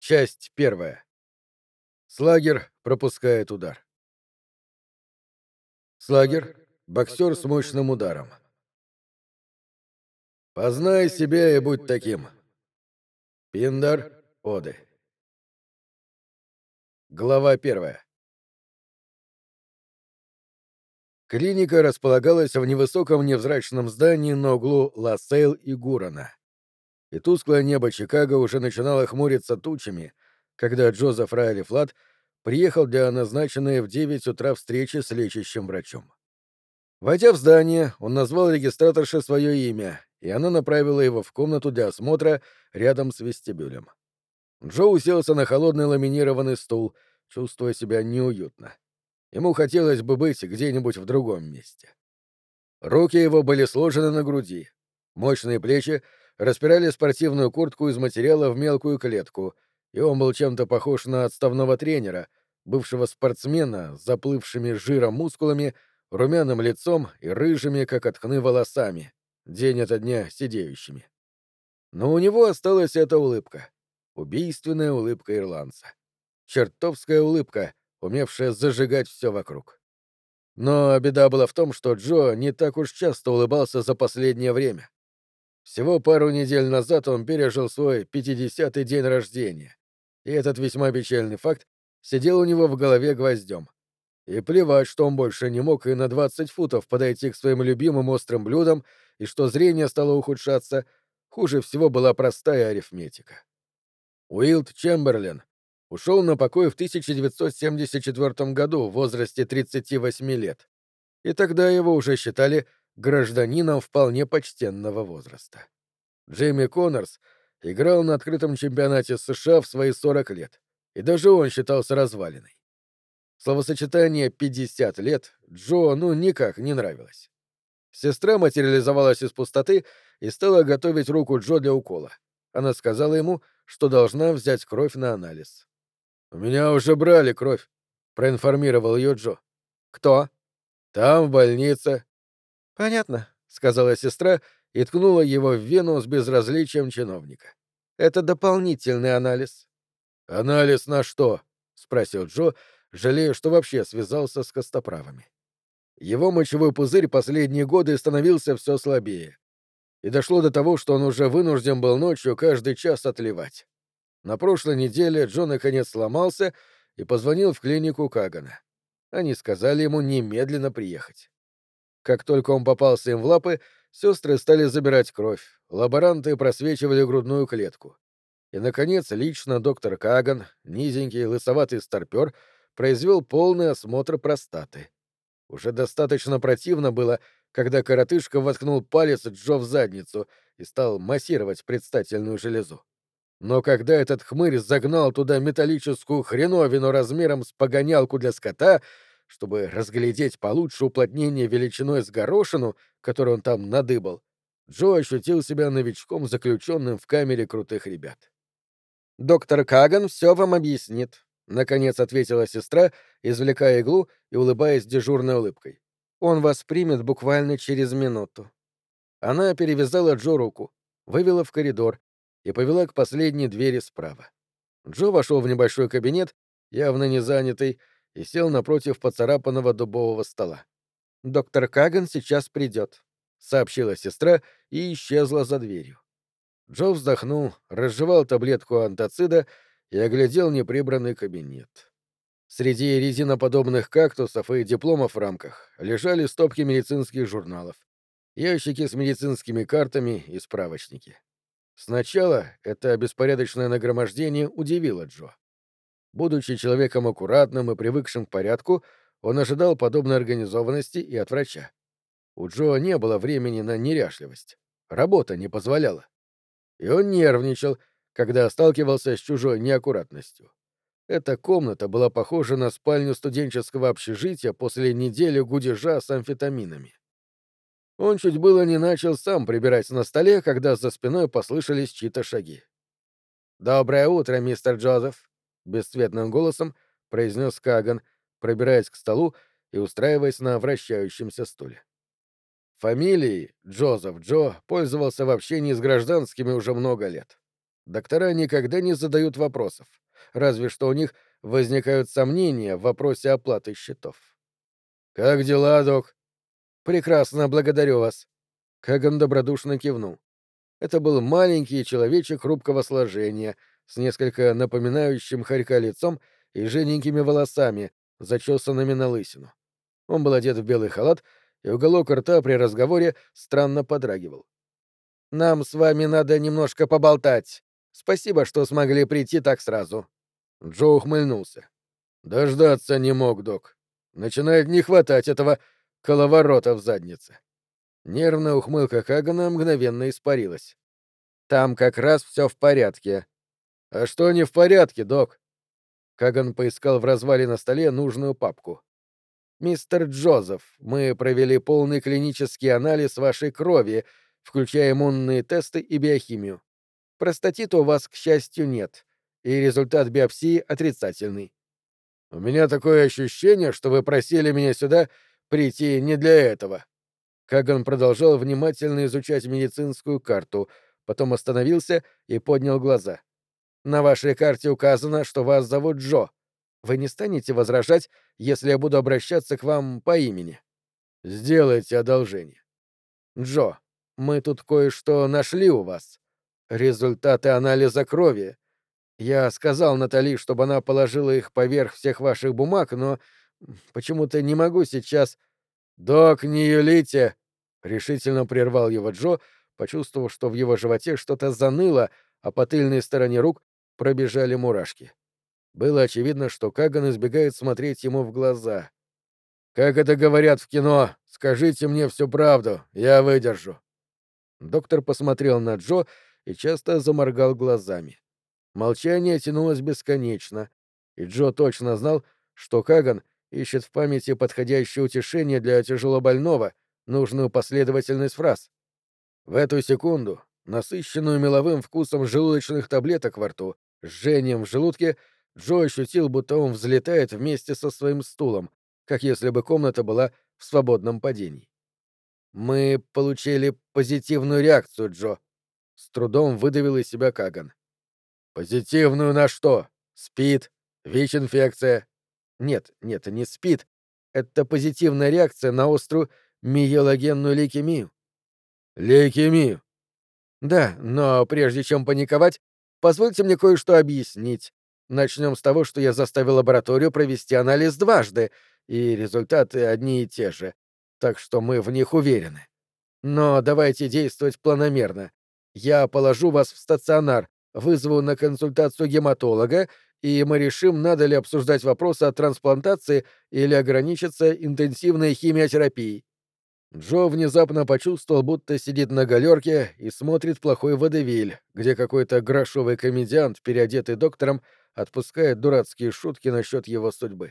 Часть первая. Слагер пропускает удар. Слагер — боксер с мощным ударом. Познай себя и будь таким. Пиндар — Оды. Глава первая. Клиника располагалась в невысоком невзрачном здании на углу Лассейл и Гурана. И тусклое небо Чикаго уже начинало хмуриться тучами, когда Джозеф Райли Флат приехал для назначенной в 9 утра встречи с лечащим врачом. Войдя в здание, он назвал регистраторше свое имя, и она направила его в комнату для осмотра рядом с вестибюлем. Джо уселся на холодный ламинированный стул, чувствуя себя неуютно. Ему хотелось бы быть где-нибудь в другом месте. Руки его были сложены на груди. Мощные плечи распирали спортивную куртку из материала в мелкую клетку, и он был чем-то похож на отставного тренера, бывшего спортсмена с заплывшими жиром мускулами, румяным лицом и рыжими, как от хны, волосами, день ото дня сидеющими. Но у него осталась эта улыбка. Убийственная улыбка ирландца. Чертовская улыбка, умевшая зажигать все вокруг. Но беда была в том, что Джо не так уж часто улыбался за последнее время. Всего пару недель назад он пережил свой 50-й день рождения, и этот весьма печальный факт сидел у него в голове гвоздем. И плевать, что он больше не мог и на 20 футов подойти к своим любимым острым блюдам, и что зрение стало ухудшаться, хуже всего была простая арифметика. Уилд Чемберлен ушел на покой в 1974 году в возрасте 38 лет, и тогда его уже считали гражданином вполне почтенного возраста. Джимми Коннорс играл на открытом чемпионате США в свои 40 лет, и даже он считался развалиной. Словосочетание «50 лет» Джо никак не нравилось. Сестра материализовалась из пустоты и стала готовить руку Джо для укола. Она сказала ему, что должна взять кровь на анализ. «У меня уже брали кровь», — проинформировал ее Джо. «Кто?» «Там, в больнице». «Понятно», — сказала сестра и ткнула его в вену с безразличием чиновника. «Это дополнительный анализ». «Анализ на что?» — спросил Джо, жалея, что вообще связался с костоправами. Его мочевой пузырь последние годы становился все слабее. И дошло до того, что он уже вынужден был ночью каждый час отливать. На прошлой неделе Джо наконец сломался и позвонил в клинику Кагана. Они сказали ему немедленно приехать. Как только он попался им в лапы, сестры стали забирать кровь, лаборанты просвечивали грудную клетку. И, наконец, лично доктор Каган, низенький лысоватый старпер, произвел полный осмотр простаты. Уже достаточно противно было, когда коротышка воткнул палец Джо в задницу и стал массировать предстательную железу. Но когда этот хмырь загнал туда металлическую хреновину размером с погонялку для скота, чтобы разглядеть получше уплотнение величиной с горошину, которую он там надыбал, Джо ощутил себя новичком, заключенным в камере крутых ребят. «Доктор Каган все вам объяснит», — наконец ответила сестра, извлекая иглу и улыбаясь дежурной улыбкой. «Он вас примет буквально через минуту». Она перевязала Джо руку, вывела в коридор и повела к последней двери справа. Джо вошел в небольшой кабинет, явно не занятый, и сел напротив поцарапанного дубового стола. «Доктор Каган сейчас придет», — сообщила сестра и исчезла за дверью. Джо вздохнул, разжевал таблетку антацида и оглядел неприбранный кабинет. Среди резиноподобных кактусов и дипломов в рамках лежали стопки медицинских журналов, ящики с медицинскими картами и справочники. Сначала это беспорядочное нагромождение удивило Джо. Будучи человеком аккуратным и привыкшим к порядку, он ожидал подобной организованности и от врача. У Джо не было времени на неряшливость. Работа не позволяла. И он нервничал, когда сталкивался с чужой неаккуратностью. Эта комната была похожа на спальню студенческого общежития после недели гудежа с амфетаминами. Он чуть было не начал сам прибирать на столе, когда за спиной послышались чьи-то шаги. «Доброе утро, мистер Джозеф», — бесцветным голосом произнес Каган, пробираясь к столу и устраиваясь на вращающемся стуле. Фамилией Джозеф Джо пользовался в общении с гражданскими уже много лет. доктора никогда не задают вопросов, разве что у них возникают сомнения в вопросе оплаты счетов. «Как дела, док?» «Прекрасно, благодарю вас». Каган добродушно кивнул. Это был маленький человечек хрупкого сложения, с несколько напоминающим хорька лицом и жиденькими волосами, зачесанными на лысину. Он был одет в белый халат, и уголок рта при разговоре странно подрагивал. «Нам с вами надо немножко поболтать. Спасибо, что смогли прийти так сразу». Джо ухмыльнулся. «Дождаться не мог, док. Начинает не хватать этого коловорота в заднице». Нервная ухмылка Хагана мгновенно испарилась. «Там как раз все в порядке». «А что не в порядке, док?» Каган поискал в развале на столе нужную папку. «Мистер Джозеф, мы провели полный клинический анализ вашей крови, включая иммунные тесты и биохимию. Простатита у вас, к счастью, нет, и результат биопсии отрицательный. У меня такое ощущение, что вы просили меня сюда прийти не для этого». Каган продолжал внимательно изучать медицинскую карту, потом остановился и поднял глаза. «На вашей карте указано, что вас зовут Джо. Вы не станете возражать, если я буду обращаться к вам по имени?» «Сделайте одолжение». «Джо, мы тут кое-что нашли у вас. Результаты анализа крови. Я сказал Натали, чтобы она положила их поверх всех ваших бумаг, но почему-то не могу сейчас...» «Док, не юлите!» — решительно прервал его Джо, почувствовав, что в его животе что-то заныло, а по тыльной стороне рук пробежали мурашки. Было очевидно, что Каган избегает смотреть ему в глаза. «Как это говорят в кино, скажите мне всю правду, я выдержу». Доктор посмотрел на Джо и часто заморгал глазами. Молчание тянулось бесконечно, и Джо точно знал, что Каган ищет в памяти подходящее утешение для тяжелобольного, нужную последовательность фраз. В эту секунду, насыщенную меловым вкусом желудочных таблеток во рту, жжением в желудке, Джо ощутил, будто он взлетает вместе со своим стулом, как если бы комната была в свободном падении. «Мы получили позитивную реакцию, Джо», — с трудом выдавил из себя Каган. «Позитивную на что? СПИД? ВИЧ-инфекция?» «Нет, не СПИД. Это позитивная реакция на острую миелогенную лейкемию». «Лейкемию?» «Да, но прежде чем паниковать, позвольте мне кое-что объяснить. Начнем с того, что я заставил лабораторию провести анализ дважды, и результаты одни и те же, так что мы в них уверены. Но давайте действовать планомерно. Я положу вас в стационар, вызову на консультацию гематолога, и мы решим, надо ли обсуждать вопросы о трансплантации или ограничиться интенсивной химиотерапией». Джо внезапно почувствовал, будто сидит на галерке и смотрит плохой водевиль, где какой-то грошовый комедиант, переодетый доктором, отпускает дурацкие шутки насчет его судьбы.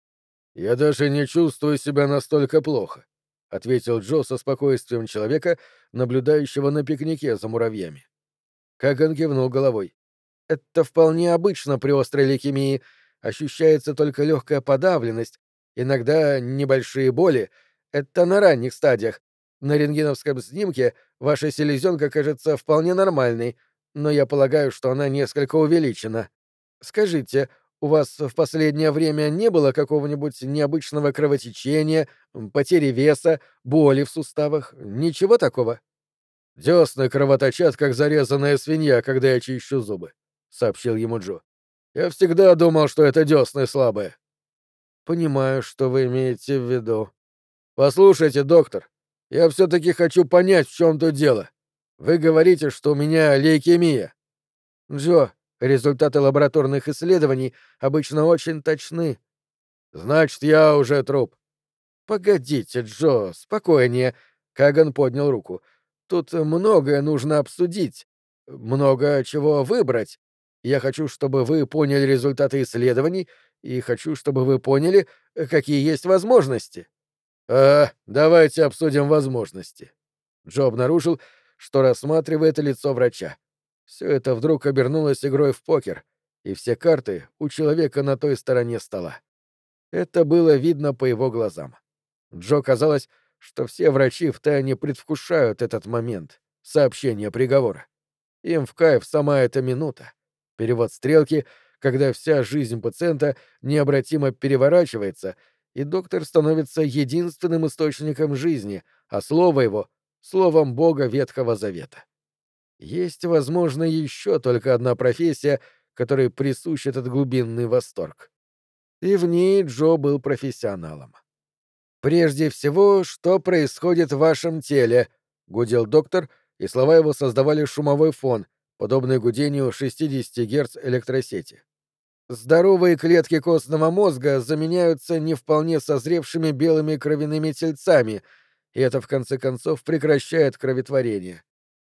«Я даже не чувствую себя настолько плохо», — ответил Джо со спокойствием человека, наблюдающего на пикнике за муравьями. Каган кивнул головой. «Это вполне обычно при острой лейкемии. Ощущается только легкая подавленность, иногда небольшие боли. Это на ранних стадиях. На рентгеновском снимке ваша селезенка кажется вполне нормальной, но я полагаю, что она несколько увеличена. Скажите, у вас в последнее время не было какого-нибудь необычного кровотечения, потери веса, боли в суставах? Ничего такого?» «Десны кровоточат, как зарезанная свинья, когда я чищу зубы», — сообщил ему Джо. «Я всегда думал, что это десны слабые». «Понимаю, что вы имеете в виду». «Послушайте, доктор, я все-таки хочу понять, в чем тут дело. Вы говорите, что у меня лейкемия». «Джо, результаты лабораторных исследований обычно очень точны». «Значит, я уже труп». «Погодите, Джо, спокойнее». Каган поднял руку. «Тут многое нужно обсудить, много чего выбрать. Я хочу, чтобы вы поняли результаты исследований, и хочу, чтобы вы поняли, какие есть возможности». Давайте обсудим возможности». Джо обнаружил, что рассматривает лицо врача. Все это вдруг обернулось игрой в покер, и все карты у человека на той стороне стола. Это было видно по его глазам. Джо казалось, что все врачи втайне предвкушают этот момент — сообщение приговора. Им в кайф сама эта минута. Перевод стрелки, когда вся жизнь пациента необратимо переворачивается, и доктор становится единственным источником жизни, а слово его — словом Бога Ветхого Завета. Есть, возможно, еще только одна профессия, которой присущ этот глубинный восторг. И в ней Джо был профессионалом. «Прежде всего, что происходит в вашем теле?» — гудел доктор, и слова его создавали шумовой фон, подобный гудению 60 Гц электросети. Здоровые клетки костного мозга заменяются не вполне созревшими белыми кровяными тельцами, и это, в конце концов, прекращает кроветворение.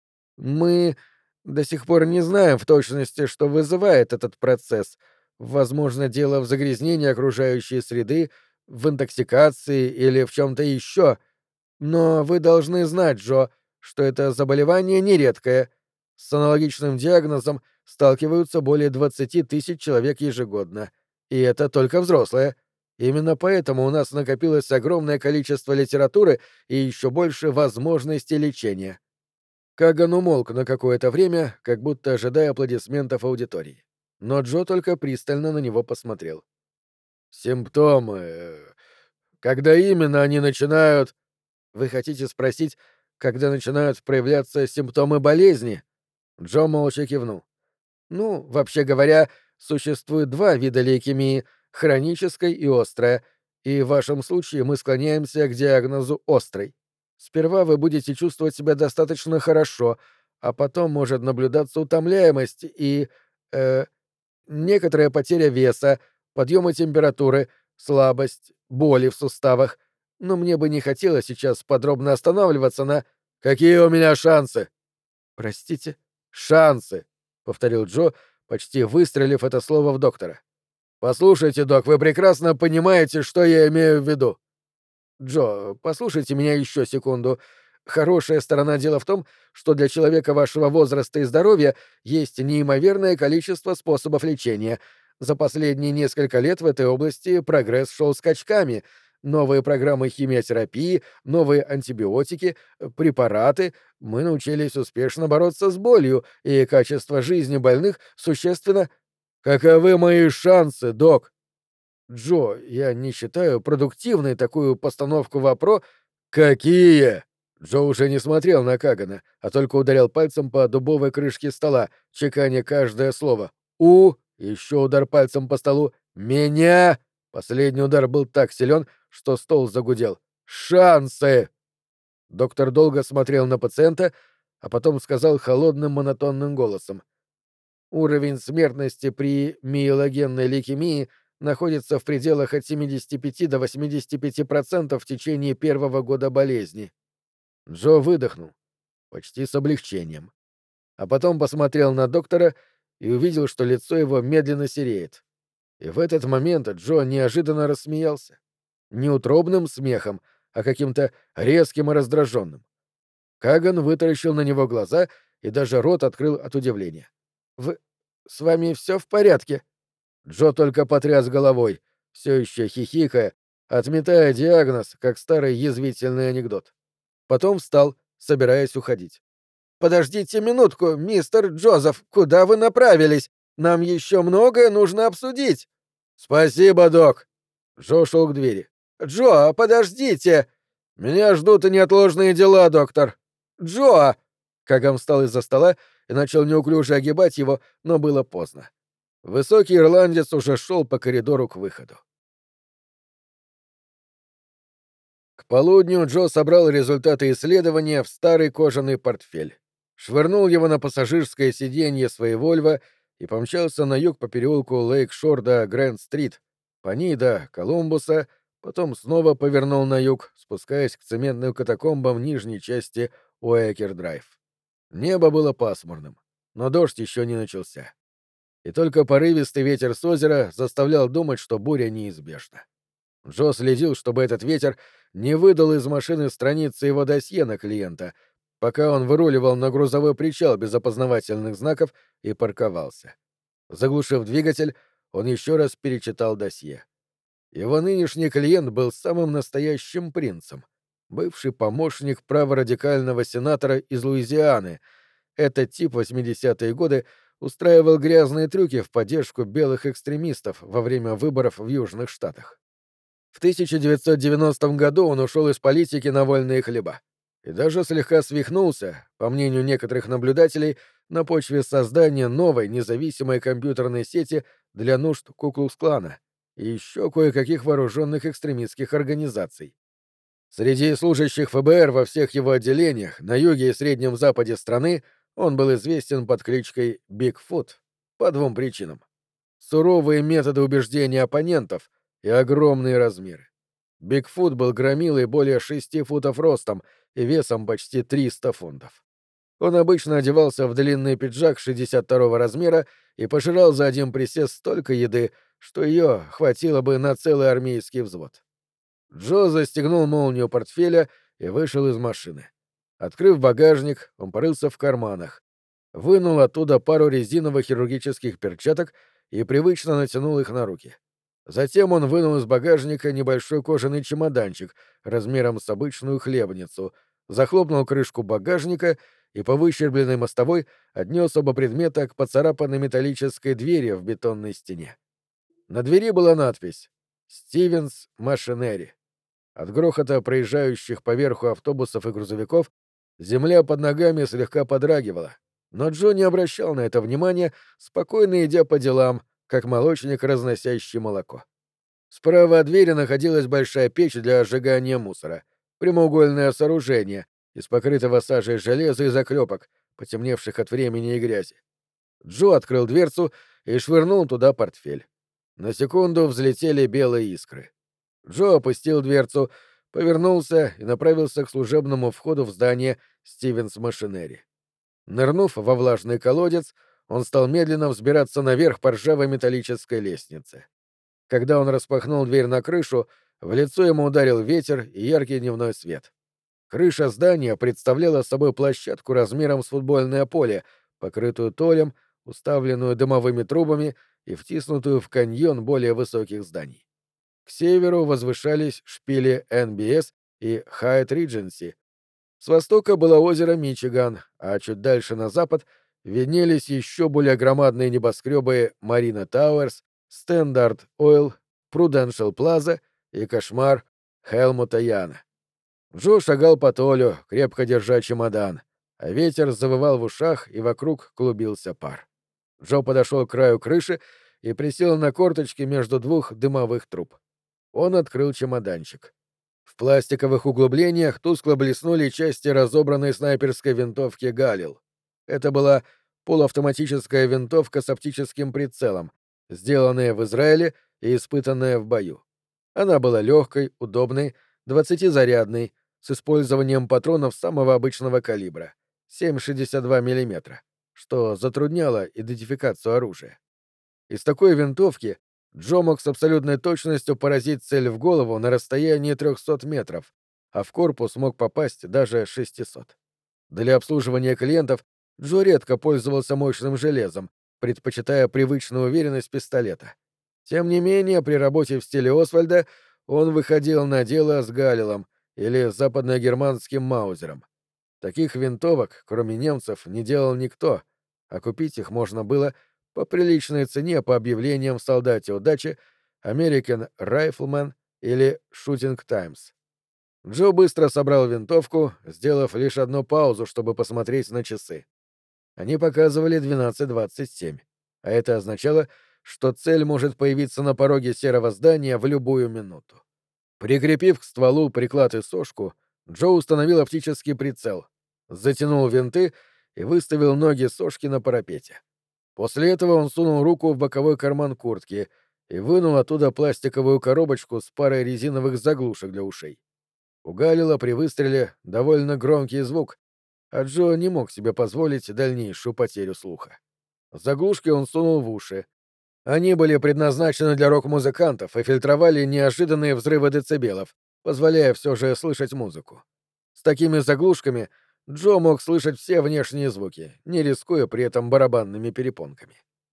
Мы до сих пор не знаем в точности, что вызывает этот процесс. Возможно, дело в загрязнении окружающей среды, в интоксикации или в чем-то еще. Но вы должны знать, Джо, что это заболевание нередкое. С аналогичным диагнозом сталкиваются более 20 000 человек ежегодно. И это только взрослые. Именно поэтому у нас накопилось огромное количество литературы и еще больше возможностей лечения. Каган умолк на какое-то время, как будто ожидая аплодисментов аудитории. Но Джо только пристально на него посмотрел. «Симптомы... Когда именно они начинают...» «Вы хотите спросить, когда начинают проявляться симптомы болезни?» Джо молча кивнул. «Ну, вообще говоря, существует два вида лейкемии — хронической и острая, и в вашем случае мы склоняемся к диагнозу острой. Сперва вы будете чувствовать себя достаточно хорошо, а потом может наблюдаться утомляемость и... э, некоторая потеря веса, подъемы температуры, слабость, боли в суставах. Но мне бы не хотелось сейчас подробно останавливаться на... «Какие у меня шансы?» «Простите?» «Шансы», — повторил Джо, почти выстрелив это слово в доктора. «Послушайте, док, вы прекрасно понимаете, что я имею в виду». «Джо, послушайте меня еще секунду. Хорошая сторона дела в том, что для человека вашего возраста и здоровья есть неимоверное количество способов лечения. За последние несколько лет в этой области прогресс шел скачками. Новые программы химиотерапии, новые антибиотики, препараты. Мы научились успешно бороться с болью, и качество жизни больных существенно... Каковы мои шансы, док?» «Джо, я не считаю продуктивной такую постановку вопро...» «Какие?» Джо уже не смотрел на Кагана, а только ударял пальцем по дубовой крышке стола, чеканя каждое слово. «У!» Еще удар пальцем по столу. «Меня!» Последний удар был так силен, что стол загудел. «Шансы!» Доктор долго смотрел на пациента, а потом сказал холодным монотонным голосом. Уровень смертности при миелогенной лейкемии находится в пределах от 75 до 85% в течение первого года болезни. Джо выдохнул, почти с облегчением. А потом посмотрел на доктора и увидел, что лицо его медленно сереет. И в этот момент Джо неожиданно рассмеялся. Не утробным смехом, а каким-то резким и раздраженным. Каган вытаращил на него глаза и даже рот открыл от удивления. «Вы... с вами все в порядке?» Джо только потряс головой, все еще хихикая, отметая диагноз, как старый язвительный анекдот. Потом встал, собираясь уходить. «Подождите минутку, мистер Джозеф, куда вы направились? Нам еще многое нужно обсудить». «Спасибо, док». Джо шел к двери. «Джо, подождите!» «Меня ждут и неотложные дела, доктор». «Джо!» Кагам встал из-за стола и начал неуклюже огибать его, но было поздно. Высокий ирландец уже шел по коридору к выходу. К полудню Джо собрал результаты исследования в старый кожаный портфель, швырнул его на пассажирское сиденье своей «Вольво» и помчался на юг по переулку Лейк-Шор до Грэнд-стрит, по ней до Колумбуса, потом снова повернул на юг, спускаясь к цементным катакомбам нижней части Уэкер-драйв. Небо было пасмурным, но дождь еще не начался. И только порывистый ветер с озера заставлял думать, что буря неизбежна. Джо следил, чтобы этот ветер не выдал из машины страницы его досье на клиента, пока он выруливал на грузовой причал без опознавательных знаков и парковался. Заглушив двигатель, он еще раз перечитал досье. Его нынешний клиент был самым настоящим принцем, бывший помощник праворадикального сенатора из Луизианы. Этот тип в 80-е годы устраивал грязные трюки в поддержку белых экстремистов во время выборов в Южных Штатах. В 1990 году он ушел из политики на вольные хлеба и даже слегка свихнулся, по мнению некоторых наблюдателей, на почве создания новой независимой компьютерной сети для нужд Ку-Клукс-клана и еще кое-каких вооруженных экстремистских организаций. Среди служащих ФБР во всех его отделениях на юге и среднем западе страны он был известен под кличкой Бигфут по двум причинам: суровые методы убеждения оппонентов и огромные размеры. Бигфут был громилой более 6 футов ростом и весом почти 300 фунтов. Он обычно одевался в длинный пиджак 62-го размера и пожирал за один присест столько еды, что ее хватило бы на целый армейский взвод. Джо застегнул молнию портфеля и вышел из машины. Открыв багажник, он порылся в карманах, вынул оттуда пару резиновых хирургических перчаток и привычно натянул их на руки. Затем он вынул из багажника небольшой кожаный чемоданчик размером с обычную хлебницу, захлопнул крышку багажника и по выщербленной мостовой отнес оба предмета к поцарапанной металлической двери в бетонной стене. На двери была надпись «Стивенс Машинери». От грохота проезжающих поверху автобусов и грузовиков земля под ногами слегка подрагивала, но Джо не обращал на это внимания, спокойно идя по делам, как молочник, разносящий молоко. Справа от двери находилась большая печь для сжигания мусора, прямоугольное сооружение из покрытого сажей железа и заклепок, потемневших от времени и грязи. Джо открыл дверцу и швырнул туда портфель. На секунду взлетели белые искры. Джо опустил дверцу, повернулся и направился к служебному входу в здание Стивенс Машинери. Нырнув во влажный колодец, он стал медленно взбираться наверх по ржавой металлической лестнице. Когда он распахнул дверь на крышу, в лицо ему ударил ветер и яркий дневной свет. Крыша здания представляла собой площадку размером с футбольное поле, покрытую толем, уставленную дымовыми трубами и втиснутую в каньон более высоких зданий. К северу возвышались шпили NBS и Hyatt Regency. С востока было озеро Мичиган, а чуть дальше на запад виднелись еще более громадные небоскребы Marina Towers, Standard Oil, Prudential Plaza и кошмар Хелмута Яна. Джо шагал по толю, крепко держа чемодан, а ветер завывал в ушах, и вокруг клубился пар. Джо подошел к краю крыши и присел на корточки между двух дымовых труб. Он открыл чемоданчик. В пластиковых углублениях тускло блеснули части разобранной снайперской винтовки «Галил». Это была полуавтоматическая винтовка с оптическим прицелом, сделанная в Израиле и испытанная в бою. Она была легкой, удобной, 20-зарядной, с использованием патронов самого обычного калибра — 7,62 мм, что затрудняло идентификацию оружия. Из такой винтовки Джо мог с абсолютной точностью поразить цель в голову на расстоянии 300 метров, а в корпус мог попасть даже 600. Для обслуживания клиентов Джо редко пользовался мощным железом, предпочитая привычную уверенность пистолета. Тем не менее, при работе в стиле Освальда он выходил на дело с Галилом или западногерманским Маузером. Таких винтовок, кроме немцев, не делал никто, а купить их можно было по приличной цене по объявлениям в «Солдате удачи», American Rifleman или Shooting Times. Джо быстро собрал винтовку, сделав лишь одну паузу, чтобы посмотреть на часы. Они показывали 12:27, а это означало, что цель может появиться на пороге серого здания в любую минуту. Прикрепив к стволу приклад и сошку, Джо установил оптический прицел, затянул винты и выставил ноги сошки на парапете. После этого он сунул руку в боковой карман куртки и вынул оттуда пластиковую коробочку с парой резиновых заглушек для ушей. У Галила при выстреле довольно громкий звук, а Джо не мог себе позволить дальнейшую потерю слуха. Заглушки он сунул в уши. Они были предназначены для рок-музыкантов и фильтровали неожиданные взрывы децибелов, позволяя все же слышать музыку. С такими заглушками Джо мог слышать все внешние звуки, не рискуя при этом барабанными перепонками.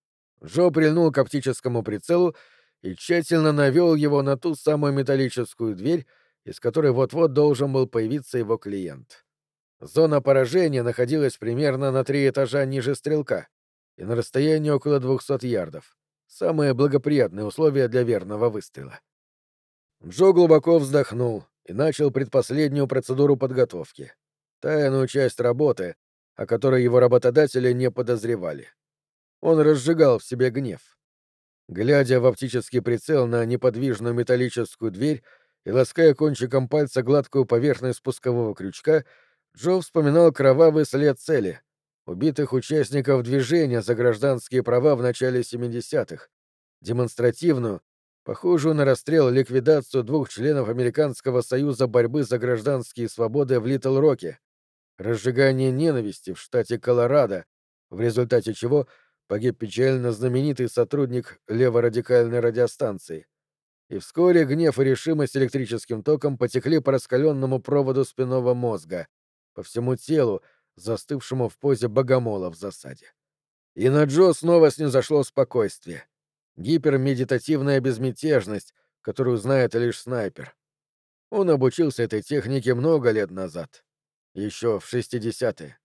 Джо прильнул к оптическому прицелу и тщательно навел его на ту самую металлическую дверь, из которой вот-вот должен был появиться его клиент. Зона поражения находилась примерно на 3 этажа ниже стрелка и на расстоянии около 200 ярдов. Самые благоприятные условия для верного выстрела. Джо глубоко вздохнул и начал предпоследнюю процедуру подготовки. Тайную часть работы, о которой его работодатели не подозревали. Он разжигал в себе гнев. Глядя в оптический прицел на неподвижную металлическую дверь и лаская кончиком пальца гладкую поверхность спускового крючка, Джо вспоминал кровавый след цели, убитых участников движения за гражданские права в начале 70-х, демонстративную, похожую на расстрел ликвидацию 2 членов Американского союза борьбы за гражданские свободы в Литл-Роке, разжигание ненависти в штате Колорадо, в результате чего погиб печально знаменитый сотрудник леворадикальной радиостанции. И вскоре гнев и решимость электрическим током потекли по раскаленному проводу спинного мозга, по всему телу, застывшему в позе богомола в засаде. И на Джо снова снизошло спокойствие. Гипермедитативная безмятежность, которую знает лишь снайпер. Он обучился этой технике много лет назад. Еще в 60-е.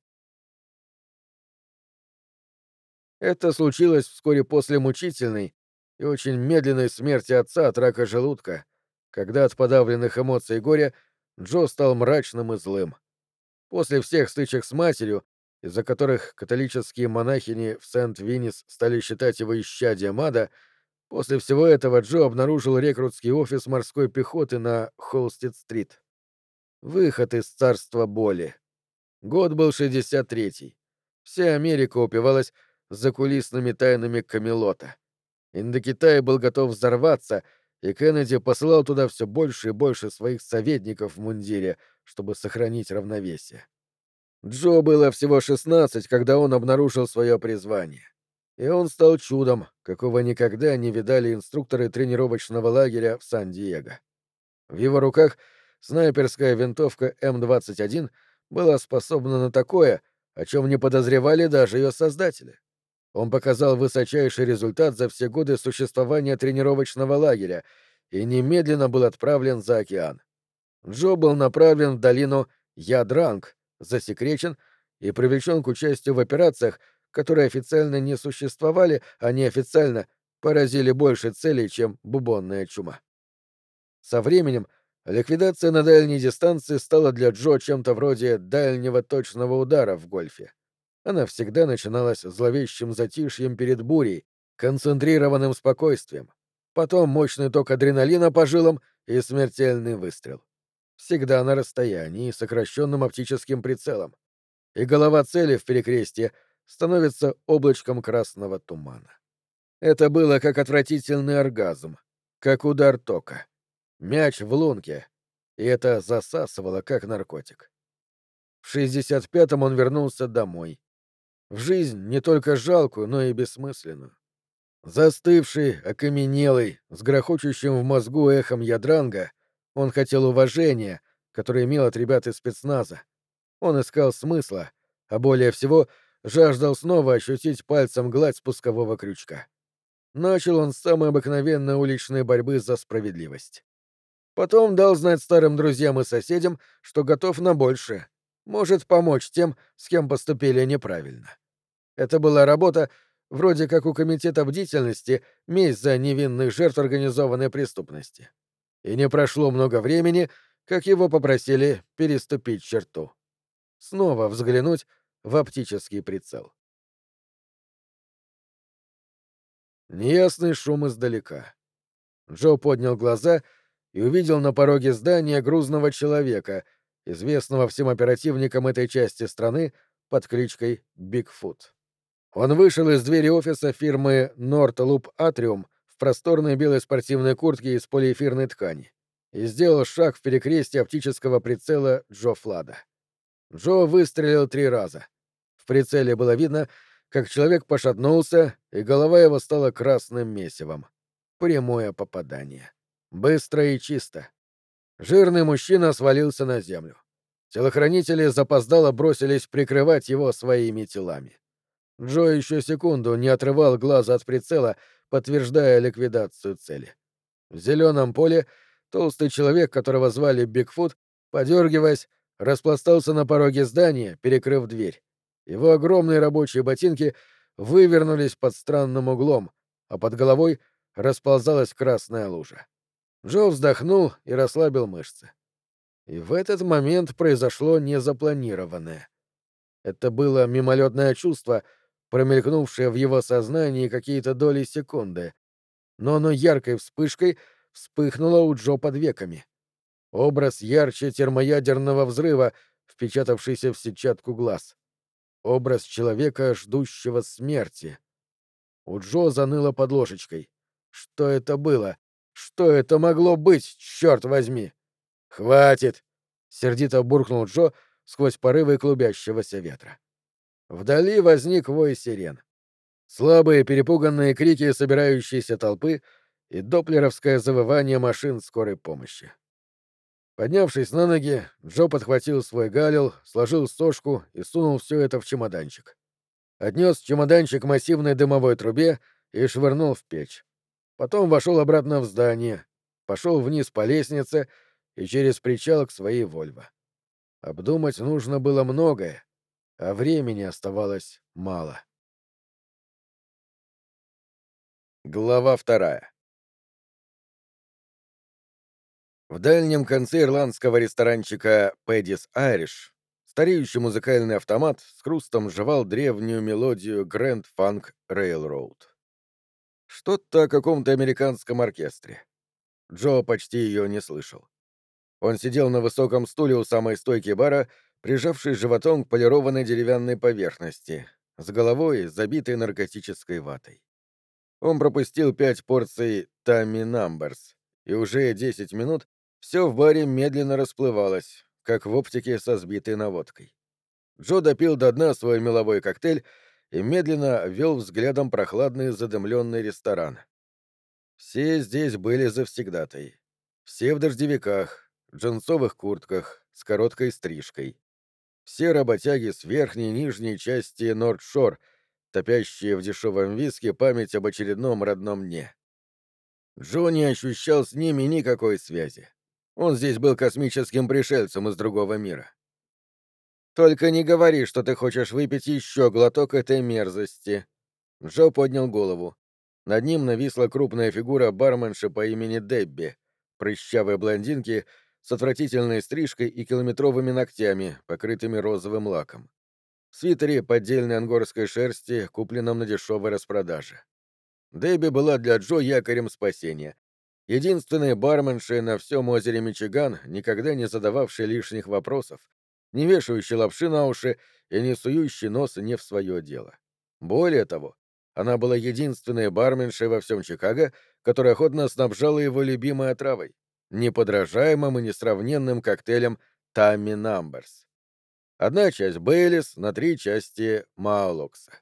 Это случилось вскоре после мучительной и очень медленной смерти отца от рака желудка, когда от подавленных эмоций и горя Джо стал мрачным и злым. После всех стычек с матерью, из-за которых католические монахини в Сент-Винис стали считать его исчадием ада, после всего этого Джо обнаружил рекрутский офис морской пехоты на Холстед-стрит. Выход из царства боли. Год был 63-й. Вся Америка упивалась закулисными тайнами Камелота. Индокитай был готов взорваться, и Кеннеди посылал туда все больше и больше своих советников в мундире, чтобы сохранить равновесие. Джо было всего 16, когда он обнаружил свое призвание. И он стал чудом, какого никогда не видали инструкторы тренировочного лагеря в Сан-Диего. В его руках снайперская винтовка М-21 была способна на такое, о чем не подозревали даже ее создатели. Он показал высочайший результат за все годы существования тренировочного лагеря и немедленно был отправлен за океан. Джо был направлен в долину Ядранг, засекречен и привлечен к участию в операциях, которые официально не существовали, а неофициально поразили больше целей, чем бубонная чума. Со временем ликвидация на дальней дистанции стала для Джо чем-то вроде дальнего точного удара в гольфе. Она всегда начиналась зловещим затишьем перед бурей, концентрированным спокойствием. Потом мощный ток адреналина по жилам и смертельный выстрел. Всегда на расстоянии и сокращенным оптическим прицелом. И голова цели в перекрестье становится облачком красного тумана. Это было как отвратительный оргазм, как удар тока. Мяч в лунке. И это засасывало, как наркотик. В 65-м он вернулся домой. В жизнь не только жалкую, но и бессмысленную. Застывший, окаменелый, с грохочущим в мозгу эхом ядранга, он хотел уважения, которое имел от ребят из спецназа. Он искал смысла, а более всего жаждал снова ощутить пальцем гладь спускового крючка. Начал он с самой обыкновенной уличной борьбы за справедливость. Потом дал знать старым друзьям и соседям, что готов на большее, может помочь тем, с кем поступили неправильно. Это была работа вроде как у комитета бдительности, месть за невинных жертв организованной преступности. И не прошло много времени, как его попросили переступить черту. Снова взглянуть в оптический прицел. Неясный шум издалека. Джо поднял глаза и увидел на пороге здания грузного человека, известного всем оперативникам этой части страны под кличкой Бигфут. Он вышел из двери офиса фирмы Норт-Луп Атриум в просторной белой спортивной куртке из полиэфирной ткани и сделал шаг в перекрестие оптического прицела Джо Флада. Джо выстрелил 3 раза. В прицеле было видно, как человек пошатнулся, и голова его стала красным месивом. Прямое попадание. Быстро и чисто. Жирный мужчина свалился на землю. Телохранители запоздало бросились прикрывать его своими телами. Джо еще секунду не отрывал глаза от прицела, подтверждая ликвидацию цели. В зеленом поле толстый человек, которого звали Бигфут, подергиваясь, распластался на пороге здания, перекрыв дверь. Его огромные рабочие ботинки вывернулись под странным углом, а под головой расползалась красная лужа. Джо вздохнул и расслабил мышцы. И в этот момент произошло незапланированное. Это было мимолетное чувство, промелькнувшее в его сознании какие-то доли секунды, но оно яркой вспышкой вспыхнуло у Джо под веками. Образ ярче термоядерного взрыва, впечатавшийся в сетчатку глаз. Образ человека, ждущего смерти. У Джо заныло под ложечкой. Что это было? Что это могло быть, черт возьми? «Хватит!» — сердито буркнул Джо сквозь порывы клубящегося ветра. Вдали возник вой сирен. Слабые перепуганные крики собирающейся толпы и доплеровское завывание машин скорой помощи. Поднявшись на ноги, Джо подхватил свой галил, сложил сошку и сунул все это в чемоданчик. Отнес чемоданчик к массивной дымовой трубе и швырнул в печь. Потом вошел обратно в здание, пошел вниз по лестнице и через причал к своей «Вольво». Обдумать нужно было многое, а времени оставалось мало. Глава 2. В дальнем конце ирландского ресторанчика «Пэддис Айриш» стареющий музыкальный автомат с хрустом жевал древнюю мелодию «Грэнд Фанк Рейлроуд». Что-то о каком-то американском оркестре. Джо почти ее не слышал. Он сидел на высоком стуле у самой стойки бара, прижавшись животом к полированной деревянной поверхности, с головой, забитой наркотической ватой. Он пропустил 5 порций «Тамми Намберс», и уже 10 минут все в баре медленно расплывалось, как в оптике со сбитой наводкой. Джо допил до дна свой меловой коктейль и медленно вел взглядом прохладный задымленный ресторан. Все здесь были завсегдатай. Все в дождевиках, джинсовых куртках, с короткой стрижкой. Все работяги с верхней и нижней части Норд-Шор, топящие в дешевом виске память об очередном родном дне. Джо не ощущал с ними никакой связи. Он здесь был космическим пришельцем из другого мира. «Только не говори, что ты хочешь выпить еще глоток этой мерзости». Джо поднял голову. Над ним нависла крупная фигура барменши по имени Дебби, прыщавой блондинки с отвратительной стрижкой и километровыми ногтями, покрытыми розовым лаком. В свитере поддельной ангорской шерсти, купленном на дешевой распродаже. Дебби была для Джо якорем спасения. Единственной барменшей на всем озере Мичиган, никогда не задававшей лишних вопросов, не вешающей лапши на уши и не сующей нос не в свое дело. Более того, она была единственной барменшей во всем Чикаго, которая охотно снабжала его любимой отравой, неподражаемым и несравненным коктейлем «Тамми Намберс». Одна часть Бейлис на 3 части Маалокса.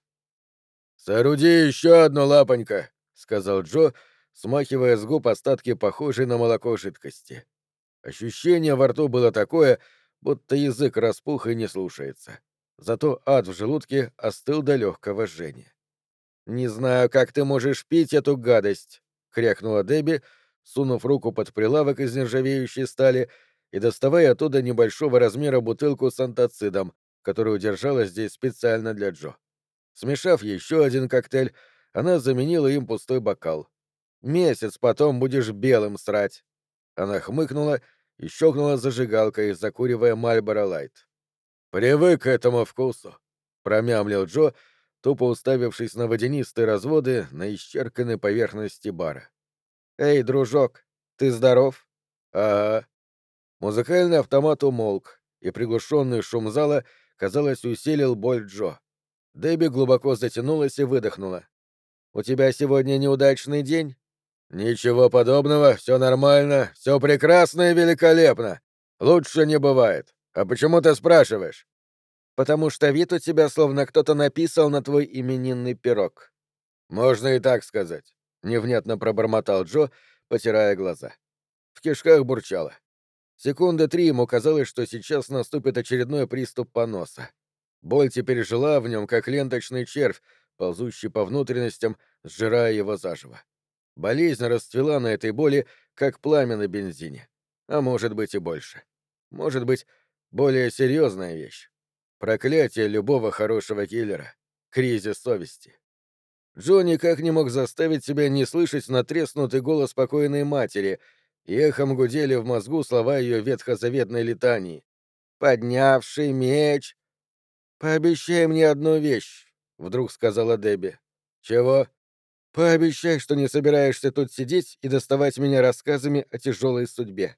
«Сооруди еще одну, лапонька», — сказал Джо, смахивая с губ остатки похожей на молоко жидкости. Ощущение во рту было такое, будто язык распух и не слушается. Зато ад в желудке остыл до легкого жжения. «Не знаю, как ты можешь пить эту гадость», — крякнула Дебби, сунув руку под прилавок из нержавеющей стали и доставая оттуда небольшого размера бутылку с антацидом, которую держала здесь специально для Джо. Смешав еще один коктейль, она заменила им пустой бокал. «Месяц потом будешь белым срать». Она хмыкнула и щелкнула зажигалкой, закуривая Мальборо Лайт. «Привык к этому вкусу», — промямлил Джо, тупо уставившись на водянистые разводы на исчерканной поверхности бара. «Эй, дружок, ты здоров?» «Ага». Музыкальный автомат умолк, и приглушенный шум зала, казалось, усилил боль Джо. Дебби глубоко затянулась и выдохнула. «У тебя сегодня неудачный день?» «Ничего подобного, все нормально, все прекрасно и великолепно. Лучше не бывает. А почему ты спрашиваешь?» «Потому что вид у тебя словно кто-то написал на твой именинный пирог». «Можно и так сказать», — невнятно пробормотал Джо, потирая глаза. В кишках бурчало. Секунды 3 ему казалось, что сейчас наступит очередной приступ поноса. Боль теперь жила в нем, как ленточный червь, ползущий по внутренностям, сжирая его заживо. Болезнь расцвела на этой боли, как пламя на бензине. А может быть и больше. Может быть, Более серьезная вещь. Проклятие любого хорошего киллера. Кризис совести. Джо никак не мог заставить себя не слышать натреснутый голос покойной матери, и эхом гудели в мозгу слова ее ветхозаветной летании. «Поднявший меч!» «Пообещай мне одну вещь», — вдруг сказала Дебби. «Чего?» «Пообещай, что не собираешься тут сидеть и доставать меня рассказами о тяжелой судьбе».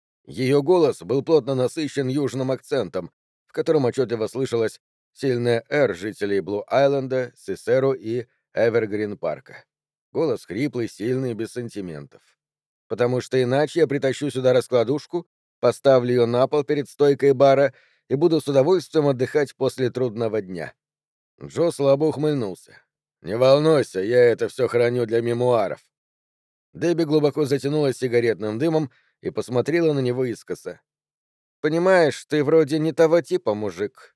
Ее голос был плотно насыщен южным акцентом, в котором отчетливо слышалось сильное «Р» жителей Блу-Айленда, Сесеру и Эвергрин-парка. Голос хриплый, сильный, без сантиментов. «Потому что иначе я притащу сюда раскладушку, поставлю ее на пол перед стойкой бара и буду с удовольствием отдыхать после трудного дня». Джо слабо ухмыльнулся. «Не волнуйся, я это все храню для мемуаров». Дебби глубоко затянулась сигаретным дымом и посмотрела на него искоса. «Понимаешь, ты вроде не того типа, мужик.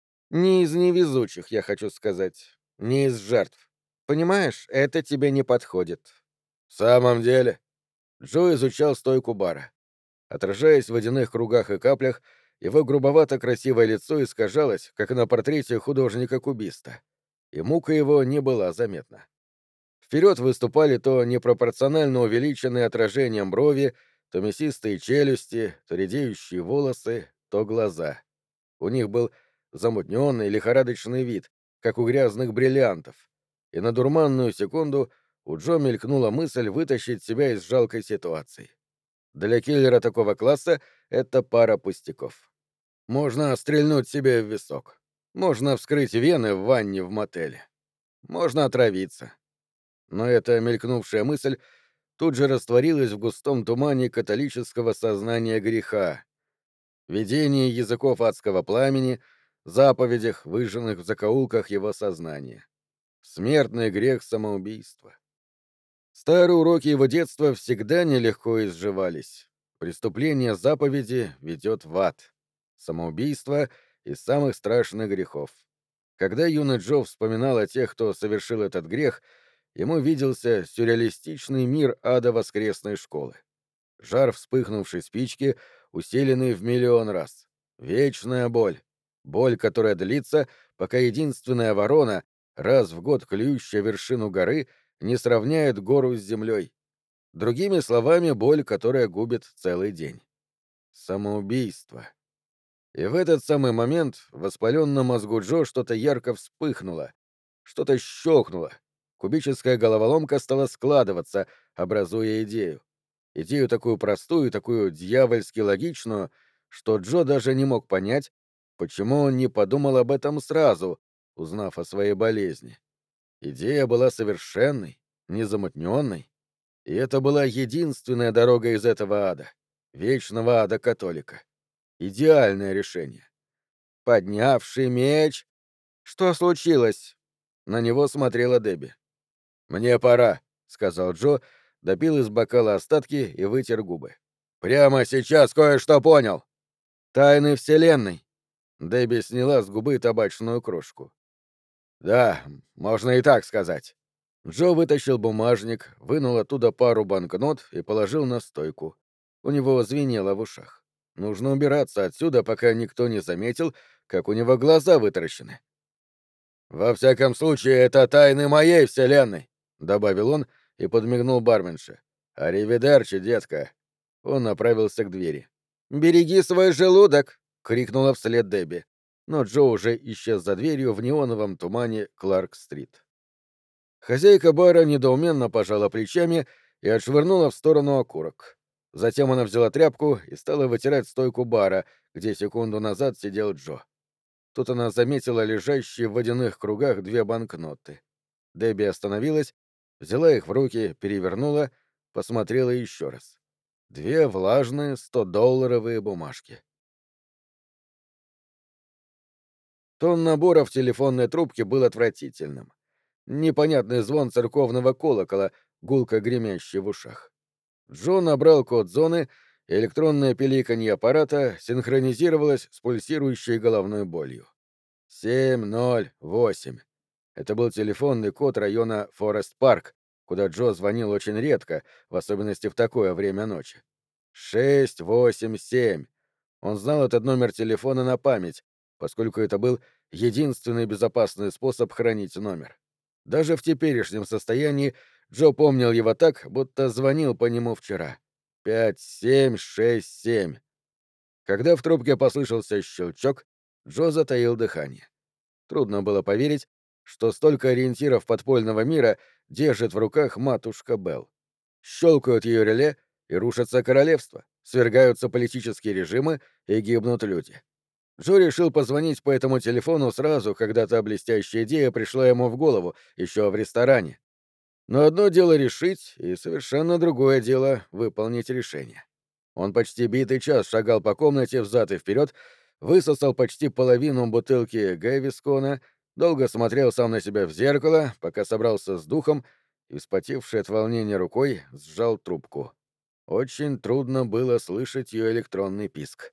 Не из невезучих, я хочу сказать. Не из жертв. Понимаешь, это тебе не подходит». «В самом деле?» Джо изучал стойку бара. Отражаясь в водяных кругах и каплях, его грубовато-красивое лицо искажалось, как на портрете художника-кубиста. И мука его не была заметна. Вперед выступали то непропорционально увеличенные отражением брови, то мясистые челюсти, то редеющие волосы, то глаза. У них был замутненный, лихорадочный вид, как у грязных бриллиантов. И на дурманную секунду у Джо мелькнула мысль вытащить себя из жалкой ситуации. Для киллера такого класса это пара пустяков. Можно стрельнуть себе в висок. Можно вскрыть вены в ванне в мотеле. Можно отравиться. Но эта мелькнувшая мысль тут же растворилась в густом тумане католического сознания греха, видении языков адского пламени, заповедях, выжженных в закоулках его сознания. Смертный грех самоубийства. Старые уроки его детства всегда нелегко изживались. Преступление заповеди ведет в ад. Самоубийство — из самых страшных грехов. Когда юный Джо вспоминал о тех, кто совершил этот грех, ему виделся сюрреалистичный мир ада воскресной школы. Жар вспыхнувшей спички, усиленный в миллион раз. Вечная боль. Боль, которая длится, пока единственная ворона, раз в год клюющая вершину горы, не сравняет гору с землей. Другими словами, боль, которая губит целый день. Самоубийство. И в этот самый момент в воспаленном мозгу Джо что-то ярко вспыхнуло, что-то щелкнуло. Кубическая головоломка стала складываться, образуя идею. Идею такую простую и такую дьявольски логичную, что Джо даже не мог понять, почему он не подумал об этом сразу, узнав о своей болезни. Идея была совершенной, незамутненной, и это была единственная дорога из этого ада, вечного ада католика. Идеальное решение. Поднявший меч... Что случилось? На него смотрела Дебби. «Мне пора», — сказал Джо, допил из бокала остатки и вытер губы. «Прямо сейчас кое-что понял!» «Тайны Вселенной!» Дебби сняла с губы табачную крошку. «Да, можно и так сказать». Джо вытащил бумажник, вынул оттуда пару банкнот и положил на стойку. У него звенело в ушах. Нужно убираться отсюда, пока никто не заметил, как у него глаза вытаращены. «Во всяком случае, это тайны моей вселенной», — добавил он и подмигнул барменше. «Аривидерчи, детка». Он направился к двери. «Береги свой желудок!» — крикнула вслед Дебби. Но Джо уже исчез за дверью в неоновом тумане Кларк-стрит. Хозяйка бара недоуменно пожала плечами и отшвырнула в сторону окурок. Затем она взяла тряпку и стала вытирать стойку бара, где секунду назад сидел Джо. Тут она заметила лежащие в водяных кругах две банкноты. Дебби остановилась, взяла их в руки, перевернула, посмотрела еще раз. Две влажные 100-долларовые бумажки. Тон набора в телефонной трубке был отвратительным. Непонятный звон церковного колокола, гулко гремящий в ушах. Джо набрал код зоны, и электронное пиликанье аппарата синхронизировалось с пульсирующей головной болью. 708. Это был телефонный код района Форест-Парк, куда Джо звонил очень редко, в особенности в такое время ночи. 687. Он знал этот номер телефона на память, поскольку это был единственный безопасный способ хранить номер. Даже в теперешнем состоянии Джо помнил его так, будто звонил по нему вчера. 5767. Когда в трубке послышался щелчок, Джо затаил дыхание. Трудно было поверить, что столько ориентиров подпольного мира держит в руках матушка Белл. Щелкают ее реле, и рушатся королевства, свергаются политические режимы и гибнут люди. Джо решил позвонить по этому телефону сразу, когда та блестящая идея пришла ему в голову, еще в ресторане. Но одно дело решить, и совершенно другое дело — выполнить решение. Он почти битый час шагал по комнате взад и вперед, высосал почти половину бутылки Гэвискона, долго смотрел сам на себя в зеркало, пока собрался с духом и, вспотевший от волнения рукой, сжал трубку. Очень трудно было слышать ее электронный писк.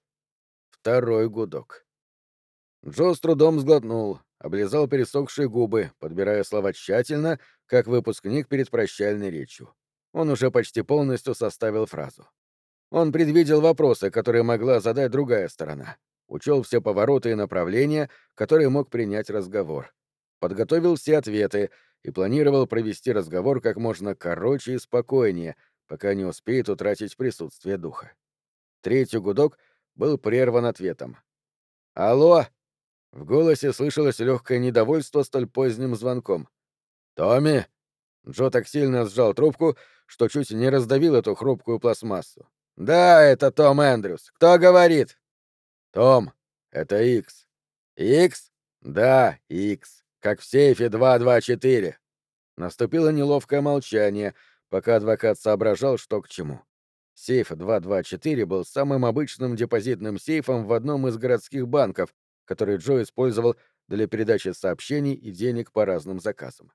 Второй гудок. Джо с трудом сглотнул, облизал пересохшие губы, подбирая слова тщательно, как выпускник перед прощальной речью. Он уже почти полностью составил фразу. Он предвидел вопросы, которые могла задать другая сторона. Учел все повороты и направления, которые мог принять разговор. Подготовил все ответы и планировал провести разговор как можно короче и спокойнее, пока не успеет утратить присутствие духа. Третий гудок был прерван ответом. «Алло!» В голосе слышалось легкое недовольство столь поздним звонком. «Томми!» Джо так сильно сжал трубку, что чуть не раздавил эту хрупкую пластмассу. «Да, это Том Эндрюс. Кто говорит?» «Том, это Икс». «Икс?» «Да, Икс. Как в сейфе 224». Наступило неловкое молчание, пока адвокат соображал, что к чему. Сейф 224 был самым обычным депозитным сейфом в одном из городских банков, который Джо использовал для передачи сообщений и денег по разным заказам.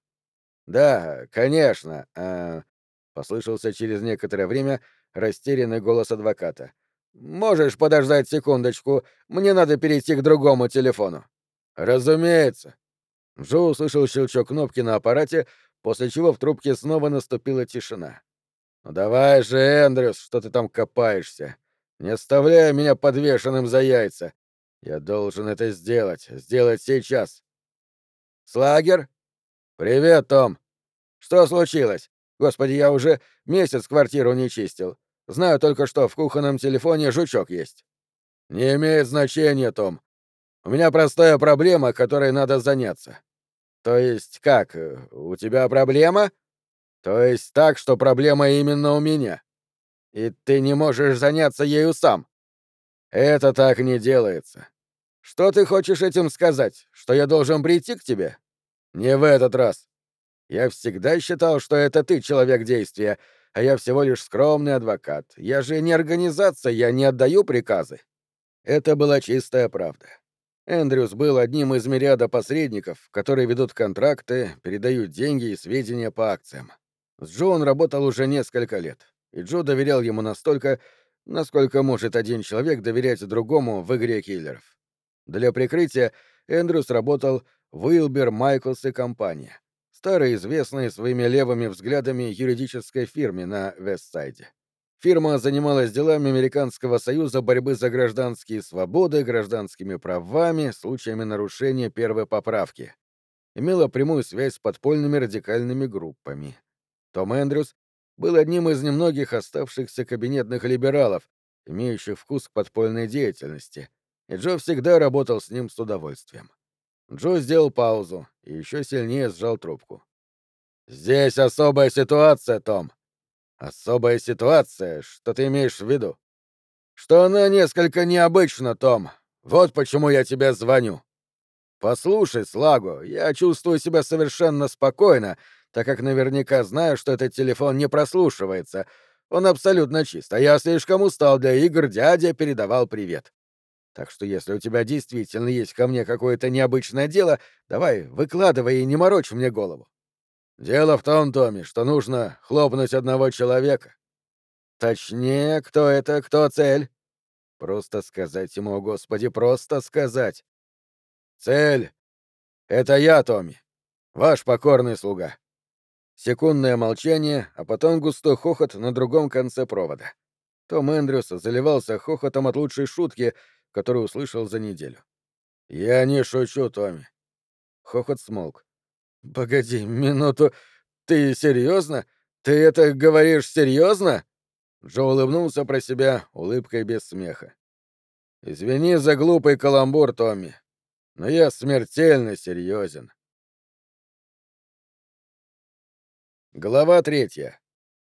«Да, конечно», послышался через некоторое время растерянный голос адвоката. «Можешь подождать секундочку? Мне надо перейти к другому телефону». «Разумеется». Джо услышал щелчок кнопки на аппарате, после чего в трубке снова наступила тишина. «Ну давай же, Эндрюс, что ты там копаешься? Не оставляй меня подвешенным за яйца. Я должен это сделать сейчас». «Слагер?» «Привет, Том. Что случилось? Господи, я уже месяц квартиру не чистил. Знаю только, что в кухонном телефоне жучок есть». «Не имеет значения, Том. У меня простая проблема, которой надо заняться». «То есть как? У тебя проблема?» «То есть так, что проблема именно у меня. И ты не можешь заняться ею сам». «Это так не делается». «Что ты хочешь этим сказать? Что я должен прийти к тебе?» «Не в этот раз. Я всегда считал, что это ты человек действия, а я всего лишь скромный адвокат. Я же не организация, я не отдаю приказы». Это была чистая правда. Эндрюс был одним из мириада посредников, которые ведут контракты, передают деньги и сведения по акциям. С Джо он работал уже несколько лет, и Джо доверял ему настолько, насколько может один человек доверять другому в игре киллеров. Для прикрытия Эндрюс работал в Уилбер, Майклс и компания, старой известной своими левыми взглядами юридической фирме на Вестсайде. Фирма занималась делами Американского союза борьбы за гражданские свободы, гражданскими правами, случаями нарушения первой поправки. Имела прямую связь с подпольными радикальными группами. Том Эндрюс был одним из немногих оставшихся кабинетных либералов, имеющих вкус к подпольной деятельности, и Джо всегда работал с ним с удовольствием. Джо сделал паузу и еще сильнее сжал трубку. «Здесь особая ситуация, Том». «Особая ситуация? Что ты имеешь в виду?» «Что она несколько необычна, Том. Вот почему я тебе звоню». «Послушай, Слаго, я чувствую себя совершенно спокойно, так как наверняка знаю, что этот телефон не прослушивается. Он абсолютно чист, а я слишком устал для игр, дядя передавал привет. Так что если у тебя действительно есть ко мне какое-то необычное дело, давай, выкладывай и не морочь мне голову». «Дело в том, Томми, что нужно хлопнуть одного человека». «Точнее, кто это, кто цель?» «Просто сказать ему, о Господи, просто сказать». «Цель — это я, Томми, ваш покорный слуга». Секундное молчание, а потом густой хохот на другом конце провода. Том Эндрюс заливался хохотом от лучшей шутки, которую услышал за неделю. «Я не шучу, Томми». Хохот смолк. «Погоди минуту. Ты серьезно? Ты это говоришь серьезно?» Джо улыбнулся про себя, улыбкой без смеха. «Извини за глупый каламбур, Томми, но я смертельно серьезен». Глава 3.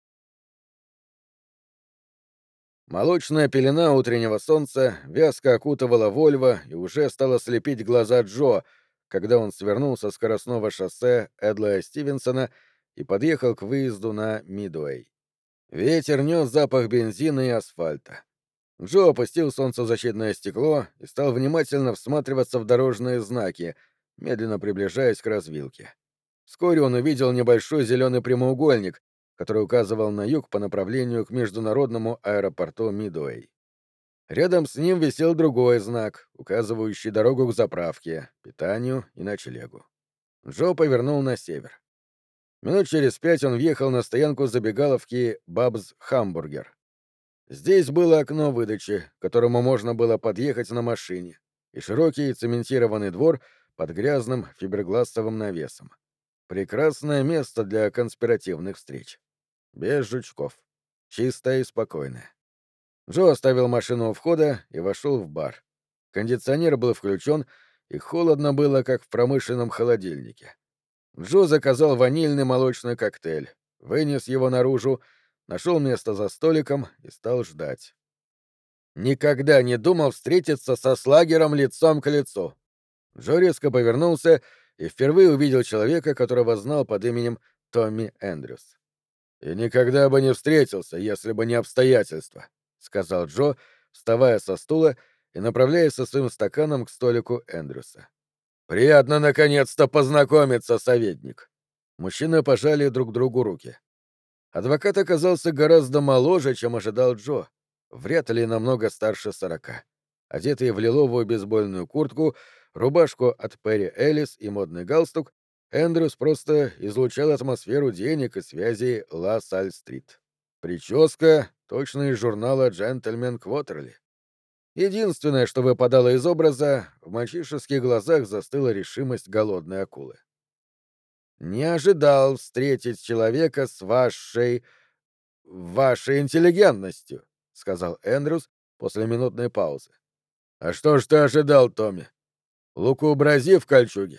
Молочная пелена утреннего солнца вязко окутывала Вольво и уже стала слепить глаза Джо, когда он свернул со скоростного шоссе Эдлая Стивенсона и подъехал к выезду на Мидуэй. Ветер нес запах бензина и асфальта. Джо опустил солнцезащитное стекло и стал внимательно всматриваться в дорожные знаки, медленно приближаясь к развилке. Вскоре он увидел небольшой зеленый прямоугольник, который указывал на юг по направлению к международному аэропорту Мидуэй. Рядом с ним висел другой знак, указывающий дорогу к заправке, питанию и ночлегу. Джо повернул на север. Минут через 5 он въехал на стоянку забегаловки «Бабс Хамбургер». Здесь было окно выдачи, к которому можно было подъехать на машине, и широкий цементированный двор под грязным фибергласовым навесом. Прекрасное место для конспиративных встреч. Без жучков. Чистое и спокойное. Джо оставил машину у входа и вошел в бар. Кондиционер был включен, и холодно было, как в промышленном холодильнике. Джо заказал ванильный молочный коктейль, вынес его наружу, нашел место за столиком и стал ждать. Никогда не думал встретиться со Слагером лицом к лицу. Джо резко повернулся и впервые увидел человека, которого знал под именем Томми Эндрюс. «И никогда бы не встретился, если бы не обстоятельства», — сказал Джо, вставая со стула и направляясь со своим стаканом к столику Эндрюса. «Приятно наконец-то познакомиться, советник». Мужчины пожали друг другу руки. Адвокат оказался гораздо моложе, чем ожидал Джо, вряд ли намного старше 40. Одетый в лиловую бейсбольную куртку, рубашку от Перри Эллис и модный галстук, Эндрюс просто излучал атмосферу денег и связей Ла Саль-стрит. Прическа — точно из журнала «Джентльмен Квотерли». Единственное, что выпадало из образа, в мальчишеских глазах застыла решимость голодной акулы. «Не ожидал встретить человека с вашей интеллигентностью», — сказал Эндрюс после минутной паузы. «А что ж ты ожидал, Томми? Луку брази в кольчуге?»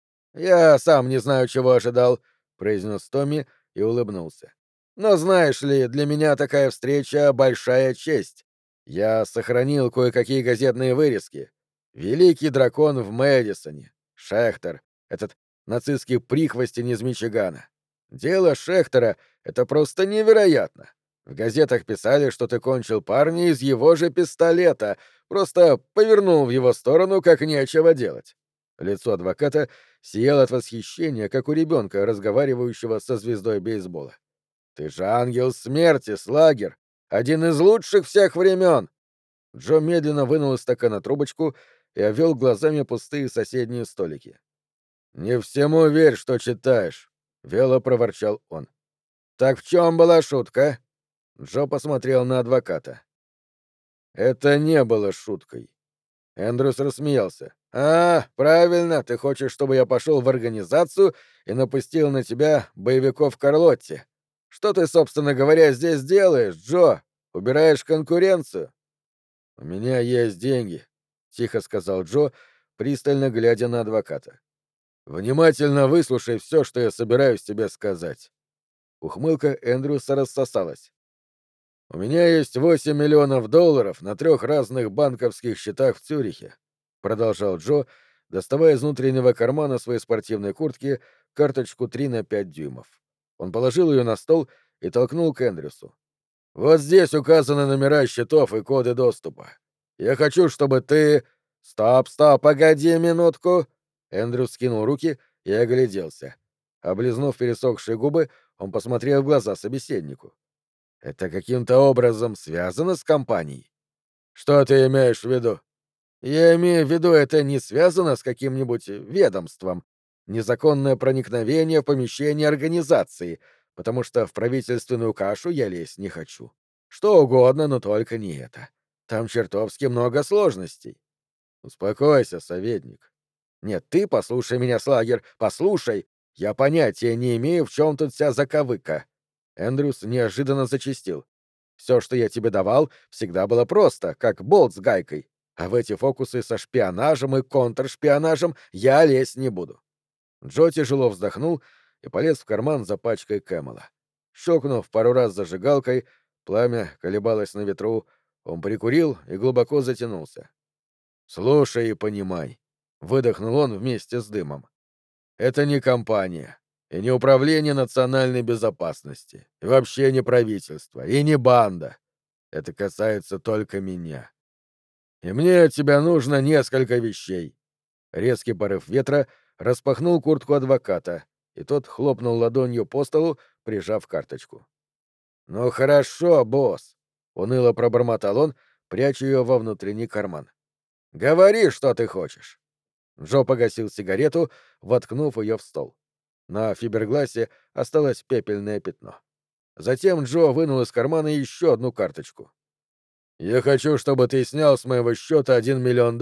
«Я сам не знаю, чего ожидал», — произнес Томми и улыбнулся. «Но знаешь ли, для меня такая встреча — большая честь. Я сохранил кое-какие газетные вырезки. Великий дракон в Мэдисоне, Шехтер, этот нацистский прихвостень из Мичигана. Дело Шехтера — это просто невероятно. В газетах писали, что ты кончил парня из его же пистолета, просто повернул в его сторону, как нечего делать». Лицо адвоката сияло от восхищения, как у ребенка, разговаривающего со звездой бейсбола. «Ты же ангел смерти, Слагер! Один из лучших всех времен!» Джо медленно вынул из стакана трубочку и обвел глазами пустые соседние столики. «Не всему верь, что читаешь», — вяло проворчал он. «Так в чем была шутка?» Джо посмотрел на адвоката. «Это не было шуткой». Эндрюс рассмеялся. «А, правильно, ты хочешь, чтобы я пошел в организацию и напустил на тебя боевиков Карлотти. Что ты, собственно говоря, здесь делаешь, Джо? Убираешь конкуренцию?» «У меня есть деньги», — тихо сказал Джо, пристально глядя на адвоката. «Внимательно выслушай все, что я собираюсь тебе сказать». Ухмылка Эндрюса рассосалась. «У меня есть $8 миллионов на 3 разных банковских счетах в Цюрихе», — продолжал Джо, доставая из внутреннего кармана своей спортивной куртки карточку 3 на 5 дюймов. Он положил ее на стол и толкнул к Эндрюсу. «Вот здесь указаны номера счетов и коды доступа. Я хочу, чтобы ты...» «Стоп, погоди минутку!» Эндрюс скинул руки и огляделся. Облизнув пересохшие губы, он посмотрел в глаза собеседнику. «Это каким-то образом связано с компанией?» «Что ты имеешь в виду?» «Я имею в виду, это не связано с каким-нибудь ведомством. Незаконное проникновение в помещение организации, потому что в правительственную кашу я лезть не хочу». Что угодно, но только не это. Там чертовски много сложностей. Успокойся, советник. Нет, ты послушай меня, Слагер, послушай. Я понятия не имею, в чем тут вся заковыка. Эндрюс неожиданно зачастил. Все, что я тебе давал, всегда было просто, как болт с гайкой. А в эти фокусы со шпионажем и контршпионажем я лезть не буду. Джо тяжело вздохнул и полез в карман за пачкой Кэмела. Щелкнув пару раз зажигалкой, пламя колебалось на ветру, он прикурил и глубоко затянулся. «Слушай и понимай», — выдохнул он вместе с дымом. «Это не компания, и не управление национальной безопасности, и вообще не правительство, и не банда. Это касается только меня. И мне от тебя нужно несколько вещей». Резкий порыв ветра распахнул куртку адвоката, и тот хлопнул ладонью по столу, прижав карточку. «Ну хорошо, босс», — уныло пробормотал он, пряча ее во внутренний карман. «Говори, что ты хочешь». Джо погасил сигарету, воткнув ее в стол. На фибергласе осталось пепельное пятно. Затем Джо вынул из кармана еще одну карточку. «Я хочу, чтобы ты снял с моего счета $1 миллион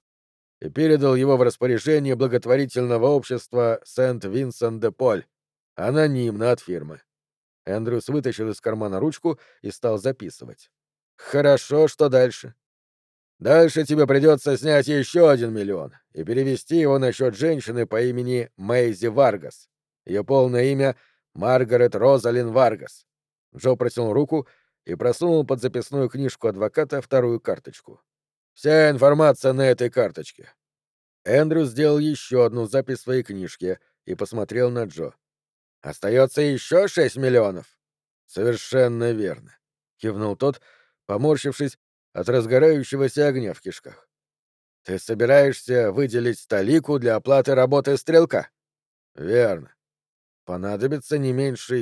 и передал его в распоряжение благотворительного общества Сент-Винсент-де-Поль, анонимно от фирмы». Эндрюс вытащил из кармана ручку и стал записывать. «Хорошо, что дальше?» «Дальше тебе придется снять еще $1 миллион и перевести его на счет женщины по имени Мэйзи Варгас. Ее полное имя — Маргарет Розалин Варгас». Джо протянул руку и просунул под записную книжку адвоката вторую карточку. «Вся информация на этой карточке». Эндрю сделал еще одну запись в своей книжке и посмотрел на Джо. «Остается еще 6 миллионов?» «Совершенно верно», — кивнул тот, поморщившись от разгорающегося огня в кишках. «Ты собираешься выделить талику для оплаты работы стрелка?» «Верно. Понадобится не меньше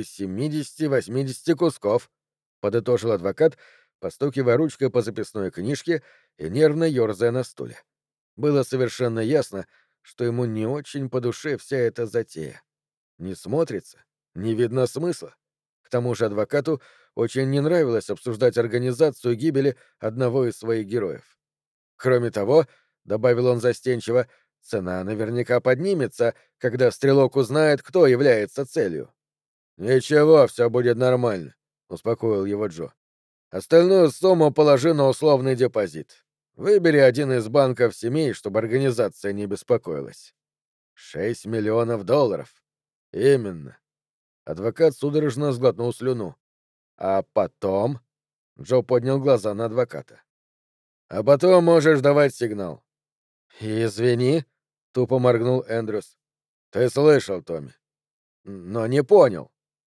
70-80 кусков», — подытожил адвокат, постукивая ручкой по записной книжке и нервно ёрзая на стуле. Было совершенно ясно, что ему не очень по душе вся эта затея. Не смотрится, не видно смысла. К тому же адвокату очень не нравилось обсуждать организацию гибели одного из своих героев. Кроме того, — добавил он застенчиво, — цена наверняка поднимется, когда стрелок узнает, кто является целью. «Ничего, все будет нормально», — успокоил его Джо. «Остальную сумму положи на условный депозит. Выбери один из банков семей, чтобы организация не беспокоилась». $6 миллионов. Именно. Адвокат судорожно сглотнул слюну. «А потом...» — Джо поднял глаза на адвоката. «А потом можешь давать сигнал». «Извини», — тупо моргнул Эндрюс. «Ты слышал, Томми. Но не понял.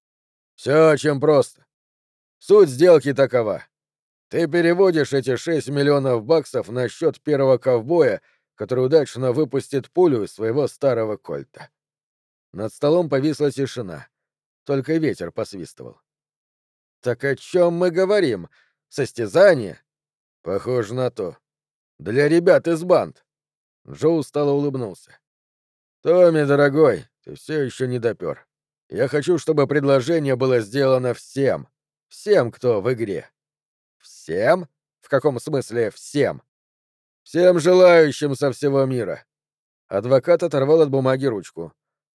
Все очень просто. Суть сделки такова. Ты переводишь эти $6 миллионов на счет первого ковбоя, который удачно выпустит пулю из своего старого кольта». Над столом повисла тишина. Только ветер посвистывал. «Так о чем мы говорим? Состязание?» «Похоже на то. Для ребят из банд». Джо устало улыбнулся. «Томми, дорогой, ты все еще не допер. Я хочу, чтобы предложение было сделано всем. Всем, кто в игре». «Всем? В каком смысле всем?» «Всем желающим со всего мира». Адвокат оторвал от бумаги ручку.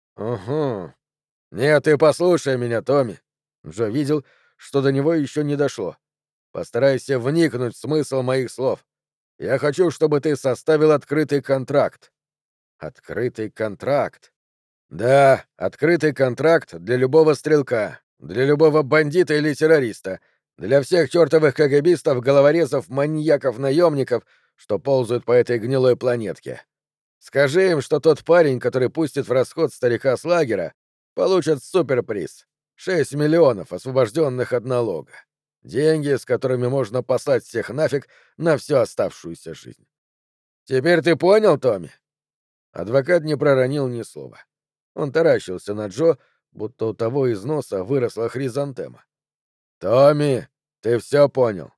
«Угу. Нет, ты послушай меня, Томми». Джо видел, что до него еще не дошло. «Постарайся вникнуть в смысл моих слов. Я хочу, чтобы ты составил открытый контракт». «Открытый контракт?» «Да, открытый контракт для любого стрелка, для любого бандита или террориста, для всех чертовых КГБистов, головорезов, маньяков, наемников, что ползают по этой гнилой планетке. Скажи им, что тот парень, который пустит в расход старика с лагеря, получит суперприз — 6 миллионов, освобожденных от налога. Деньги, с которыми можно послать всех нафиг на всю оставшуюся жизнь. Теперь ты понял, Томми?» Адвокат не проронил ни слова. Он таращился на Джо, будто у того из носа выросла хризантема. «Томми, ты все понял?»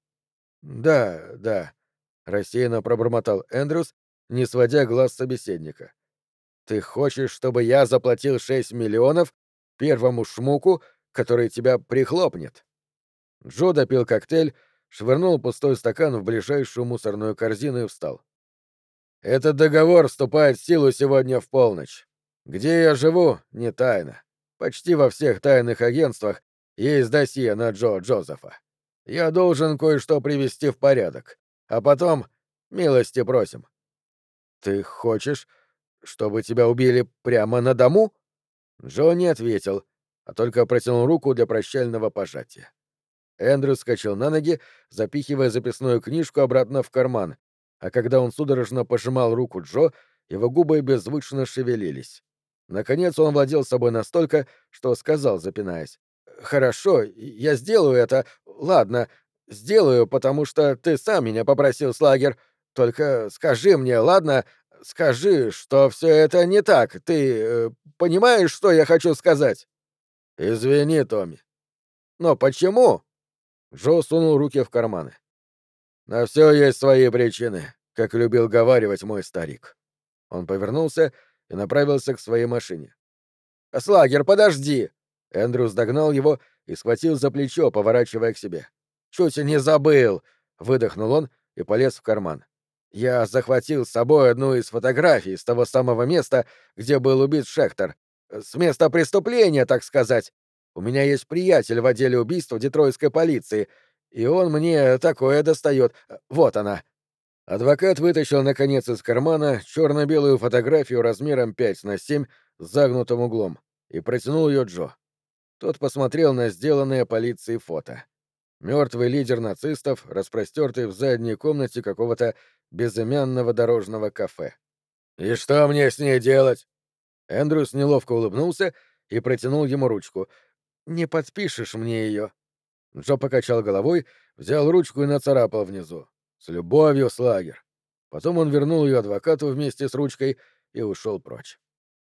«Да, да», — рассеянно пробормотал Эндрюс, не сводя глаз собеседника. «Ты хочешь, чтобы я заплатил 6 миллионов первому шмуку, который тебя прихлопнет?» Джо допил коктейль, швырнул пустой стакан в ближайшую мусорную корзину и встал. «Этот договор вступает в силу сегодня в полночь. Где я живу — не тайна. Почти во всех тайных агентствах есть досье на Джо Джозефа. Я должен кое-что привести в порядок. А потом милости просим». «Ты хочешь, чтобы тебя убили прямо на дому?» Джо не ответил, а только протянул руку для прощального пожатия. Эндрю вскочил на ноги, запихивая записную книжку обратно в карман, а когда он судорожно пожимал руку Джо, его губы беззвучно шевелились. Наконец он владел собой настолько, что сказал, запинаясь: «Хорошо, я сделаю это. Ладно, сделаю, потому что ты сам меня попросил, Слагер. Только скажи мне, ладно? Скажи, что все это не так. Ты понимаешь, что я хочу сказать?» «Извини, Томми. Но почему?» Джо сунул руки в карманы. «На все есть свои причины, как любил говаривать мой старик». Он повернулся и направился к своей машине. «Слагер, подожди!» Эндрюс догнал его и схватил за плечо, поворачивая к себе. «Чуть не забыл!» — выдохнул он и полез в карман. «Я захватил с собой одну из фотографий с того самого места, где был убит Шехтер. С места преступления, так сказать. У меня есть приятель в отделе убийств детройтской полиции, и он мне такое достает. Вот она». Адвокат вытащил, наконец, из кармана черно-белую фотографию размером 5 на 7 с загнутым углом и протянул ее Джо. Тот посмотрел на сделанное полицией фото. Мертвый лидер нацистов, распростертый в задней комнате какого-то безымянного дорожного кафе. «И что мне с ней делать?» Эндрюс неловко улыбнулся и протянул ему ручку. «Не подпишешь мне ее?» Джо покачал головой, взял ручку и нацарапал внизу. «С любовью, Слагер». Потом он вернул ее адвокату вместе с ручкой и ушел прочь.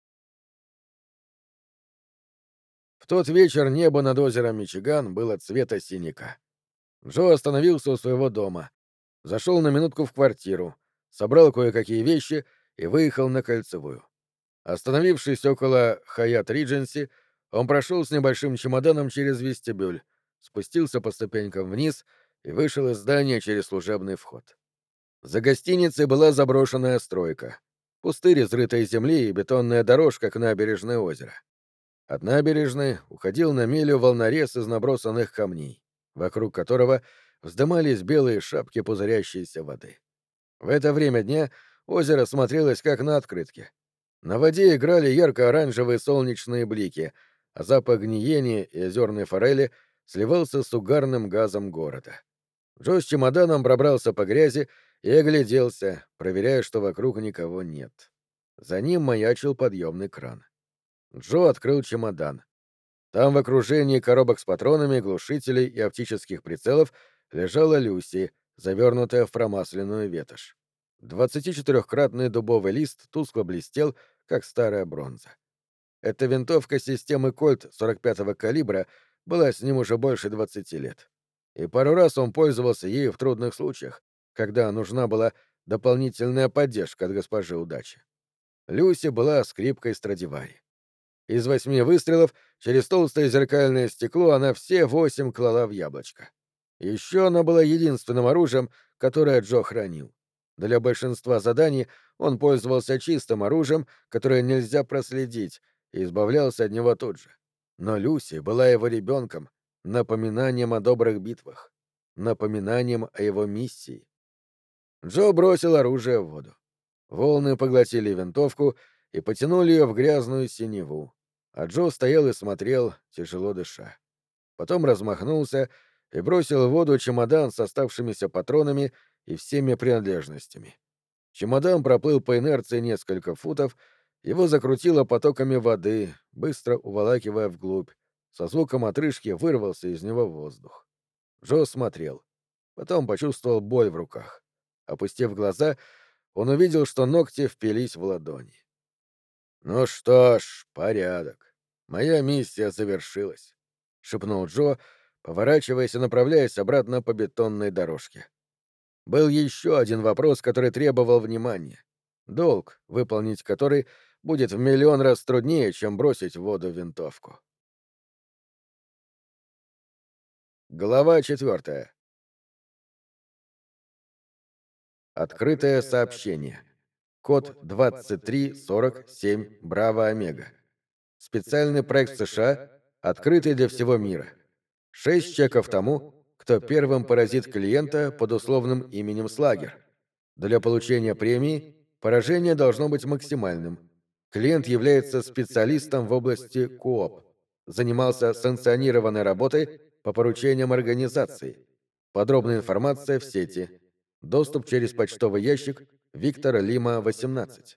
В тот вечер небо над озером Мичиган было цвета синяка. Джо остановился у своего дома, зашел на минутку в квартиру, собрал кое-какие вещи и выехал на Кольцевую. Остановившись около Хаят Ридженси, он прошел с небольшим чемоданом через вестибюль, спустился по ступенькам вниз и вышел из здания через служебный вход. За гостиницей была заброшенная стройка, пустырь изрытой земли и бетонная дорожка к набережной озера. От набережной уходил на милю волнорез из набросанных камней, вокруг которого вздымались белые шапки пузырящейся воды. В это время дня озеро смотрелось как на открытке. На воде играли ярко-оранжевые солнечные блики, а запах гниения и озерной форели сливался с угарным газом города. Джо с чемоданом пробрался по грязи и огляделся, проверяя, что вокруг никого нет. За ним маячил подъемный кран. Джо открыл чемодан. Там в окружении коробок с патронами, глушителей и оптических прицелов лежала Люси, завернутая в промасленную ветошь. 24-кратный дубовый лист тускло блестел, как старая бронза. Эта винтовка системы Кольт 45-го калибра была с ним уже больше 20 лет. И пару раз он пользовался ею в трудных случаях, когда нужна была дополнительная поддержка от госпожи удачи. Люси была скрипкой Страдивари. Из 8 выстрелов через толстое зеркальное стекло она все 8 клала в яблочко. Еще она была единственным оружием, которое Джо хранил. Для большинства заданий он пользовался чистым оружием, которое нельзя проследить, и избавлялся от него тут же. Но Люси была его ребенком, напоминанием о добрых битвах, напоминанием о его миссии. Джо бросил оружие в воду. Волны поглотили винтовку и потянули ее в грязную синеву, а Джо стоял и смотрел, тяжело дыша. Потом размахнулся и бросил в воду чемодан с оставшимися патронами и всеми принадлежностями. Чемодан проплыл по инерции несколько футов, его закрутило потоками воды, быстро уволакивая вглубь. Со звуком отрыжки вырвался из него воздух. Джо смотрел. Потом почувствовал боль в руках. Опустив глаза, он увидел, что ногти впились в ладони. «Ну что ж, порядок. Моя миссия завершилась», — шепнул Джо, поворачиваясь и направляясь обратно по бетонной дорожке. Был еще один вопрос, который требовал внимания. Долг, выполнить который будет в миллион раз труднее, чем бросить в воду винтовку. Глава 4. Открытое сообщение. Код 2347 Браво Омега. Специальный проект США, открытый для всего мира. 6 чеков тому, кто первым поразит клиента под условным именем Слагер. Для получения премии поражение должно быть максимальным. Клиент является специалистом в области КООП. Занимался санкционированной работой по поручениям организации. Подробная информация в сети. Доступ через почтовый ящик Виктора Лима, 18.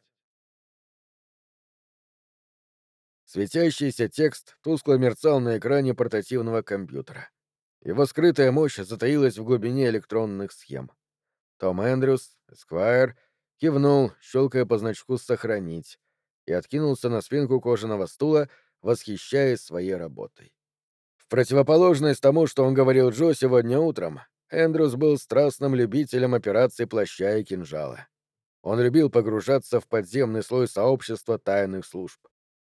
Светящийся текст тускло мерцал на экране портативного компьютера. Его скрытая мощь затаилась в глубине электронных схем. Том Эндрюс, Эсквайр, кивнул, щелкая по значку «Сохранить», и откинулся на спинку кожаного стула, восхищаясь своей работой. В противоположность тому, что он говорил Джо сегодня утром, Эндрюс был страстным любителем операций плаща и кинжала. Он любил погружаться в подземный слой сообщества тайных служб.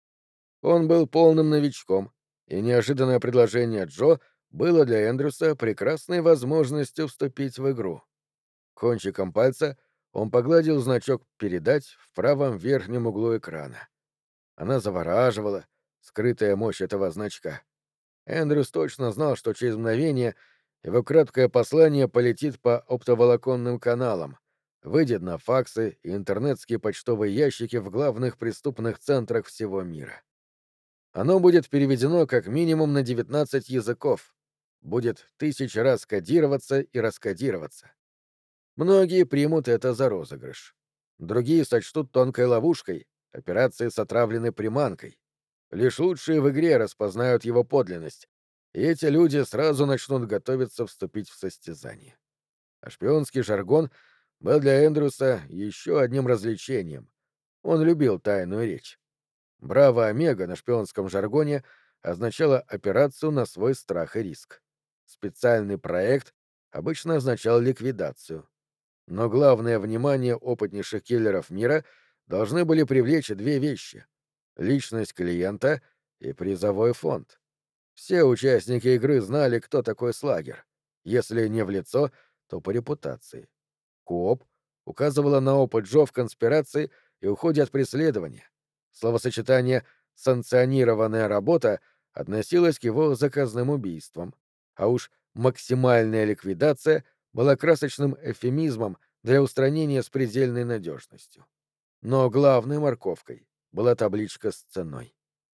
Он был полным новичком, и неожиданное предложение Джо было для Эндрюса прекрасной возможностью вступить в игру. Кончиком пальца он погладил значок «Передать» в правом верхнем углу экрана. Она завораживала, скрытая мощь этого значка. Эндрюс точно знал, что через мгновение его краткое послание полетит по оптоволоконным каналам, выйдет на факсы и интернетские почтовые ящики в главных преступных центрах всего мира. Оно будет переведено как минимум на 19 языков, будет 1000 раз кодироваться и раскодироваться. Многие примут это за розыгрыш. Другие сочтут тонкой ловушкой, операцией с отравленной приманкой. Лишь лучшие в игре распознают его подлинность, и эти люди сразу начнут готовиться вступить в состязание. А шпионский жаргон был для Эндрюса еще одним развлечением. Он любил тайную речь. «Браво Омега» на шпионском жаргоне означало операцию на свой страх и риск. Специальный проект обычно означал ликвидацию. Но главное внимание опытнейших киллеров мира должны были привлечь две вещи — личность клиента и призовой фонд. Все участники игры знали, кто такой Слагер. Если не в лицо, то по репутации. Кооп указывала на опыт Джо в конспирации и уходе от преследования. Словосочетание «санкционированная работа» относилось к его заказным убийствам. А уж максимальная ликвидация была красочным эвфемизмом для устранения с предельной надежностью. Но главной морковкой была табличка с ценой.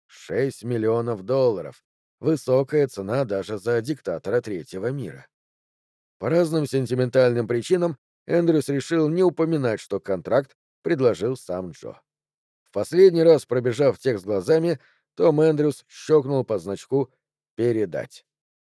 6 миллионов долларов. Высокая цена даже за диктатора третьего мира. По разным сентиментальным причинам Эндрюс решил не упоминать, что контракт предложил сам Джо. В последний раз, пробежав текст глазами, Том Эндрюс щелкнул по значку «Передать».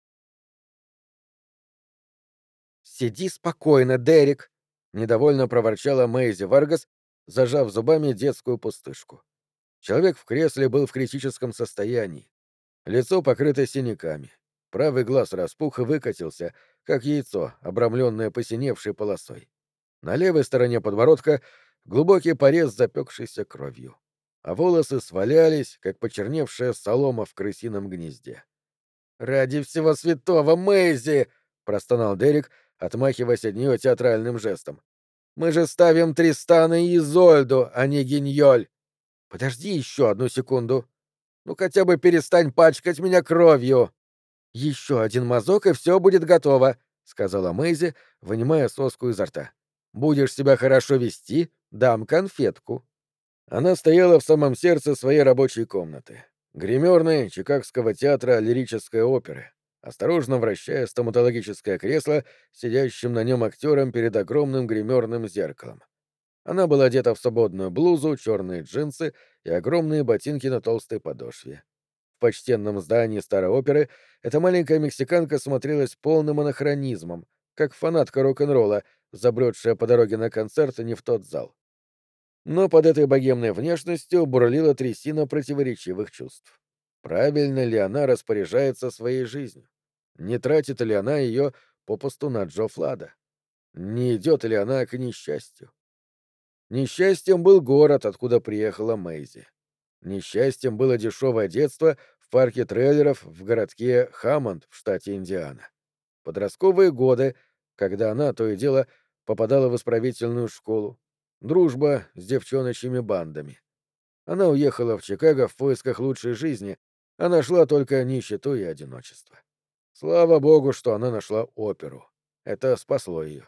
«Сиди спокойно, Дерек!» — недовольно проворчала Мэйзи Варгас, зажав зубами детскую пустышку. Человек в кресле был в критическом состоянии. Лицо покрыто синяками. Правый глаз распух и выкатился, как яйцо, обрамленное посиневшей полосой. На левой стороне подбородка глубокий порез, запекшийся кровью. А волосы свалялись, как почерневшая солома в крысином гнезде. «Ради всего святого, Мэйзи!» — простонал Дерек, отмахиваясь от нее театральным жестом. «Мы же ставим Тристана и Изольду, а не Гиньоль!» «Подожди еще одну секунду. Ну хотя бы перестань пачкать меня кровью!» «Еще один мазок, и все будет готово», — сказала Мэйзи, вынимая соску изо рта. «Будешь себя хорошо вести, дам конфетку». Она стояла в самом сердце своей рабочей комнаты, гримерной Чикагского театра лирической оперы, осторожно вращая стоматологическое кресло, сидящим на нем актером перед огромным гримерным зеркалом. Она была одета в свободную блузу, черные джинсы и огромные ботинки на толстой подошве. В почтенном здании старой оперы эта маленькая мексиканка смотрелась полным анахронизмом, как фанатка рок-н-ролла, забредшая по дороге на концерт не в тот зал. Но под этой богемной внешностью бурлила трясина противоречивых чувств. Правильно ли она распоряжается своей жизнью? Не тратит ли она ее попусту на Джо Флада? Не идет ли она к несчастью? Несчастьем был город, откуда приехала Мэйзи. Несчастьем было дешевое детство в парке трейлеров в городке Хаммонд в штате Индиана. Подростковые годы, когда она то и дело попадала в исправительную школу. Дружба с девчоночьими бандами. Она уехала в Чикаго в поисках лучшей жизни, а нашла только нищету и одиночество. Слава богу, что она нашла оперу. Это спасло ее.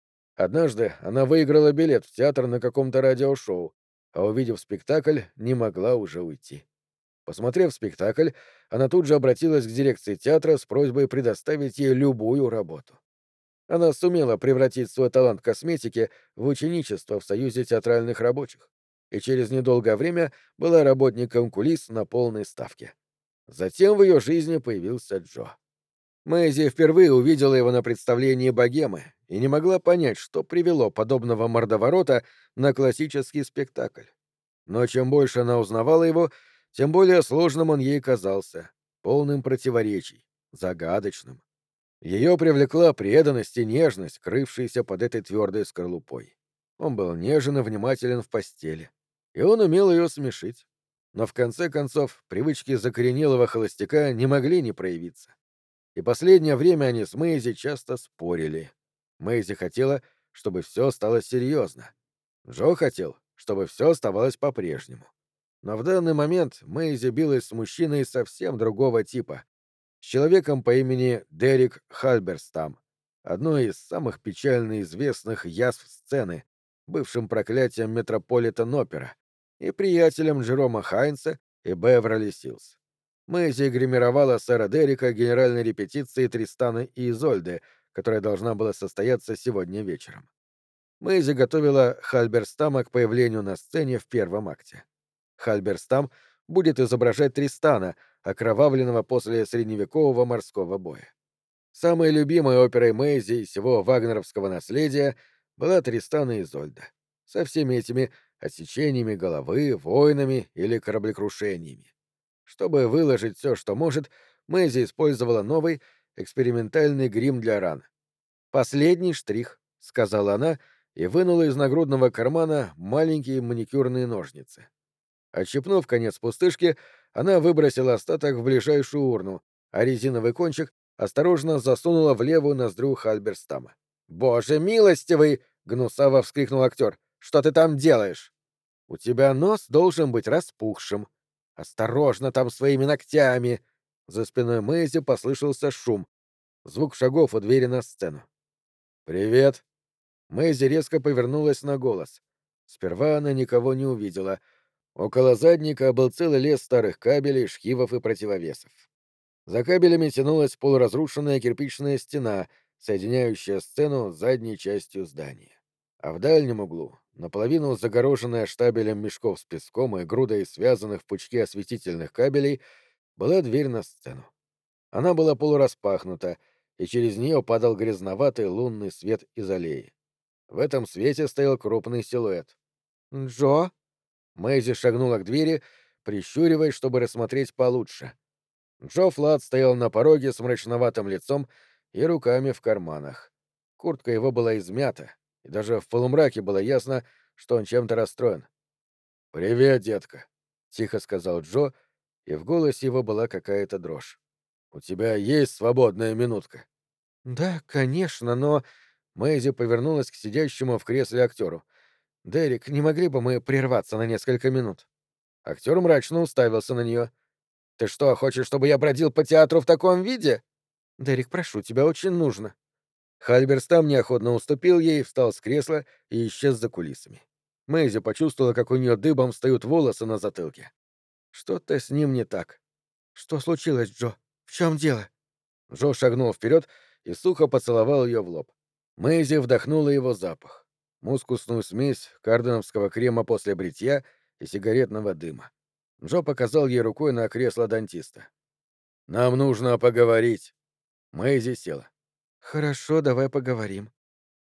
Однажды она выиграла билет в театр на каком-то радиошоу, а увидев спектакль, не могла уже уйти. Посмотрев спектакль, она тут же обратилась к дирекции театра с просьбой предоставить ей любую работу. Она сумела превратить свой талант косметики в ученичество в Союзе театральных рабочих и через недолгое время была работником кулис на полной ставке. Затем в ее жизни появился Джо. Мэйзи впервые увидела его на представлении «Богемы» и не могла понять, что привело подобного мордоворота на классический спектакль. Но чем больше она узнавала его, тем более сложным он ей казался, полным противоречий, загадочным. Ее привлекла преданность и нежность, крывшиеся под этой твердой скорлупой. Он был нежен и внимателен в постели, и он умел ее смешить. Но в конце концов привычки закоренелого холостяка не могли не проявиться. И последнее время они с Мэйзи часто спорили. Мэйзи хотела, чтобы все стало серьезно. Джо хотел, чтобы все оставалось по-прежнему. Но в данный момент Мэйзи билась с мужчиной совсем другого типа, с человеком по имени Дерек Хальберстам, одной из самых печально известных язв сцены, бывшим проклятием Метрополитен-опера, и приятелем Джерома Хайнса и Беверли Силз. Мэйзи гримировала сэра Дерека генеральной репетиции Тристана и Изольды, которая должна была состояться сегодня вечером. Мэйзи готовила Хальберстама к появлению на сцене в первом акте. Хальберстам будет изображать Тристана, окровавленного после средневекового морского боя. Самой любимой оперой Мэйзи из всего вагнеровского наследия была Тристан и Изольда, со всеми этими отсечениями головы, войнами или кораблекрушениями. Чтобы выложить все, что может, Мэйзи использовала новый экспериментальный грим для ран. «Последний штрих», — сказала она и вынула из нагрудного кармана маленькие маникюрные ножницы. Отщипнув конец пустышки, она выбросила остаток в ближайшую урну, а резиновый кончик осторожно засунула в левую ноздрю Хальберстама. «Боже милостивый!» — гнусаво вскрикнул актер. «Что ты там делаешь?» «У тебя нос должен быть распухшим. Осторожно там своими ногтями!» За спиной Мэйзи послышался шум. Звук шагов у двери на сцену. «Привет!» Мэйзи резко повернулась на голос. Сперва она никого не увидела. Около задника был целый лес старых кабелей, шкивов и противовесов. За кабелями тянулась полуразрушенная кирпичная стена, соединяющая сцену с задней частью здания. А в дальнем углу, наполовину загороженная штабелем мешков с песком и грудой связанных в пучке осветительных кабелей, была дверь на сцену. Она была полураспахнута, и через нее падал грязноватый лунный свет из аллеи. В этом свете стоял крупный силуэт. «Джо?» Мэйзи шагнула к двери, прищуриваясь, чтобы рассмотреть получше. Джо Флат стоял на пороге с мрачноватым лицом и руками в карманах. Куртка его была измята, и даже в полумраке было ясно, что он чем-то расстроен. «Привет, детка», — тихо сказал Джо, и в голосе его была какая-то дрожь. «У тебя есть свободная минутка?» «Да, конечно, но...» Мэйзи повернулась к сидящему в кресле актеру. «Дерек, не могли бы мы прерваться на несколько минут?» Актер мрачно уставился на нее. «Ты что, хочешь, чтобы я бродил по театру в таком виде?» «Дерек, прошу, тебя очень нужно». Хальберстам неохотно уступил ей, встал с кресла и исчез за кулисами. Мэйзи почувствовала, как у нее дыбом встают волосы на затылке. Что-то с ним не так. «Что случилось, Джо? В чем дело?» Джо шагнул вперед и сухо поцеловал ее в лоб. Мэйзи вдохнула его запах. Мускусную смесь карденовского крема после бритья и сигаретного дыма. Джо показал ей рукой на кресло дантиста. «Нам нужно поговорить». Мэйзи села. «Хорошо, давай поговорим».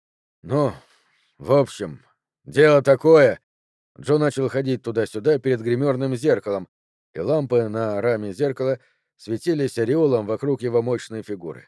«Ну, в общем, дело такое...» Джо начал ходить туда-сюда перед гримерным зеркалом, и лампы на раме зеркала светились ореолом вокруг его мощной фигуры.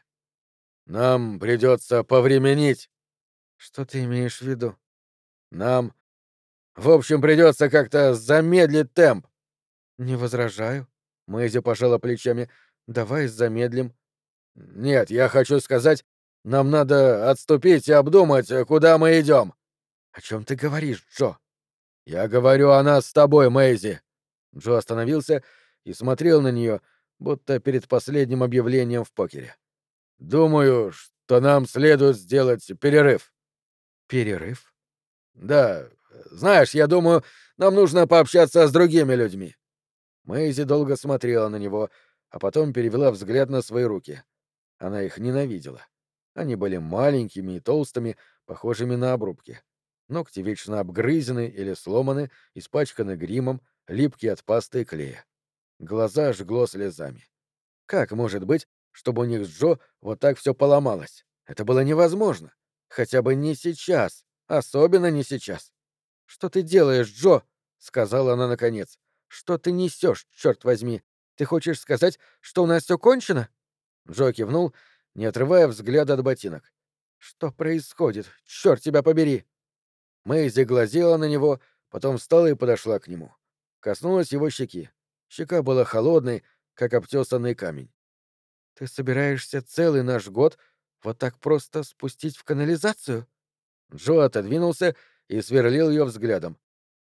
«Нам придется повременить». «Что ты имеешь в виду?» «Нам... В общем, придется как-то замедлить темп». «Не возражаю». Мэйзи пожала плечами. «Давай замедлим». «Нет, я хочу сказать, Нам надо отступить и обдумать, куда мы идем. О чем ты говоришь, Джо? Я говорю о нас с тобой, Мэйзи. Джо остановился и смотрел на нее, будто перед последним объявлением в покере. Думаю, что нам следует сделать перерыв. Перерыв? Да, знаешь, я думаю, нам нужно пообщаться с другими людьми. Мэйзи долго смотрела на него, а потом перевела взгляд на свои руки. Она их ненавидела. Они были маленькими и толстыми, похожими на обрубки. Ногти вечно обгрызены или сломаны, испачканы гримом, липкие от пасты и клея. Глаза жгло слезами. Как может быть, чтобы у них с Джо вот так все поломалось? Это было невозможно. Хотя бы не сейчас. Особенно не сейчас. «Что ты делаешь, Джо?» — сказала она наконец. «Что ты несешь, черт возьми? Ты хочешь сказать, что у нас все кончено?» Джо кивнул, не отрывая взгляда от ботинок. «Что происходит? Черт тебя побери!» Мэйзи глазела на него, потом встала и подошла к нему. Коснулась его щеки. Щека была холодной, как обтесанный камень. «Ты собираешься целый наш год вот так просто спустить в канализацию?» Джо отодвинулся и сверлил ее взглядом.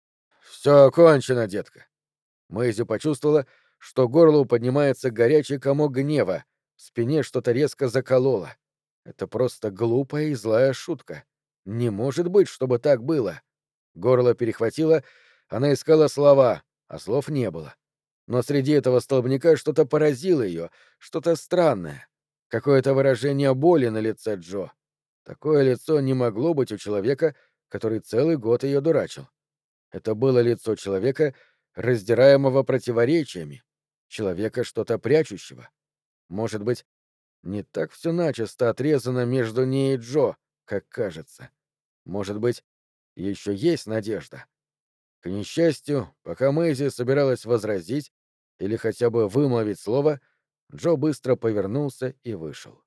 «Все кончено, детка». Мэйзи почувствовала, что к горлу поднимается горячий комок гнева, в спине что-то резко закололо. Это просто глупая и злая шутка. Не может быть, чтобы так было. Горло перехватило, она искала слова, а слов не было. Но среди этого столбняка что-то поразило ее, что-то странное. Какое-то выражение боли на лице Джо. Такое лицо не могло быть у человека, который целый год ее дурачил. Это было лицо человека, раздираемого противоречиями, человека, что-то прячущего. Может быть, не так все начисто отрезано между ней и Джо, как кажется. Может быть, еще есть надежда. К несчастью, пока Мэйзи собиралась возразить или хотя бы вымолвить слово, Джо быстро повернулся и вышел.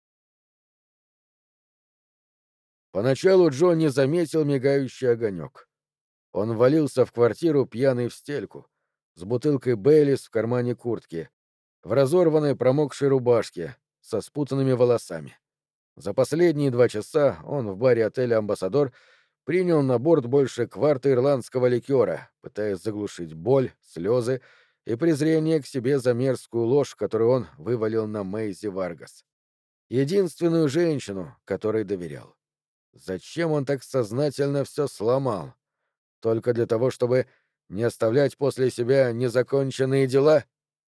Поначалу Джо не заметил мигающий огонек. Он валился в квартиру пьяный в стельку, с бутылкой Бейлис в кармане куртки, в разорванной промокшей рубашке, со спутанными волосами. За последние 2 часа он в баре отеля «Амбассадор» принял на борт больше кварты ирландского ликера, пытаясь заглушить боль, слезы и презрение к себе за мерзкую ложь, которую он вывалил на Мэйзи Варгас. Единственную женщину, которой доверял. Зачем он так сознательно все сломал? Только для того, чтобы не оставлять после себя незаконченные дела?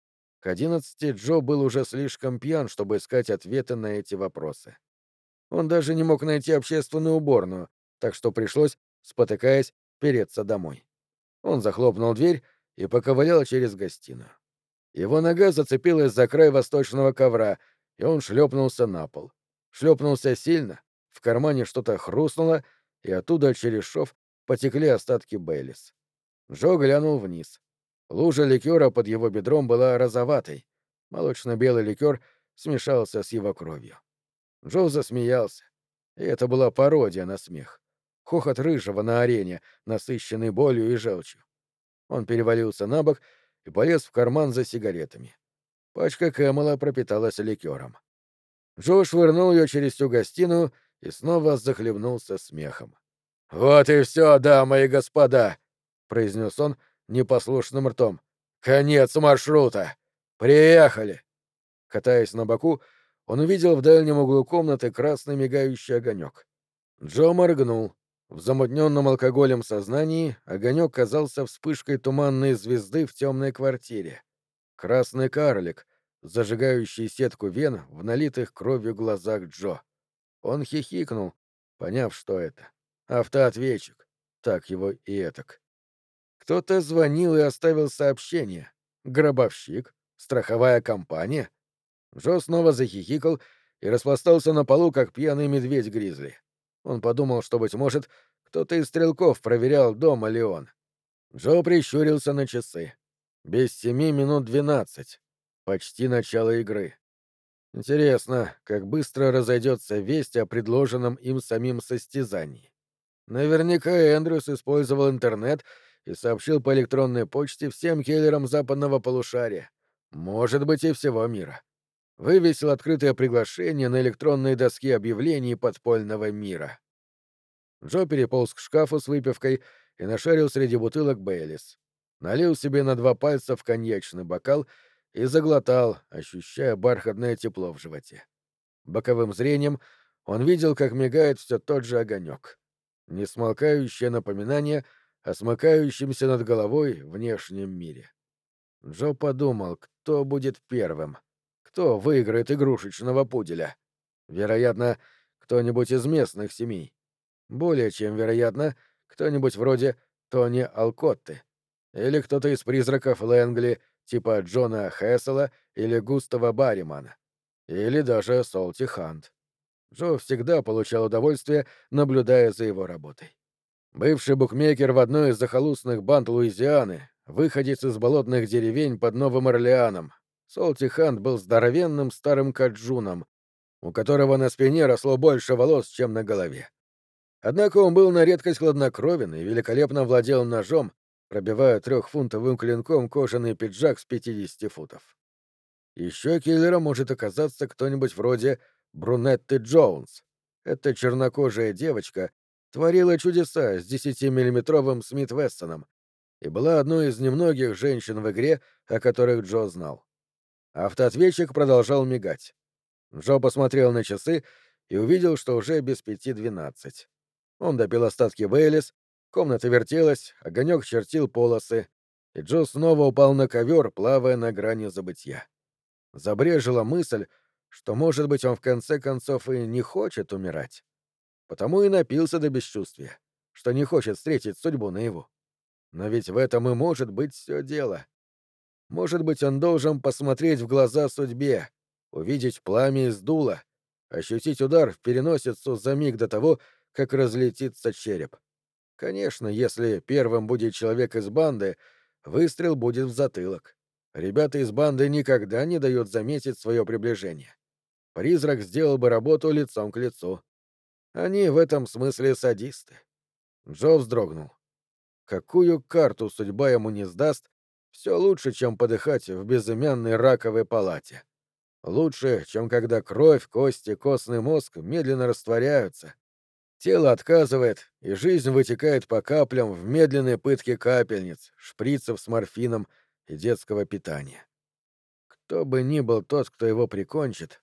К 11 Джо был уже слишком пьян, чтобы искать ответы на эти вопросы. Он даже не мог найти общественную уборную, так что пришлось, спотыкаясь, переться домой. Он захлопнул дверь и поковылял через гостиную. Его нога зацепилась за край восточного ковра, и он шлепнулся на пол. Шлепнулся сильно, в кармане что-то хрустнуло, и оттуда через шов потекли остатки Бейлис. Джо глянул вниз. Лужа ликера под его бедром была розоватой. Молочно-белый ликер смешался с его кровью. Джо засмеялся. И это была пародия на смех. Хохот рыжего на арене, насыщенный болью и желчью. Он перевалился на бок и полез в карман за сигаретами. Пачка Кэмела пропиталась ликером. Джо швырнул ее через всю гостиную и снова захлебнулся смехом. «Вот и все, дамы и господа!» — произнес он непослушным ртом. «Конец маршрута! Приехали!» Катаясь на боку, он увидел в дальнем углу комнаты красный мигающий огонек. Джо моргнул. В замутненном алкоголем сознании огонек казался вспышкой туманной звезды в темной квартире. Красный карлик, зажигающий сетку вен в налитых кровью глазах Джо. Он хихикнул, поняв, что это. Автоответчик. Так его и этак. Кто-то звонил и оставил сообщение. Гробовщик? Страховая компания? Джо снова захихикал и распластался на полу, как пьяный медведь-гризли. Он подумал, что, быть может, кто-то из стрелков проверял, дома ли он. Джо прищурился на часы. Без 7 минут 12. Почти начало игры. Интересно, как быстро разойдется весть о предложенном им самим состязании. Наверняка Эндрюс использовал интернет и сообщил по электронной почте всем киллерам западного полушария. Может быть, и всего мира. Вывесил открытое приглашение на электронной доске объявлений подпольного мира. Джо переполз к шкафу с выпивкой и нашарил среди бутылок Бейлис. Налил себе на 2 пальца в коньячный бокал и заглотал, ощущая бархатное тепло в животе. Боковым зрением он видел, как мигает все тот же огонек. Несмолкающее напоминание о смыкающемся над головой внешнем мире. Джо подумал, кто будет первым. Кто выиграет игрушечного пуделя? Вероятно, кто-нибудь из местных семей. Более чем вероятно, кто-нибудь вроде Тони Алкотты. Или кто-то из призраков Лэнгли, типа Джона Хэссела или Густава Барримана. Или даже Солти Хант. Джо всегда получал удовольствие, наблюдая за его работой. Бывший букмекер в одной из захолустных банд Луизианы, выходец из болотных деревень под Новым Орлеаном, Солти Хант был здоровенным старым каджуном, у которого на спине росло больше волос, чем на голове. Однако он был на редкость хладнокровен и великолепно владел ножом, пробивая 3-фунтовым клинком кожаный пиджак с 50 футов. Еще киллером может оказаться кто-нибудь вроде Брунетты Джонс. Эта чернокожая девочка творила чудеса с 10-миллиметровым Смит-Вессоном и была одной из немногих женщин в игре, о которых Джо знал. Автоответчик продолжал мигать. Джо посмотрел на часы и увидел, что уже без 5:12. Он допил остатки Бейлис, комната вертелась, огонек чертил полосы, и Джо снова упал на ковер, плавая на грани забытья. Забрежила мысль, что, может быть, он в конце концов и не хочет умирать. Потому и напился до бесчувствия, что не хочет встретить судьбу наяву. Но ведь в этом и может быть все дело. Может быть, он должен посмотреть в глаза судьбе, увидеть пламя из дула, ощутить удар в переносицу за миг до того, как разлетится череп. Конечно, если первым будет человек из банды, выстрел будет в затылок. Ребята из банды никогда не дают заметить свое приближение. Призрак сделал бы работу лицом к лицу. Они в этом смысле садисты. Джо вздрогнул. Какую карту судьба ему не сдаст, все лучше, чем подыхать в безымянной раковой палате. Лучше, чем когда кровь, кости, костный мозг медленно растворяются. Тело отказывает, и жизнь вытекает по каплям в медленной пытке капельниц, шприцев с морфином и детского питания. Кто бы ни был тот, кто его прикончит,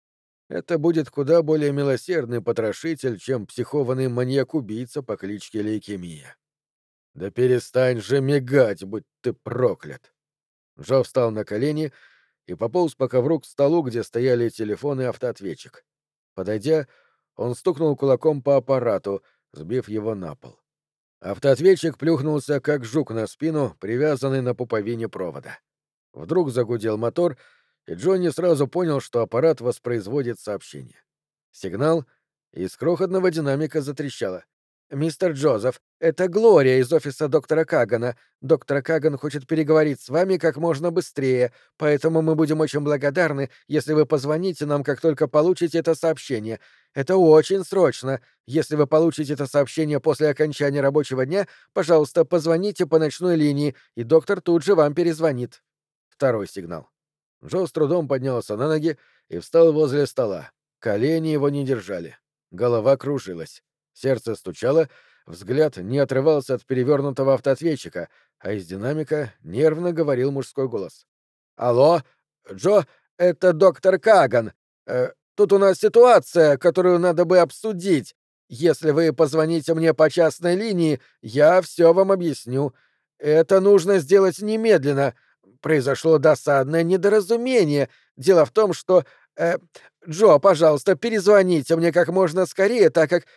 это будет куда более милосердный потрошитель, чем психованный маньяк-убийца по кличке Лейкемия. Да перестань же мигать, будь ты проклят! Джо встал на колени и пополз по ковру к столу, где стояли телефон и автоответчик. Подойдя, он стукнул кулаком по аппарату, сбив его на пол. Автоответчик плюхнулся, как жук на спину, привязанный на пуповине провода. Вдруг загудел мотор, и Джонни сразу понял, что аппарат воспроизводит сообщение. Сигнал, и из крохотного динамика затрещало. «Мистер Джозеф, это Глория из офиса доктора Кагана. Доктор Каган хочет переговорить с вами как можно быстрее, поэтому мы будем очень благодарны, если вы позвоните нам, как только получите это сообщение. Это очень срочно. Если вы получите это сообщение после окончания рабочего дня, пожалуйста, позвоните по ночной линии, и доктор тут же вам перезвонит». Второй сигнал. Джо с трудом поднялся на ноги и встал возле стола. Колени его не держали. Голова кружилась. Сердце стучало, взгляд не отрывался от перевернутого автоответчика, а из динамика нервно говорил мужской голос. «Алло, Джо, это доктор Каган. Тут у нас ситуация, которую надо бы обсудить. Если вы позвоните мне по частной линии, я все вам объясню. Это нужно сделать немедленно. Произошло досадное недоразумение. Дело в том, что... Джо, пожалуйста, перезвоните мне как можно скорее, так как...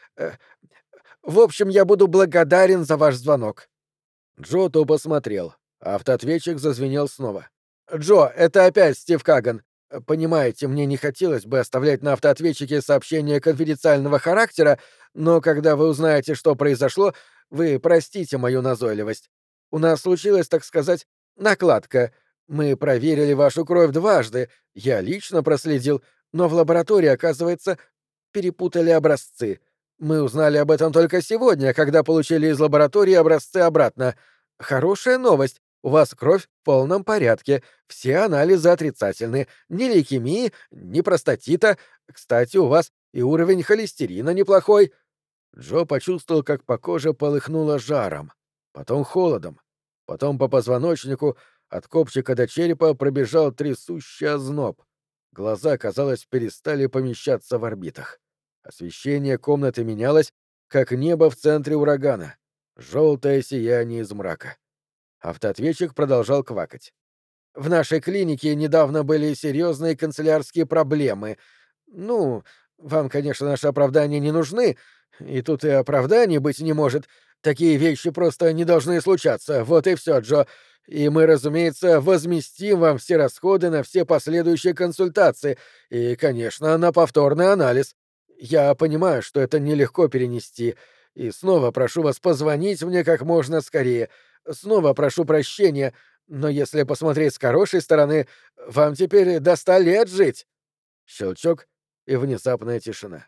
в общем, я буду благодарен за ваш звонок». Джо тупо смотрел. Автоответчик зазвенел снова. «Джо, это опять Стив Каган. Понимаете, мне не хотелось бы оставлять на автоответчике сообщения конфиденциального характера, но когда вы узнаете, что произошло, вы простите мою назойливость. У нас случилась, так сказать, накладка. Мы проверили вашу кровь дважды, я лично проследил, но в лаборатории, оказывается, перепутали образцы. Мы узнали об этом только сегодня, когда получили из лаборатории образцы обратно. Хорошая новость. У вас кровь в полном порядке, все анализы отрицательны, ни лейкемии, ни простатита. Кстати, у вас и уровень холестерина неплохой». Джо почувствовал, как по коже полыхнуло жаром, потом холодом, потом по позвоночнику от копчика до черепа пробежал трясущий озноб. Глаза, казалось, перестали помещаться в орбитах. Освещение комнаты менялось, как небо в центре урагана. Желтое сияние из мрака. Автоответчик продолжал квакать. В нашей клинике недавно были серьезные канцелярские проблемы. Ну, вам, конечно, наши оправдания не нужны, и тут и оправданий быть не может. Такие вещи просто не должны случаться. Вот и все, Джо. И мы, разумеется, возместим вам все расходы на все последующие консультации и, конечно, на повторный анализ. Я понимаю, что это нелегко перенести, и снова прошу вас позвонить мне как можно скорее. Снова прошу прощения, но если посмотреть с хорошей стороны, вам теперь до 100 лет жить. Щелчок и внезапная тишина.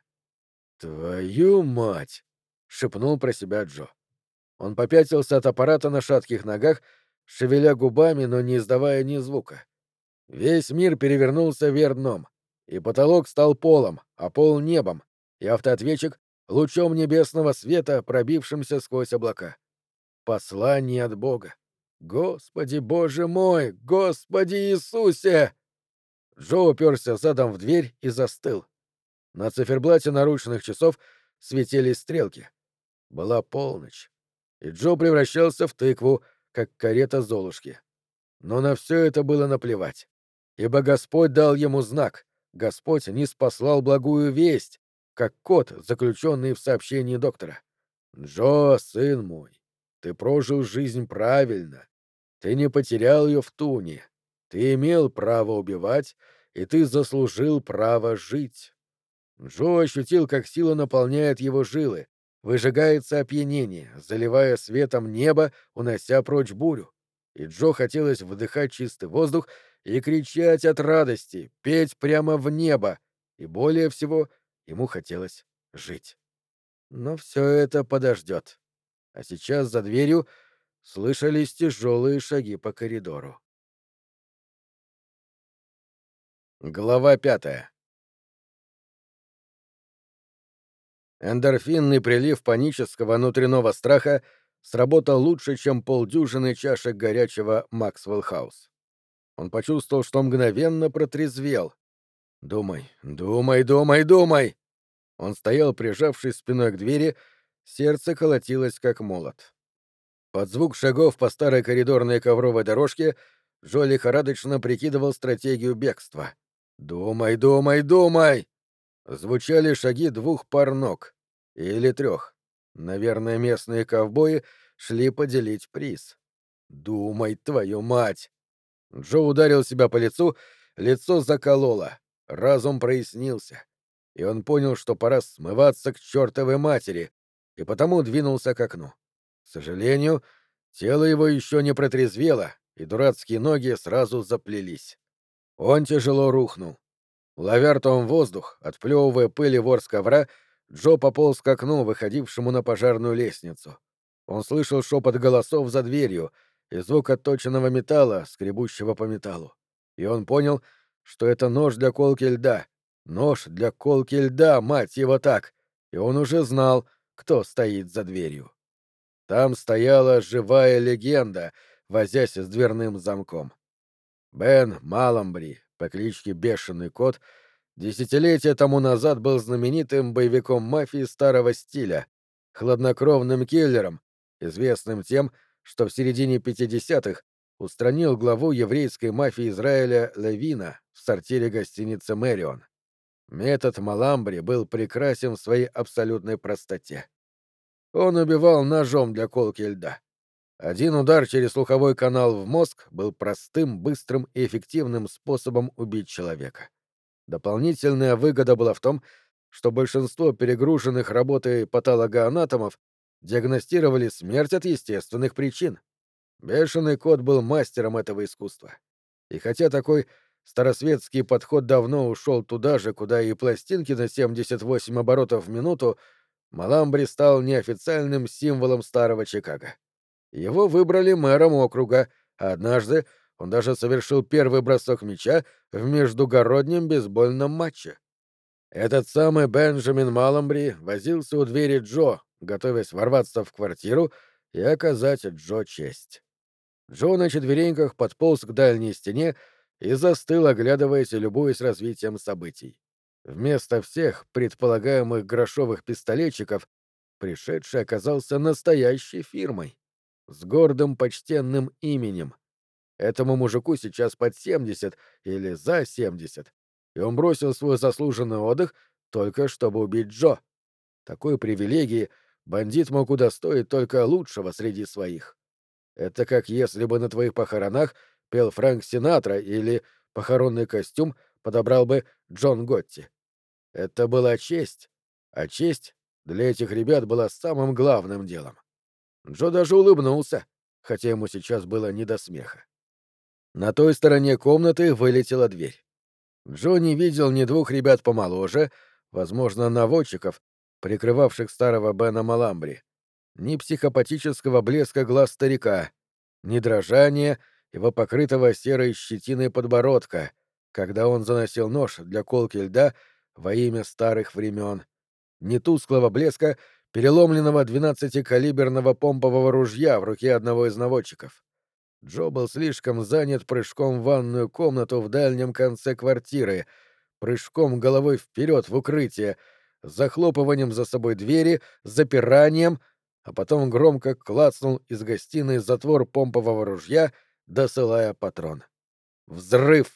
«Твою мать!» — шепнул про себя Джо. Он попятился от аппарата на шатких ногах, шевеля губами, но не издавая ни звука. Весь мир перевернулся вверх дном, и потолок стал полом, а пол — небом, и автоответчик — лучом небесного света, пробившимся сквозь облака. Послание от Бога. Господи Боже мой! Господи Иисусе! Джо уперся задом в дверь и застыл. На циферблате наручных часов светились стрелки. Была полночь, и Джо превращался в тыкву, как карета Золушки. Но на все это было наплевать, ибо Господь дал ему знак. Господь ниспослал благую весть, как код, заключенный в сообщении доктора. «Джо, сын мой, ты прожил жизнь правильно. Ты не потерял ее в туне. Ты имел право убивать, и ты заслужил право жить». Джо ощутил, как сила наполняет его жилы, выжигается опьянение, заливая светом небо, унося прочь бурю. И Джо хотелось вдыхать чистый воздух и кричать от радости, петь прямо в небо, и более всего ему хотелось жить. Но все это подождет. А сейчас за дверью слышались тяжелые шаги по коридору. Глава 5. Эндорфинный прилив панического внутреннего страха сработал лучше, чем полдюжины чашек горячего Максвелл Хаус. Он почувствовал, что мгновенно протрезвел. «Думай, думай, думай, думай!» Он стоял, прижавшись спиной к двери, сердце колотилось, как молот. Под звук шагов по старой коридорной ковровой дорожке Джо лихорадочно прикидывал стратегию бегства. «Думай, думай, думай!» Звучали шаги 2 пар ног. Или 3. Наверное, местные ковбои шли поделить приз. «Думай, твою мать!» Джо ударил себя по лицу, лицо закололо, разум прояснился. И он понял, что пора смываться к чертовой матери, и потому двинулся к окну. К сожалению, тело его еще не протрезвело, и дурацкие ноги сразу заплелись. Он тяжело рухнул. Ловя ртом воздух, отплевывая пыль и вор с ковра, Джо пополз к окну, выходившему на пожарную лестницу. Он слышал шепот голосов за дверью и звук отточенного металла, скребущего по металлу. И он понял, что это нож для колки льда. Нож для колки льда, мать его так! И он уже знал, кто стоит за дверью. Там стояла живая легенда, возясь с дверным замком. Бен Маламбри, по кличке Бешеный Кот, десятилетия тому назад был знаменитым боевиком мафии старого стиля, хладнокровным киллером, известным тем, что в середине 50-х устранил главу еврейской мафии Израиля Левина в сортире гостиницы «Мэрион». Метод Маламбри был прекрасен в своей абсолютной простоте. Он убивал ножом для колки льда. Один удар через слуховой канал в мозг был простым, быстрым и эффективным способом убить человека. Дополнительная выгода была в том, что большинство перегруженных работой патологоанатомов диагностировали смерть от естественных причин. Бешеный кот был мастером этого искусства. И хотя такой старосветский подход давно ушел туда же, куда и пластинки на 78 оборотов в минуту, Маламбри стал неофициальным символом старого Чикаго. Его выбрали мэром округа, а однажды он даже совершил первый бросок мяча в междугороднем бейсбольном матче. Этот самый Бенджамин Малламбри возился у двери Джо, готовясь ворваться в квартиру и оказать Джо честь. Джо на четвереньках подполз к дальней стене и застыл, оглядываясь и любуясь развитием событий. Вместо всех предполагаемых грошовых пистолетчиков пришедший оказался настоящей фирмой, с гордым почтенным именем. Этому мужику сейчас под 70 или за 70, и он бросил свой заслуженный отдых только чтобы убить Джо. Такой привилегии бандит мог удостоить только лучшего среди своих. Это как если бы на твоих похоронах пел Фрэнк Синатра или похоронный костюм подобрал бы Джон Готти. Это была честь, а честь для этих ребят была самым главным делом. Джо даже улыбнулся, хотя ему сейчас было не до смеха. На той стороне комнаты вылетела дверь. Джо не видел ни двух ребят помоложе, возможно, наводчиков, прикрывавших старого Бена Маламбри, ни психопатического блеска глаз старика, ни дрожания его покрытого серой щетиной подбородка, когда он заносил нож для колки льда во имя старых времен, ни тусклого блеска переломленного 12-калиберного помпового ружья в руке одного из наводчиков. Джо был слишком занят прыжком в ванную комнату в дальнем конце квартиры, прыжком головой вперед в укрытие, захлопыванием за собой двери, запиранием, а потом громко клацнул из гостиной затвор помпового ружья, досылая патрон. Взрыв!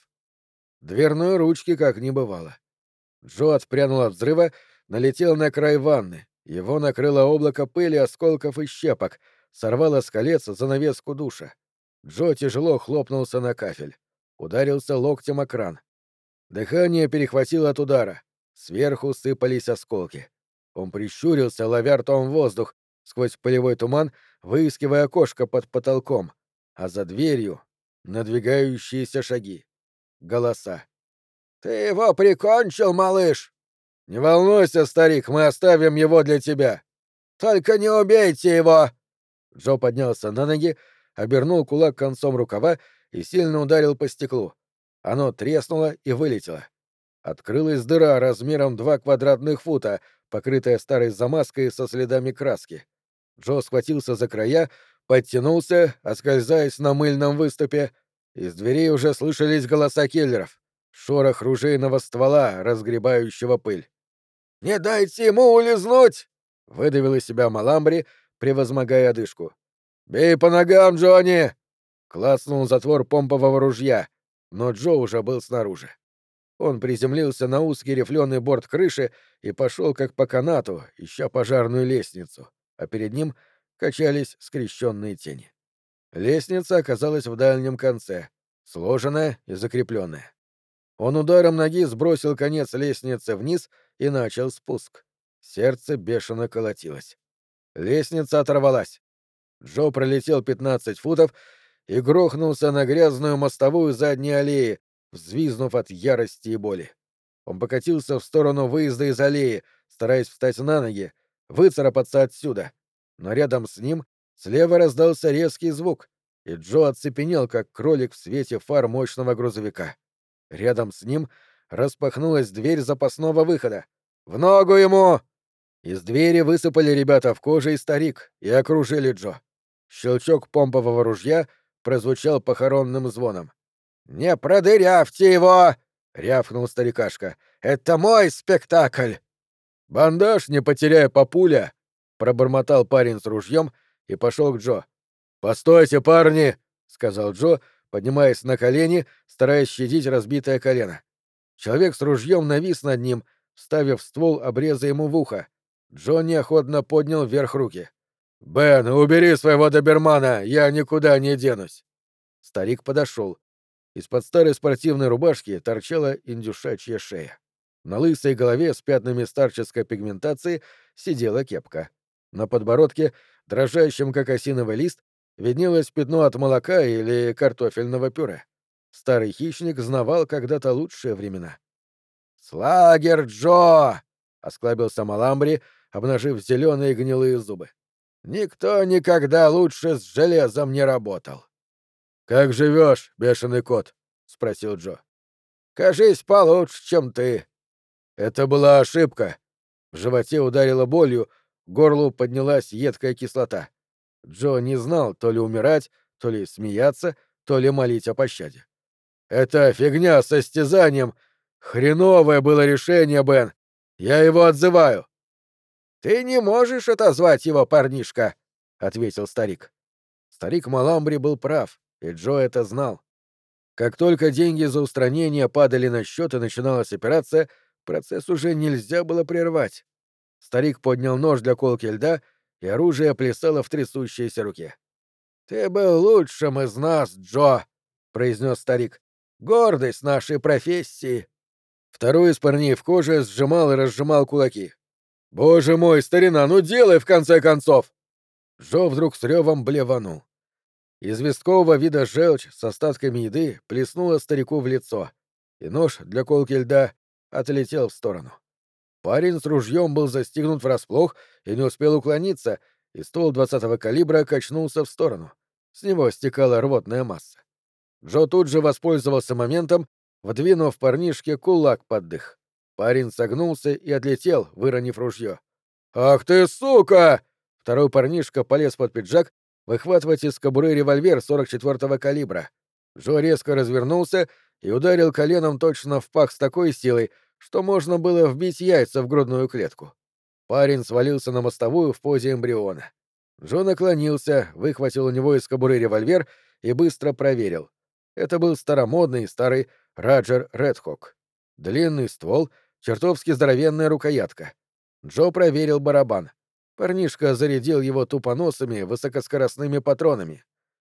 Дверной ручки как не бывало. Джо отпрянул от взрыва, налетел на край ванны. Его накрыло облако пыли, осколков и щепок, сорвало с колец занавеску душа. Джо тяжело хлопнулся на кафель. Ударился локтем о кран. Дыхание перехватило от удара. Сверху сыпались осколки. Он прищурился, ловя ртом воздух, сквозь пылевой туман, выискивая окошко под потолком. А за дверью — надвигающиеся шаги. Голоса. «Ты его прикончил, малыш!» «Не волнуйся, старик, мы оставим его для тебя!» «Только не убейте его!» Джо поднялся на ноги, обернул кулак концом рукава и сильно ударил по стеклу. Оно треснуло и вылетело. Открылась дыра размером 2 квадратных фута, покрытая старой замазкой со следами краски. Джо схватился за края, подтянулся, оскользаясь на мыльном выступе. Из дверей уже слышались голоса киллеров. Шорох ружейного ствола, разгребающего пыль. «Не дайте ему улизнуть!» — выдавил из себя Маламбри, превозмогая одышку. «Бей по ногам, Джонни!» — клацнул затвор помпового ружья, но Джо уже был снаружи. Он приземлился на узкий рифленый борт крыши и пошел как по канату, ища пожарную лестницу, а перед ним качались скрещенные тени. Лестница оказалась в дальнем конце, сложенная и закрепленная. Он ударом ноги сбросил конец лестницы вниз и начал спуск. Сердце бешено колотилось. Лестница оторвалась. Джо пролетел 15 футов и грохнулся на грязную мостовую задней аллеи, взвизнув от ярости и боли. Он покатился в сторону выезда из аллеи, стараясь встать на ноги, выцарапаться отсюда. Но рядом с ним слева раздался резкий звук, и Джо оцепенел, как кролик в свете фар мощного грузовика. Рядом с ним распахнулась дверь запасного выхода. «В ногу ему!» Из двери высыпали ребята в коже и старик и окружили Джо. Щелчок помпового ружья прозвучал похоронным звоном. «Не продырявьте его!» — рявкнул старикашка. «Это мой спектакль!» «Бандаж, не потеряя папуля!» — пробормотал парень с ружьем и пошел к Джо. «Постойте, парни!» — сказал Джо, поднимаясь на колени, стараясь щадить разбитое колено. Человек с ружьем навис над ним, вставив ствол обреза ему в ухо. Джо неохотно поднял вверх руки. «Бен, убери своего добермана, я никуда не денусь!» Старик подошел. Из-под старой спортивной рубашки торчала индюшачья шея. На лысой голове с пятнами старческой пигментации сидела кепка. На подбородке, дрожащем как осиновый лист, виднелось пятно от молока или картофельного пюре. Старый хищник знавал когда-то лучшие времена. «Слагер Джо!» — осклабился Маламбри, обнажив зеленые гнилые зубы. «Никто никогда лучше с железом не работал!» «Как живешь, бешеный кот?» — спросил Джо. «Кажись, получше, чем ты». Это была ошибка. В животе ударило болью, к горлу поднялась едкая кислота. Джо не знал, то ли умирать, то ли смеяться, то ли молить о пощаде. «Это фигня с состязанием. Хреновое было решение, Бен. Я его отзываю». «Ты не можешь отозвать его, парнишка», — ответил старик. Старик Маламбри был прав, и Джо это знал. Как только деньги за устранение падали на счет и начиналась операция, процесс уже нельзя было прервать. Старик поднял нож для колки льда, и оружие плясало в трясущейся руке. «Ты был лучшим из нас, Джо», — произнес старик. «Гордость нашей профессии». Второй из парней в коже сжимал и разжимал кулаки. «Боже мой, старина, ну делай в конце концов!» Джо вдруг с ревом блеванул. Известкового вида желчь с остатками еды плеснула старику в лицо, и нож для колки льда отлетел в сторону. Парень с ружьем был застигнут врасплох и не успел уклониться, и ствол 20-го калибра качнулся в сторону. С него стекала рвотная масса. Джо тут же воспользовался моментом, вдвинув парнишке кулак под дых. Парень согнулся и отлетел, выронив ружье. «Ах ты, сука!» Второй парнишка полез под пиджак выхватывать из кобуры револьвер 44-го калибра. Джо резко развернулся и ударил коленом точно в пах с такой силой, что можно было вбить яйца в грудную клетку. Парень свалился на мостовую в позе эмбриона. Джо наклонился, выхватил у него из кобуры револьвер и быстро проверил. Это был старомодный старый Раджер Редхок. Длинный ствол, чертовски здоровенная рукоятка. Джо проверил барабан. Парнишка зарядил его тупоносыми высокоскоростными патронами.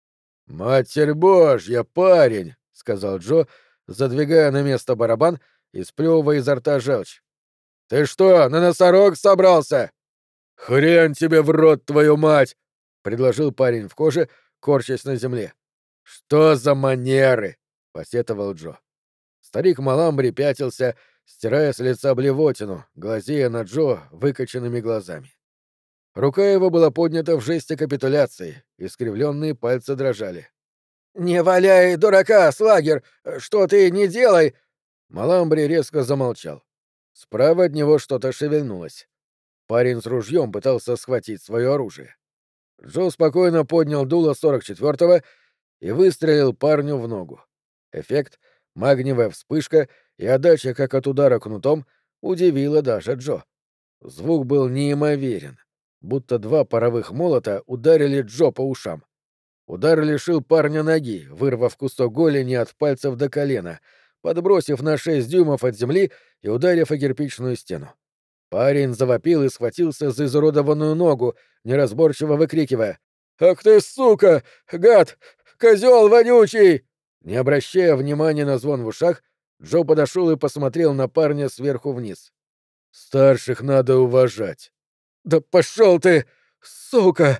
«Матерь Божья, парень!» — сказал Джо, задвигая на место барабан и сплёвывая изо рта желчь. «Ты что, на носорог собрался?» «Хрен тебе в рот, твою мать!» — предложил парень в коже, корчась на земле. «Что за манеры?» — посетовал Джо. Старик Маламбри пятился, стирая с лица блевотину, глазея на Джо выкоченными глазами. Рука его была поднята в жесте капитуляции, искривленные пальцы дрожали. «Не валяй дурака, Слагер! Что ты не делай!» Маламбри резко замолчал. Справа от него что-то шевельнулось. Парень с ружьем пытался схватить свое оружие. Джо спокойно поднял дуло 44-го и выстрелил парню в ногу. Эффект, магниевая вспышка и отдача, как от удара кнутом, удивила даже Джо. Звук был неимоверен, будто два паровых молота ударили Джо по ушам. Удар лишил парня ноги, вырвав кусок голени от пальцев до колена, подбросив на 6 дюймов от земли и ударив о кирпичную стену. Парень завопил и схватился за изуродованную ногу, неразборчиво выкрикивая: «Ах ты, сука! Гад! Козел вонючий!» Не обращая внимания на звон в ушах, Джо подошел и посмотрел на парня сверху вниз. «Старших надо уважать». «Да пошел ты, сука!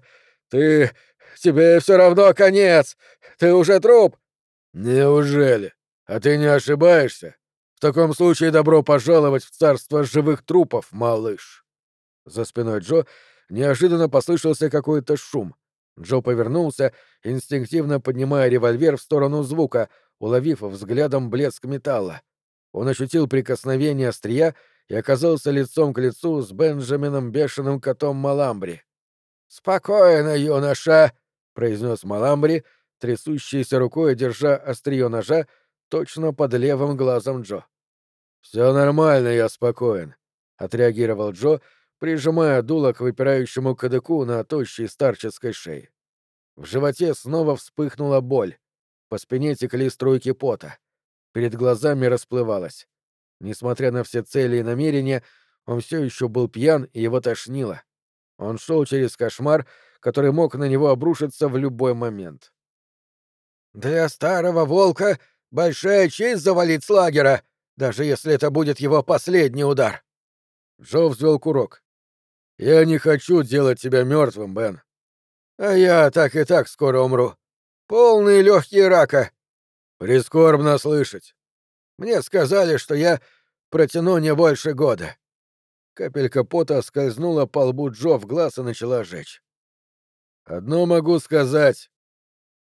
Тебе все равно конец! Ты уже труп!» «Неужели? А ты не ошибаешься? В таком случае добро пожаловать в царство живых трупов, малыш!» За спиной Джо неожиданно послышался какой-то шум. Джо повернулся, инстинктивно поднимая револьвер в сторону звука, уловив взглядом блеск металла. Он ощутил прикосновение острия и оказался лицом к лицу с Бенджамином Бешеным Котом Маламбри. «Спокойно, юноша!» — произнес Маламбри, трясущейся рукой держа острие ножа точно под левым глазом Джо. «Все нормально, я спокоен», — отреагировал Джо, прижимая дуло к выпирающему кадыку на тощей старческой шее. В животе снова вспыхнула боль. По спине текли струйки пота. Перед глазами расплывалось. Несмотря на все цели и намерения, он все еще был пьян и его тошнило. Он шел через кошмар, который мог на него обрушиться в любой момент. «Для старого волка большая честь завалить Слагера, даже если это будет его последний удар». Джо взвел курок. «Я не хочу делать тебя мертвым, Бен». «А я так и так скоро умру. Полные легкие рака». «Прискорбно слышать». «Мне сказали, что я протяну не больше года». Капелька пота скользнула по лбу Джо в глаз и начала жечь. «Одно могу сказать.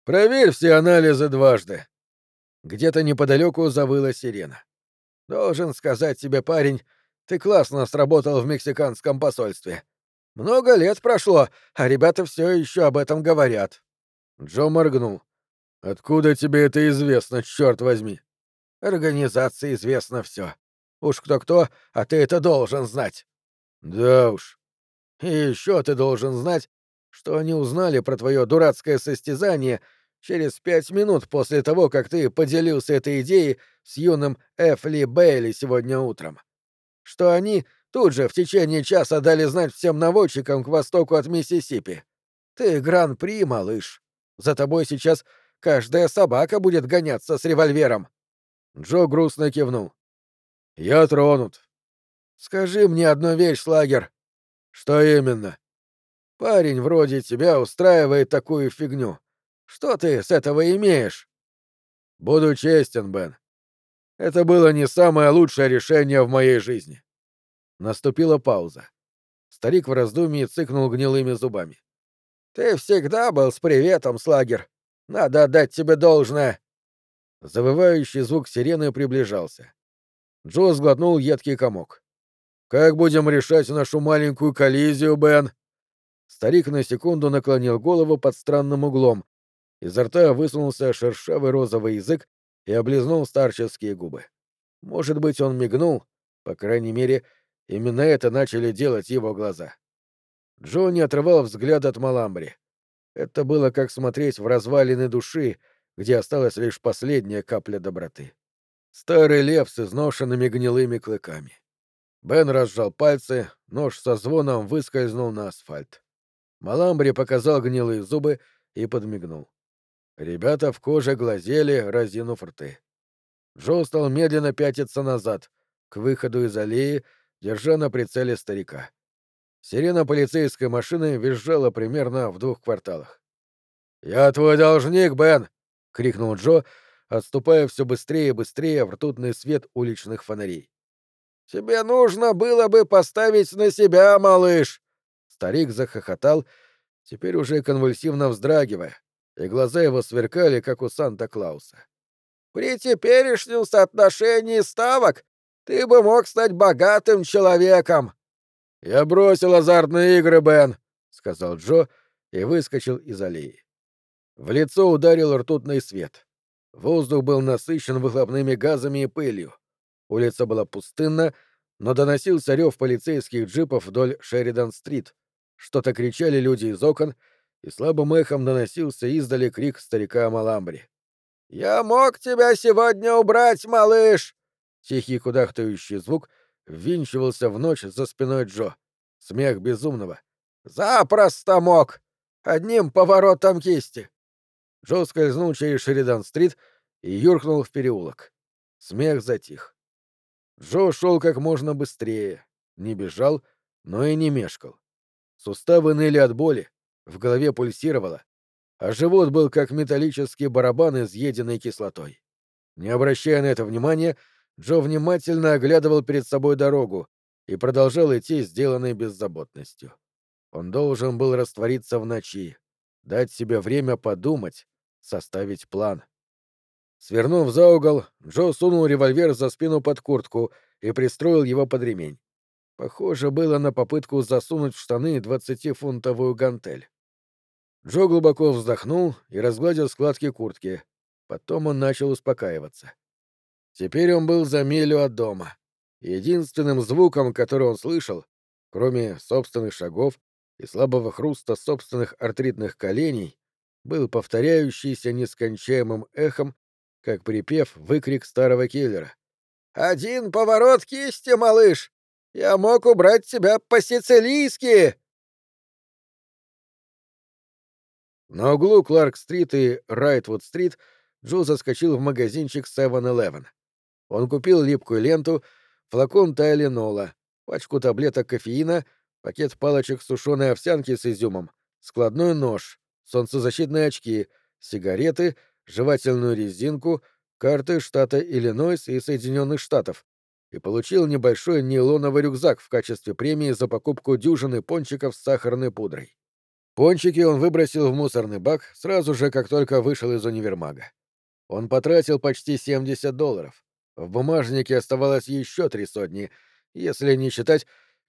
Проверь все анализы дважды. Где-то неподалеку завыла сирена. Должен сказать тебе, парень, ты классно сработал в мексиканском посольстве. Много лет прошло, а ребята все еще об этом говорят. Джо моргнул. Откуда тебе это известно, черт возьми? Организации известно все. Уж кто-кто, а ты это должен знать. Да уж. И еще ты должен знать, что они узнали про твое дурацкое состязание через 5 минут после того, как ты поделился этой идеей с юным Эфли Бейли сегодня утром. Что они тут же в течение часа дали знать всем наводчикам к востоку от Миссисипи. Ты гран-при, малыш. За тобой сейчас каждая собака будет гоняться с револьвером. Джо грустно кивнул. Я тронут. Скажи мне одну вещь, Слагер. Что именно? Парень вроде тебя устраивает такую фигню. Что ты с этого имеешь? Буду честен, Бен. Это было не самое лучшее решение в моей жизни. Наступила пауза. Старик в раздумье цыкнул гнилыми зубами. Ты всегда был с приветом, Слагер. Надо отдать тебе должное. Завывающий звук сирены приближался. Джо сглотнул едкий комок. Как будем решать нашу маленькую коллизию, Бен? Старик на секунду наклонил голову под странным углом. Изо рта высунулся шершавый розовый язык и облизнул старческие губы. Может быть, он мигнул, по крайней мере, именно это начали делать его глаза. Джо не отрывал взгляд от Маламбри. Это было как смотреть в развалины души, где осталась лишь последняя капля доброты. Старый лев с изношенными гнилыми клыками. Бен разжал пальцы, нож со звоном выскользнул на асфальт. Маламбри показал гнилые зубы и подмигнул. Ребята в коже глазели, разинув рты. Джо стал медленно пятиться назад, к выходу из аллеи, держа на прицеле старика. Сирена полицейской машины визжала примерно в 2 кварталах. «Я твой должник, Бен!» — крикнул Джо, отступая все быстрее и быстрее в ртутный свет уличных фонарей. «Тебе нужно было бы поставить на себя, малыш!» Старик захохотал, теперь уже конвульсивно вздрагивая, и глаза его сверкали, как у Санта-Клауса. «При теперешнем соотношении ставок ты бы мог стать богатым человеком!» «Я бросил азартные игры, Бен!» — сказал Джо и выскочил из аллеи. В лицо ударил ртутный свет. Воздух был насыщен выхлопными газами и пылью. Улица была пустынна, но доносился рев полицейских джипов вдоль Шеридан-стрит. Что-то кричали люди из окон, и слабым эхом доносился издали крик старика Маламбри. «Я мог тебя сегодня убрать, малыш!» Тихий кудахтающий звук ввинчивался в ночь за спиной Джо. Смех безумного. «Запросто мог! Одним поворотом кисти!» Джо скользнул через Шеридан-стрит и юркнул в переулок. Смех затих. Джо шел как можно быстрее, не бежал, но и не мешкал. Суставы ныли от боли, в голове пульсировало, а живот был как металлический барабан, изъеденный кислотой. Не обращая на это внимания, Джо внимательно оглядывал перед собой дорогу и продолжал идти, сделанной беззаботностью. Он должен был раствориться в ночи, дать себе время подумать, составить план. Свернув за угол, Джо сунул револьвер за спину под куртку и пристроил его под ремень. Похоже было на попытку засунуть в штаны 20-фунтовую гантель. Джо глубоко вздохнул и разгладил складки куртки. Потом он начал успокаиваться. Теперь он был за милю от дома. Единственным звуком, который он слышал, кроме собственных шагов и слабого хруста собственных артритных коленей, был повторяющийся нескончаемым эхом, как припев, выкрик старого киллера. «Один поворот кисти, малыш! Я мог убрать тебя по-сицилийски!» На углу Кларк-стрит и Райтвуд-стрит Джо заскочил в магазинчик 7-Eleven. Он купил липкую ленту, флакон тайленола, пачку таблеток кофеина, пакет палочек сушеной овсянки с изюмом, складной нож, солнцезащитные очки, сигареты, жевательную резинку, карты штата Иллинойс и Соединенных Штатов и получил небольшой нейлоновый рюкзак в качестве премии за покупку дюжины пончиков с сахарной пудрой. Пончики он выбросил в мусорный бак сразу же, как только вышел из универмага. Он потратил почти $70. В бумажнике оставалось еще 300, если не считать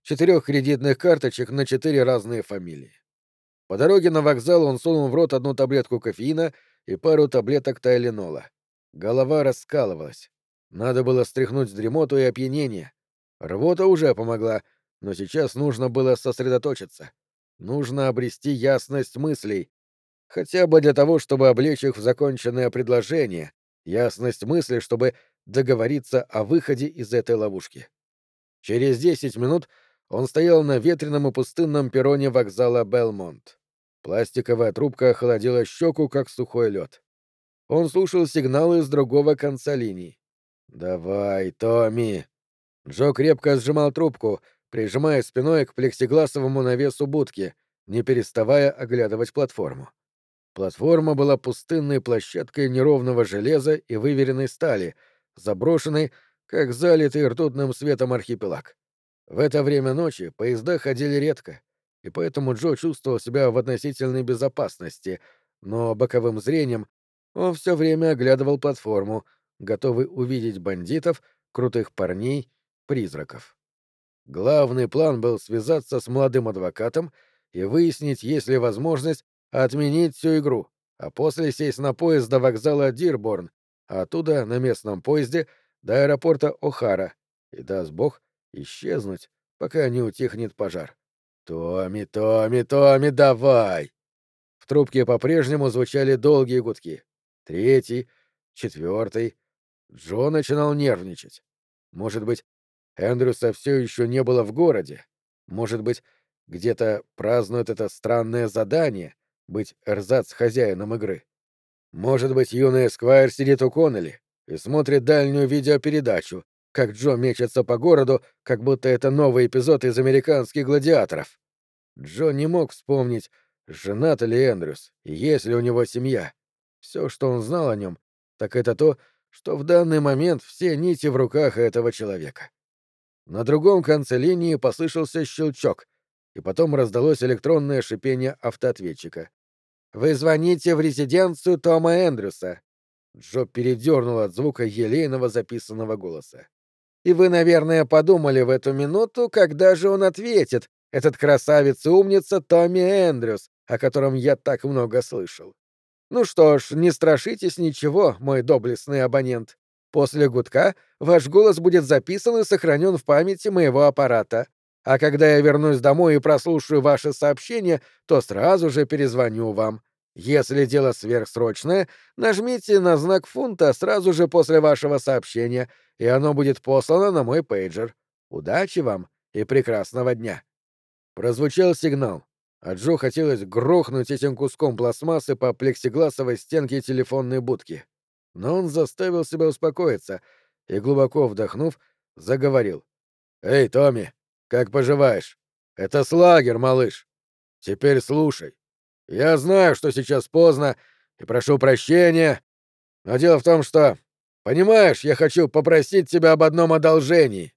4 кредитных карточек на 4 разные фамилии. По дороге на вокзал он сунул в рот 1 таблетку кофеина и пару таблеток тайленола. Голова раскалывалась. Надо было стряхнуть дремоту и опьянение. Рвота уже помогла, но сейчас нужно было сосредоточиться. Нужно обрести ясность мыслей, хотя бы для того, чтобы облечь их в законченное предложение, ясность мысли, чтобы договориться о выходе из этой ловушки. Через 10 минут он стоял на ветреном и пустынном перроне вокзала Белмонт. Пластиковая трубка охладила щеку, как сухой лед. Он слушал сигналы с другого конца линии. «Давай, Томми!» Джо крепко сжимал трубку, прижимая спиной к плексигласовому навесу будки, не переставая оглядывать платформу. Платформа была пустынной площадкой неровного железа и выверенной стали, заброшенной, как залитый ртутным светом архипелаг. В это время ночи поезда ходили редко, и поэтому Джо чувствовал себя в относительной безопасности, но боковым зрением он все время оглядывал платформу, готовый увидеть бандитов, крутых парней, призраков. Главный план был связаться с молодым адвокатом и выяснить, есть ли возможность отменить всю игру, а после сесть на поезд до вокзала Дирборн, а оттуда на местном поезде до аэропорта О'Хара и, даст бог, исчезнуть, пока не утихнет пожар. «Томми, Томми, Томми, давай!» В трубке по-прежнему звучали долгие гудки. Третий, четвертый. Джо начинал нервничать. Может быть, Эндрюса все еще не было в городе. Может быть, где-то празднуют это странное задание — быть эрзац-хозяином игры. Может быть, юный Эсквайр сидит у Коннелли и смотрит дальнюю видеопередачу, как Джо мечется по городу, как будто это новый эпизод из «Американских гладиаторов». Джо не мог вспомнить, женат ли Эндрюс и есть ли у него семья. Все, что он знал о нем, так это то, что в данный момент все нити в руках этого человека. На другом конце линии послышался щелчок, и потом раздалось электронное шипение автоответчика. «Вы звоните в резиденцию Тома Эндрюса». Джо передернул от звука елейного записанного голоса. «И вы, наверное, подумали в эту минуту, когда же он ответит, этот красавец и умница Томми Эндрюс, о котором я так много слышал. Ну что ж, не страшитесь ничего, мой доблестный абонент. После гудка ваш голос будет записан и сохранен в памяти моего аппарата. А когда я вернусь домой и прослушаю ваше сообщение, то сразу же перезвоню вам. Если дело сверхсрочное, нажмите на знак фунта сразу же после вашего сообщения, и оно будет послано на мой пейджер. Удачи вам и прекрасного дня». Прозвучал сигнал, а Джо хотелось грохнуть этим куском пластмассы по плексигласовой стенке телефонной будки. Но он заставил себя успокоиться и, глубоко вдохнув, заговорил. «Эй, Томми, как поживаешь? Это Слагер, малыш. Теперь слушай. Я знаю, что сейчас поздно, и прошу прощения, но дело в том, что... Понимаешь, я хочу попросить тебя об одном одолжении».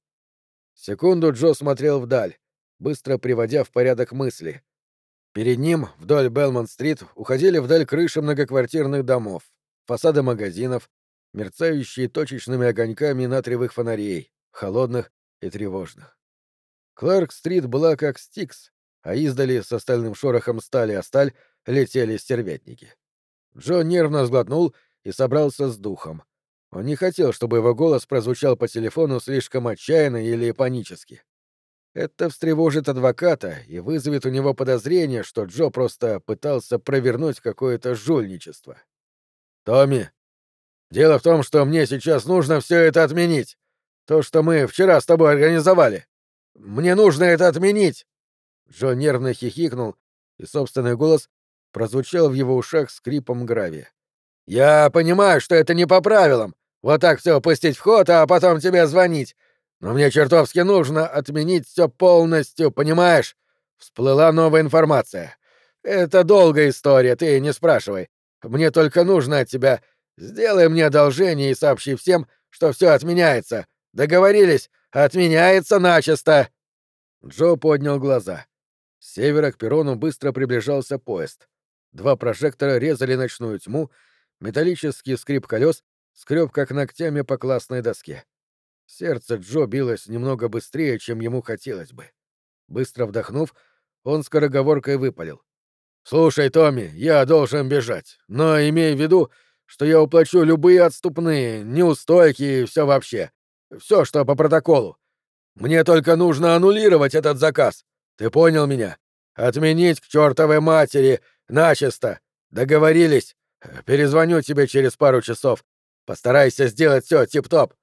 Секунду Джо смотрел вдаль, быстро приводя в порядок мысли. Перед ним, вдоль Белмонт-стрит, уходили вдаль крыши многоквартирных домов, фасады магазинов, мерцающие точечными огоньками натриевых фонарей, холодных и тревожных. Кларк-стрит была как Стикс, а издали с остальным шорохом стали о сталь летели стервятники. Джо нервно сглотнул и собрался с духом. Он не хотел, чтобы его голос прозвучал по телефону слишком отчаянно или панически. Это встревожит адвоката и вызовет у него подозрение, что Джо просто пытался провернуть какое-то жульничество. «Томми, дело в том, что мне сейчас нужно все это отменить. То, что мы вчера с тобой организовали. Мне нужно это отменить!» Джо нервно хихикнул, и собственный голос прозвучал в его ушах скрипом гравия. «Я понимаю, что это не по правилам. Вот так все пустить в ход, а потом тебе звонить. Но мне чертовски нужно отменить все полностью, понимаешь? Всплыла новая информация. Это долгая история, ты не спрашивай. Мне только нужно от тебя. Сделай мне одолжение и сообщи всем, что все отменяется. Договорились? Отменяется начисто!» Джо поднял глаза. С севера к перрону быстро приближался поезд. Два прожектора резали ночную тьму, металлический скрип колес скреб как ногтями по классной доске. Сердце Джо билось немного быстрее, чем ему хотелось бы. Быстро вдохнув, он скороговоркой выпалил: «Слушай, Томми, я должен бежать, но имей в виду, что я уплачу любые отступные, неустойки и все вообще. Все, что по протоколу. Мне только нужно аннулировать этот заказ. Ты понял меня? Отменить к чертовой матери, начисто. Договорились? Перезвоню тебе через пару часов. Постарайся сделать все тип-топ».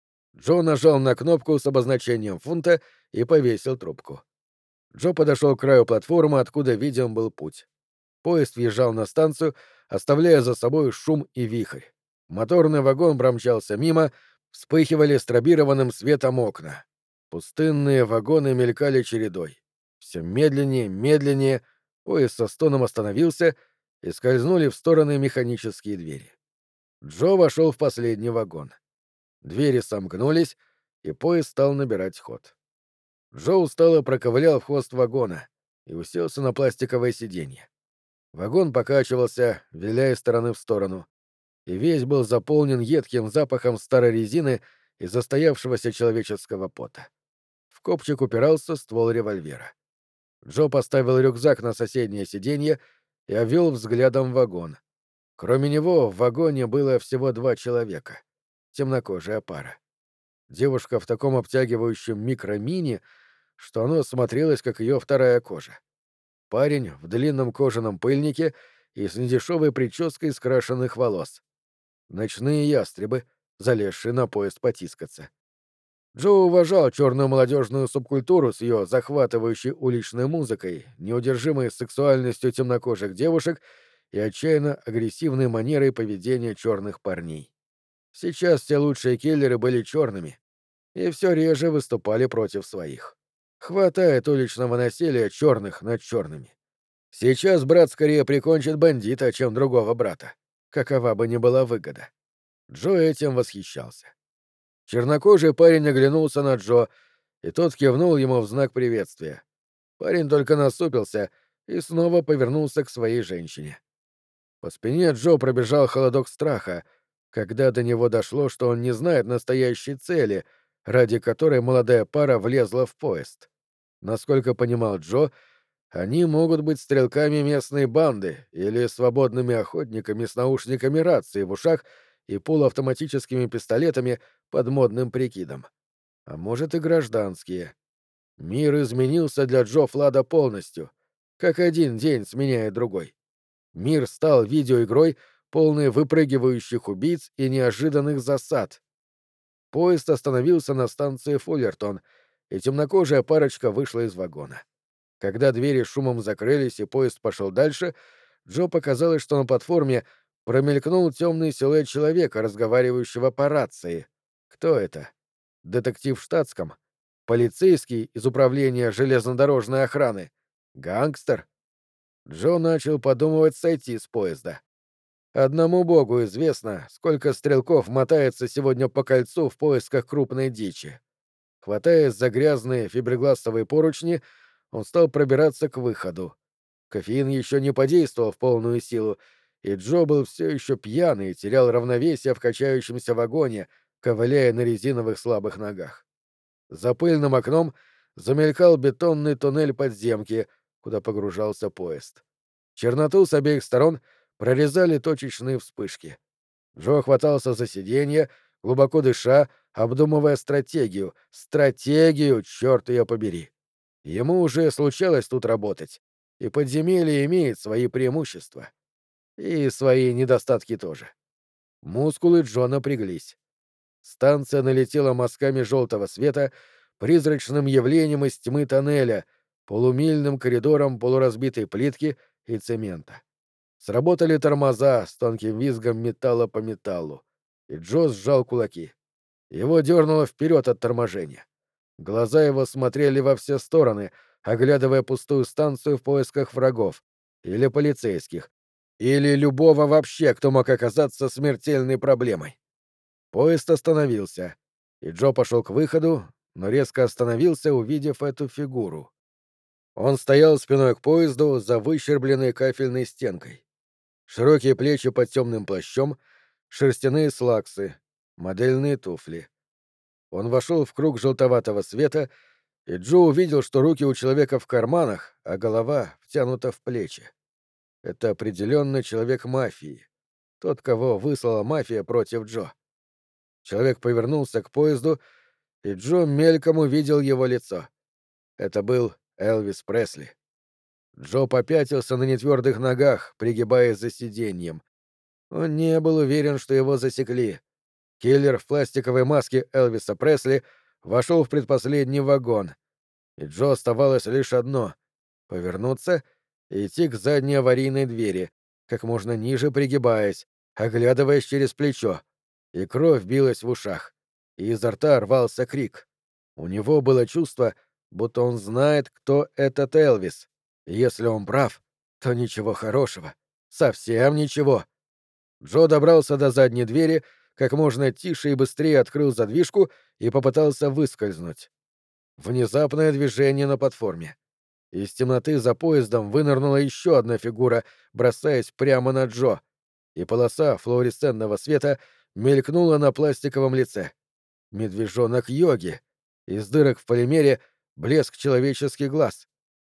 Джо нажал на кнопку с обозначением фунта и повесил трубку. Джо подошел к краю платформы, откуда виден был путь. Поезд въезжал на станцию, оставляя за собой шум и вихрь. Моторный вагон промчался мимо, вспыхивали стробированным светом окна. Пустынные вагоны мелькали чередой. Все медленнее, медленнее, поезд со стоном остановился, и скользнули в стороны механические двери. Джо вошел в последний вагон. Двери сомкнулись, и поезд стал набирать ход. Джо устало проковылял в хвост вагона и уселся на пластиковое сиденье. Вагон покачивался, виляя из стороны в сторону, и весь был заполнен едким запахом старой резины и застоявшегося человеческого пота. В копчик упирался ствол револьвера. Джо поставил рюкзак на соседнее сиденье и обвел взглядом вагон. Кроме него в вагоне было всего 2 человека. Темнокожая пара. Девушка в таком обтягивающем микро-мини, что оно смотрелось, как ее вторая кожа. Парень в длинном кожаном пыльнике и с недешевой прической скрашенных волос. Ночные ястребы, залезшие на поезд потискаться. Джо уважал черную молодежную субкультуру с ее захватывающей уличной музыкой, неудержимой сексуальностью темнокожих девушек и отчаянно агрессивной манерой поведения черных парней. Сейчас все лучшие киллеры были черными и все реже выступали против своих. Хватает уличного насилия черных над черными. Сейчас брат скорее прикончит бандита, чем другого брата, какова бы ни была выгода. Джо этим восхищался. Чернокожий парень оглянулся на Джо, и тот кивнул ему в знак приветствия. Парень только насупился и снова повернулся к своей женщине. По спине Джо пробежал холодок страха, когда до него дошло, что он не знает настоящей цели, ради которой молодая пара влезла в поезд. Насколько понимал Джо, они могут быть стрелками местной банды или свободными охотниками с наушниками рации в ушах и полуавтоматическими пистолетами под модным прикидом. А может, и гражданские. Мир изменился для Джо Флада полностью, как один день сменяет другой. Мир стал видеоигрой, полной выпрыгивающих убийц и неожиданных засад. Поезд остановился на станции Фуллертон, и темнокожая парочка вышла из вагона. Когда двери шумом закрылись и поезд пошел дальше, Джо показалось, что на платформе промелькнул темный силуэт человека, разговаривающего по рации. Кто это? Детектив в штатском? Полицейский из управления железнодорожной охраны? Гангстер? Джо начал подумывать сойти с поезда. Одному богу известно, сколько стрелков мотается сегодня по кольцу в поисках крупной дичи. Хватаясь за грязные фиброгласовые поручни, он стал пробираться к выходу. Кофеин еще не подействовал в полную силу, и Джо был все еще пьяный и терял равновесие в качающемся вагоне, ковыляя на резиновых слабых ногах. За пыльным окном замелькал бетонный туннель подземки, куда погружался поезд. Черноту с обеих сторон прорезали точечные вспышки. Джо хватался за сиденье, глубоко дыша, обдумывая стратегию. Стратегию, черт ее побери! Ему уже случалось тут работать, и подземелье имеет свои преимущества. И свои недостатки тоже. Мускулы Джо напряглись. Станция налетела мазками желтого света, призрачным явлением из тьмы тоннеля, полумильным коридором полуразбитой плитки и цемента. Сработали тормоза с тонким визгом металла по металлу, и Джо сжал кулаки. Его дернуло вперед от торможения. Глаза его смотрели во все стороны, оглядывая пустую станцию в поисках врагов, или полицейских, или любого вообще, кто мог оказаться смертельной проблемой. Поезд остановился, и Джо пошел к выходу, но резко остановился, увидев эту фигуру. Он стоял спиной к поезду за выщербленной кафельной стенкой. Широкие плечи под темным плащом, шерстяные слаксы, модельные туфли. Он вошел в круг желтоватого света, и Джо увидел, что руки у человека в карманах, а голова втянута в плечи. Это определенно человек мафии. Тот, кого выслала мафия против Джо. Человек повернулся к поезду, и Джо мельком увидел его лицо. Это был Элвис Пресли. Джо попятился на нетвердых ногах, пригибаясь за сиденьем. Он не был уверен, что его засекли. Киллер в пластиковой маске Элвиса Пресли вошел в предпоследний вагон, и Джо оставалось лишь одно — повернуться и идти к задней аварийной двери, как можно ниже пригибаясь, оглядываясь через плечо. И кровь билась в ушах, и изо рта рвался крик. У него было чувство, будто он знает, кто этот Элвис. И если он прав, то ничего хорошего. Совсем ничего. Джо добрался до задней двери, как можно тише и быстрее открыл задвижку и попытался выскользнуть. Внезапное движение на платформе. Из темноты за поездом вынырнула еще одна фигура, бросаясь прямо на Джо, и полоса флуоресцентного света мелькнула на пластиковом лице. Медвежонок Йоги. Из дырок в полимере блеск человеческих глаз.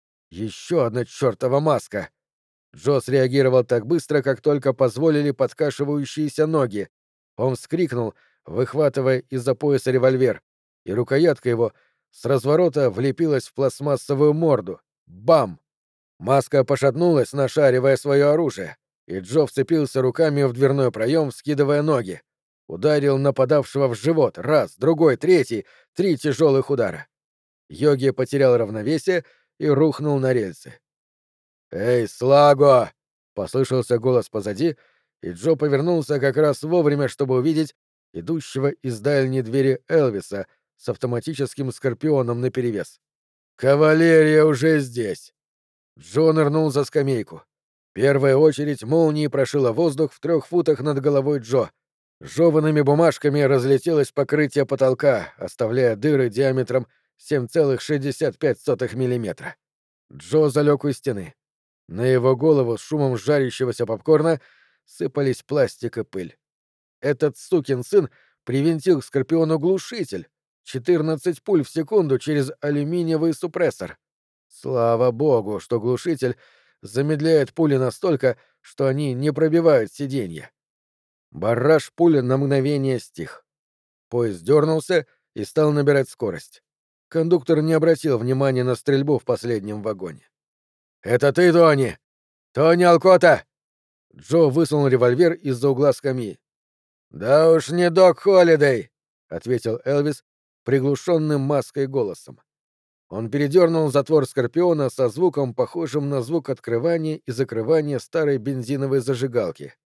Еще одна чертова маска. Джо среагировал так быстро, как только позволили подкашивающиеся ноги. Он вскрикнул, выхватывая из-за пояса револьвер, и рукоятка его с разворота влепилась в пластмассовую морду. Бам! Маска пошатнулась, нашаривая свое оружие, и Джо вцепился руками в дверной проем, вскидывая ноги. Ударил нападавшего в живот. Раз, другой, третий. 3 тяжелых удара. Йоги потерял равновесие и рухнул на рельсы. «Эй, Слаго!» — послышался голос позади, и Джо повернулся как раз вовремя, чтобы увидеть идущего из дальней двери Элвиса с автоматическим скорпионом наперевес. «Кавалерия уже здесь!» Джо нырнул за скамейку. Первая очередь молнии прошила воздух в 3 футах над головой Джо. Жеванными бумажками разлетелось покрытие потолка, оставляя дыры диаметром 7,65 мм. Джо залег у стены. На его голову с шумом жарящегося попкорна сыпались пластик и пыль. Этот сукин сын привинтил к Скорпиону глушитель. 14 пуль в секунду через алюминиевый супрессор. Слава богу, что глушитель замедляет пули настолько, что они не пробивают сиденья. Барраж пули на мгновение стих. Поезд дернулся и стал набирать скорость. Кондуктор не обратил внимания на стрельбу в последнем вагоне. «Это ты, Тони! Тони Алкота!» Джо высунул револьвер из-за угла скамьи. «Да уж не Док Холидей!» — ответил Элвис приглушенным маской голосом. Он передернул затвор Скорпиона со звуком, похожим на звук открывания и закрывания старой бензиновой зажигалки.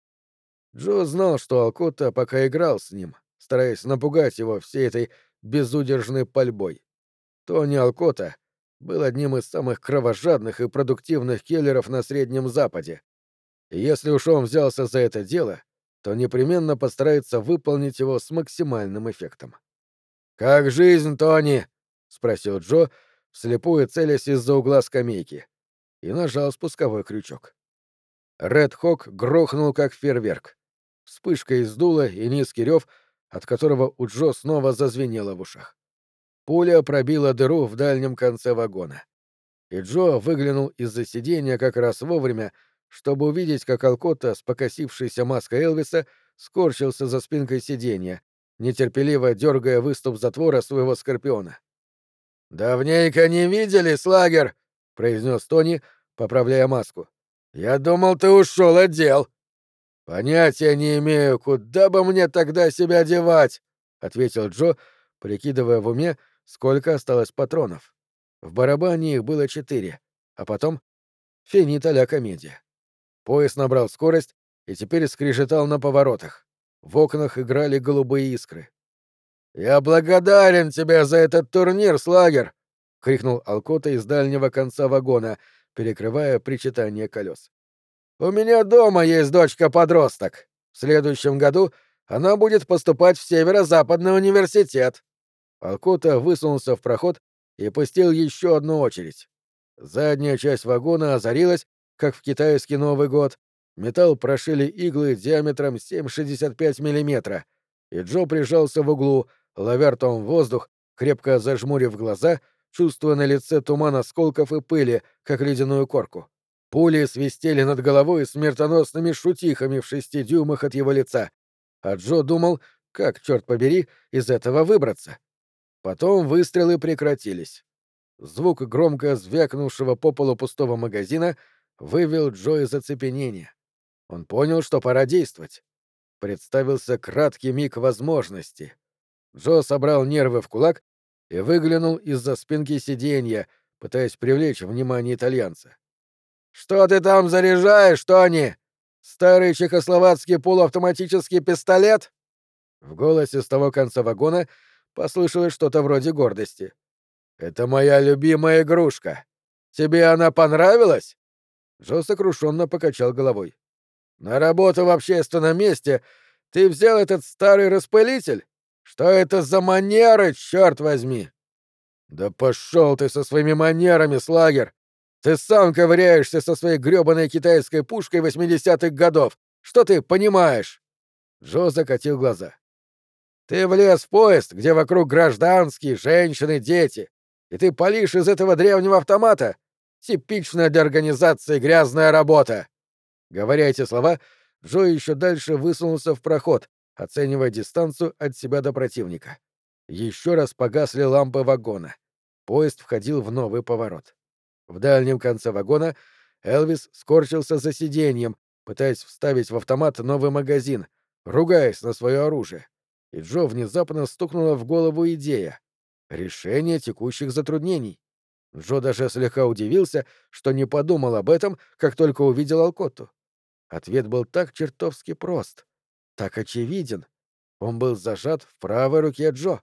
Джо знал, что Алкота пока играл с ним, стараясь напугать его всей этой безудержной пальбой. Тони Алкота был одним из самых кровожадных и продуктивных киллеров на Среднем Западе. И если уж он взялся за это дело, то непременно постарается выполнить его с максимальным эффектом. «Как жизнь, Тони?» — спросил Джо, вслепую целясь из-за угла скамейки, и нажал спусковой крючок. Ред Хок грохнул, как фейерверк. Вспышка из дула и низкий рев, от которого у Джо снова зазвенело в ушах. Пуля пробила дыру в дальнем конце вагона. И Джо выглянул из-за сиденья как раз вовремя, чтобы увидеть, как Алкота с покосившейся маской Элвиса скорчился за спинкой сиденья, нетерпеливо дергая выступ затвора своего скорпиона. «Давненько не видели, Слагер!» — произнес Тони, поправляя маску. «Я думал, ты ушел от дел!» «Понятия не имею, куда бы мне тогда себя девать!» — ответил Джо, прикидывая в уме, сколько осталось патронов. В барабане их было 4, а потом — финита ля комедия. Поезд набрал скорость и теперь скрежетал на поворотах. В окнах играли голубые искры. «Я благодарен тебе за этот турнир, Слагер!» — крикнул Алкота из дальнего конца вагона, перекрывая причитание колес. «У меня дома есть дочка-подросток. В следующем году она будет поступать в Северо-Западный университет». Алкота высунулся в проход и пустил еще одну очередь. Задняя часть вагона озарилась, как в китайский Новый год. Металл прошили иглы диаметром 7,65 мм, и Джо прижался в углу, ловя ртом воздух, крепко зажмурив глаза, чувствуя на лице туман осколков и пыли, как ледяную корку. Пули свистели над головой смертоносными шутихами в 6 дюймах от его лица, а Джо думал, как, черт побери, из этого выбраться. Потом выстрелы прекратились. Звук громко звякнувшего по полу пустого магазина вывел Джо из оцепенения. Он понял, что пора действовать. Представился краткий миг возможности. Джо собрал нервы в кулак и выглянул из-за спинки сиденья, пытаясь привлечь внимание итальянца. «Что ты там заряжаешь, Тони? Старый чехословацкий полуавтоматический пистолет?» В голосе с того конца вагона послышалось что-то вроде гордости. «Это моя любимая игрушка. Тебе она понравилась?» Джо сокрушенно покачал головой. «На работу в общественном месте ты взял этот старый распылитель? Что это за манеры, черт возьми?» «Да пошел ты со своими манерами, Слагер! Ты сам ковыряешься со своей грёбаной китайской пушкой 80-х годов! Что ты понимаешь?» Джо закатил глаза. «Ты влез в поезд, где вокруг гражданские, женщины, дети, и ты палишь из этого древнего автомата? Типичная для организации грязная работа!» Говоря эти слова, Джо еще дальше высунулся в проход, оценивая дистанцию от себя до противника. Еще раз погасли лампы вагона. Поезд входил в новый поворот. В дальнем конце вагона Элвис скорчился за сиденьем, пытаясь вставить в автомат новый магазин, ругаясь на свое оружие. И Джо внезапно стукнула в голову идея — решение текущих затруднений. Джо даже слегка удивился, что не подумал об этом, как только увидел Алкотту. Ответ был так чертовски прост, так очевиден. Он был зажат в правой руке Джо.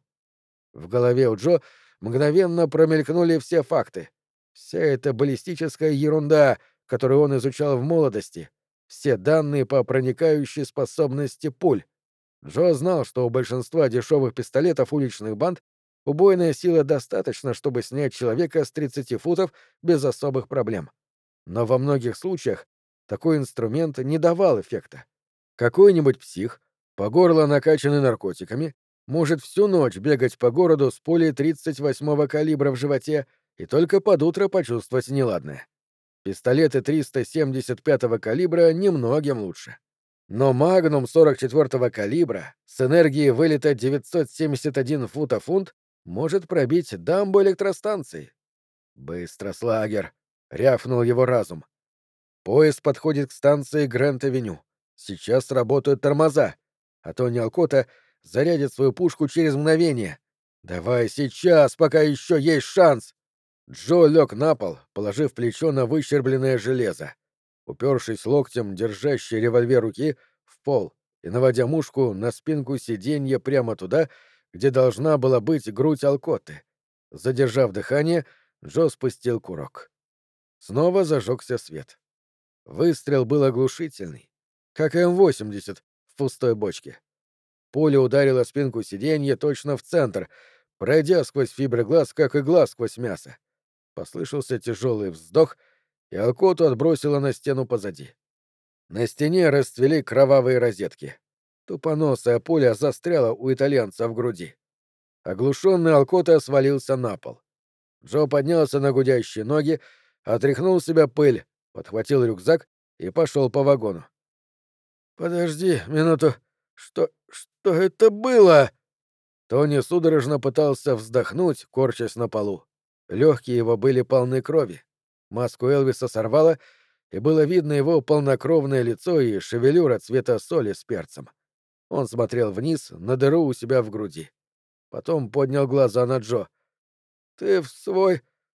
В голове у Джо мгновенно промелькнули все факты. Вся эта баллистическая ерунда, которую он изучал в молодости, все данные по проникающей способности пуль. Джо знал, что у большинства дешевых пистолетов уличных банд убойная сила достаточно, чтобы снять человека с 30 футов без особых проблем. Но во многих случаях такой инструмент не давал эффекта. Какой-нибудь псих, по горло накачанный наркотиками, может всю ночь бегать по городу с пулей 38-го калибра в животе и только под утро почувствовать неладное. Пистолеты 375-го калибра немногим лучше. Но «Магнум» 44-го калибра с энергией вылета 971 фунт может пробить дамбу электростанции. «Быстро, Слагер!» — рявкнул его разум. Поезд подходит к станции Грэнд-авеню. Сейчас работают тормоза, а Тони Алкота зарядит свою пушку через мгновение. «Давай сейчас, пока еще есть шанс!» Джо лег на пол, положив плечо на выщербленное железо, упершись локтем, держащей револьвер руки, в пол и наводя мушку на спинку сиденья прямо туда, где должна была быть грудь Алкоты. Задержав дыхание, Джо спустил курок. Снова зажегся свет. Выстрел был оглушительный, как М-80 в пустой бочке. Пуля ударила спинку сиденья точно в центр, пройдя сквозь фибры глаз, как игла сквозь мясо. Послышался тяжелый вздох, и Алкоту отбросило на стену позади. На стене расцвели кровавые розетки. Тупоносая пуля застряла у итальянца в груди. Оглушенный Алкота свалился на пол. Джо поднялся на гудящие ноги, отряхнул с себя пыль, подхватил рюкзак и пошел по вагону. «Подожди минуту. Что это было?» Тони судорожно пытался вздохнуть, корчась на полу. Легкие его были полны крови. Маску Элвиса сорвало, и было видно его полнокровное лицо и шевелюра цвета соли с перцем. Он смотрел вниз, на дыру у себя в груди. Потом поднял глаза на Джо. «Ты в свой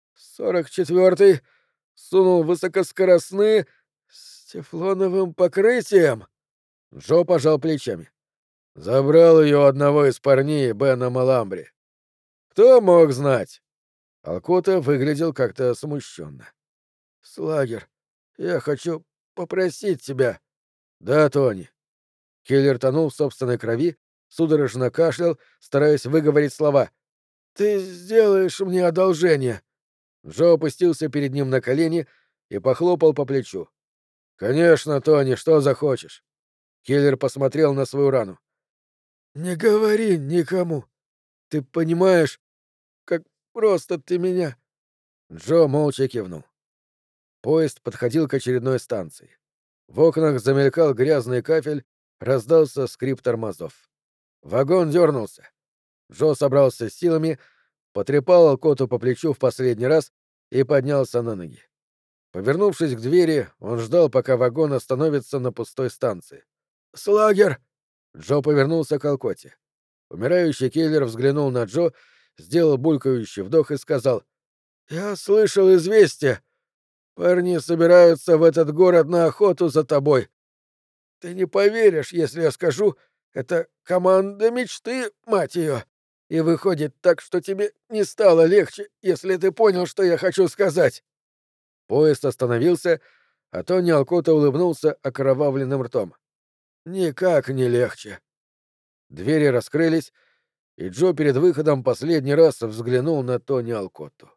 44-й сунул высокоскоростные с тефлоновым покрытием?» Джо пожал плечами. «Забрал ее у одного из парней Бена Маламбри. Кто мог знать?» Алкота выглядел как-то смущенно. «Слагер, я хочу попросить тебя». «Да, Тони». Киллер тонул в собственной крови, судорожно кашлял, стараясь выговорить слова. «Ты сделаешь мне одолжение». Джо опустился перед ним на колени и похлопал по плечу. «Конечно, Тони, что захочешь». Киллер посмотрел на свою рану. «Не говори никому. Ты понимаешь, как просто ты меня...» Джо молча кивнул. Поезд подходил к очередной станции. В окнах замелькал грязный кафель, раздался скрип тормозов. Вагон дернулся. Джо собрался с силами, потрепал Алкоту по плечу в последний раз и поднялся на ноги. Повернувшись к двери, он ждал, пока вагон остановится на пустой станции. «Слагер!» Джо повернулся к Алкоте. Умирающий киллер взглянул на Джо, сделал булькающий вдох и сказал: «Я слышал известие. Парни собираются в этот город на охоту за тобой. Ты не поверишь, если я скажу, это команда мечты, мать ее. И выходит так, что тебе не стало легче, если ты понял, что я хочу сказать». Поезд остановился, а Тони Алкота улыбнулся окровавленным ртом. «Никак не легче». Двери раскрылись, и Джо перед выходом последний раз взглянул на Тони Алкотту.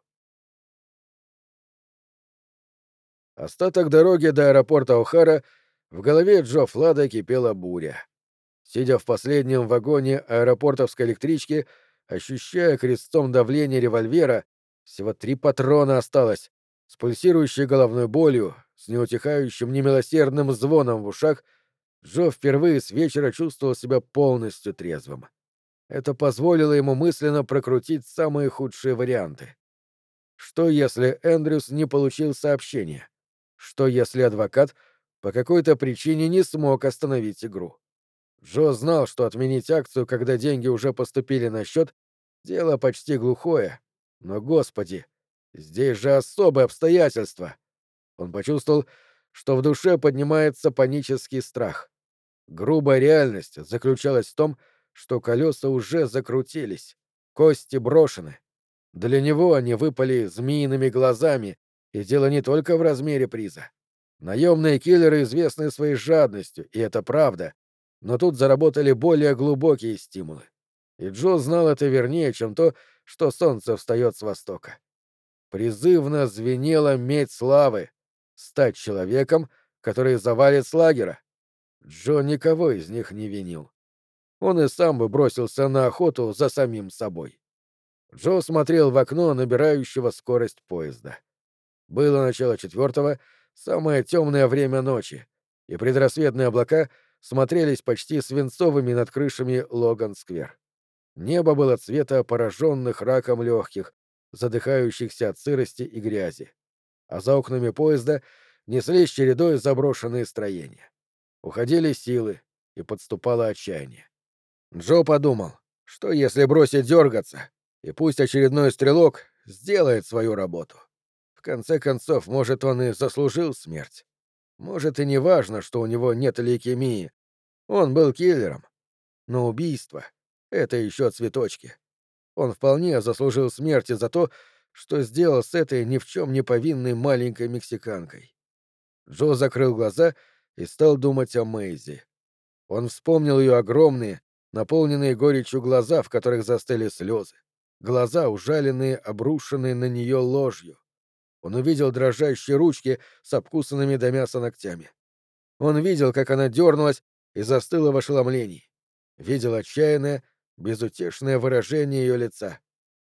Остаток дороги до аэропорта О'Хара в голове Джо Флада кипела буря. Сидя в последнем вагоне аэропортовской электрички, ощущая крестцом давление револьвера, всего 3 патрона осталось, с пульсирующей головной болью, с неутихающим немилосердным звоном в ушах, Джо впервые с вечера чувствовал себя полностью трезвым. Это позволило ему мысленно прокрутить самые худшие варианты. Что, если Эндрюс не получил сообщения? Что, если адвокат по какой-то причине не смог остановить игру? Джо знал, что отменить акцию, когда деньги уже поступили на счет, дело почти глухое. Но, господи, здесь же особые обстоятельства. Он почувствовал, что в душе поднимается панический страх. Грубая реальность заключалась в том, что колеса уже закрутились, кости брошены. Для него они выпали змеиными глазами, и дело не только в размере приза. Наемные киллеры известны своей жадностью, и это правда, но тут заработали более глубокие стимулы. И Джо знал это вернее, чем то, что солнце встает с востока. Призывно звенела медь славы — стать человеком, который завалит с лагера. Джо никого из них не винил. Он и сам бы бросился на охоту за самим собой. Джо смотрел в окно набирающего скорость поезда. Было начало 4-го, самое темное время ночи, и предрассветные облака смотрелись почти свинцовыми над крышами Логан-сквер. Небо было цвета пораженных раком легких, задыхающихся от сырости и грязи. А за окнами поезда неслись чередой заброшенные строения. Уходили силы, и подступало отчаяние. Джо подумал, что если бросить дергаться, и пусть очередной стрелок сделает свою работу. В конце концов, может, он и заслужил смерть. Может, и не важно, что у него нет лейкемии. Он был киллером. Но убийство — это еще цветочки. Он вполне заслужил смерти за то, что сделал с этой ни в чем не повинной маленькой мексиканкой. Джо закрыл глаза и стал думать о Мэйзи. Он вспомнил ее огромные, наполненные горечью глаза, в которых застыли слезы. Глаза, ужаленные, обрушенные на нее ложью. Он увидел дрожащие ручки с обкусанными до мяса ногтями. Он видел, как она дернулась и застыла в ошеломлении. Видел отчаянное, безутешное выражение ее лица.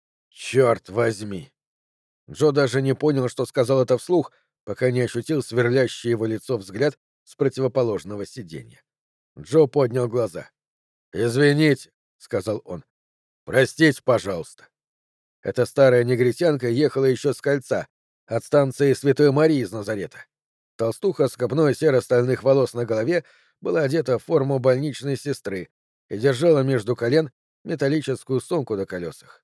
«Черт возьми!» Джо даже не понял, что сказал это вслух, пока не ощутил сверлящий его лицо взгляд с противоположного сиденья. Джо поднял глаза. «Извините», — сказал он. «Простите, пожалуйста». Эта старая негритянка ехала еще с кольца, от станции Святой Марии из Назарета. Толстуха с копной серо-стальных волос на голове была одета в форму больничной сестры и держала между колен металлическую сумку на колесах.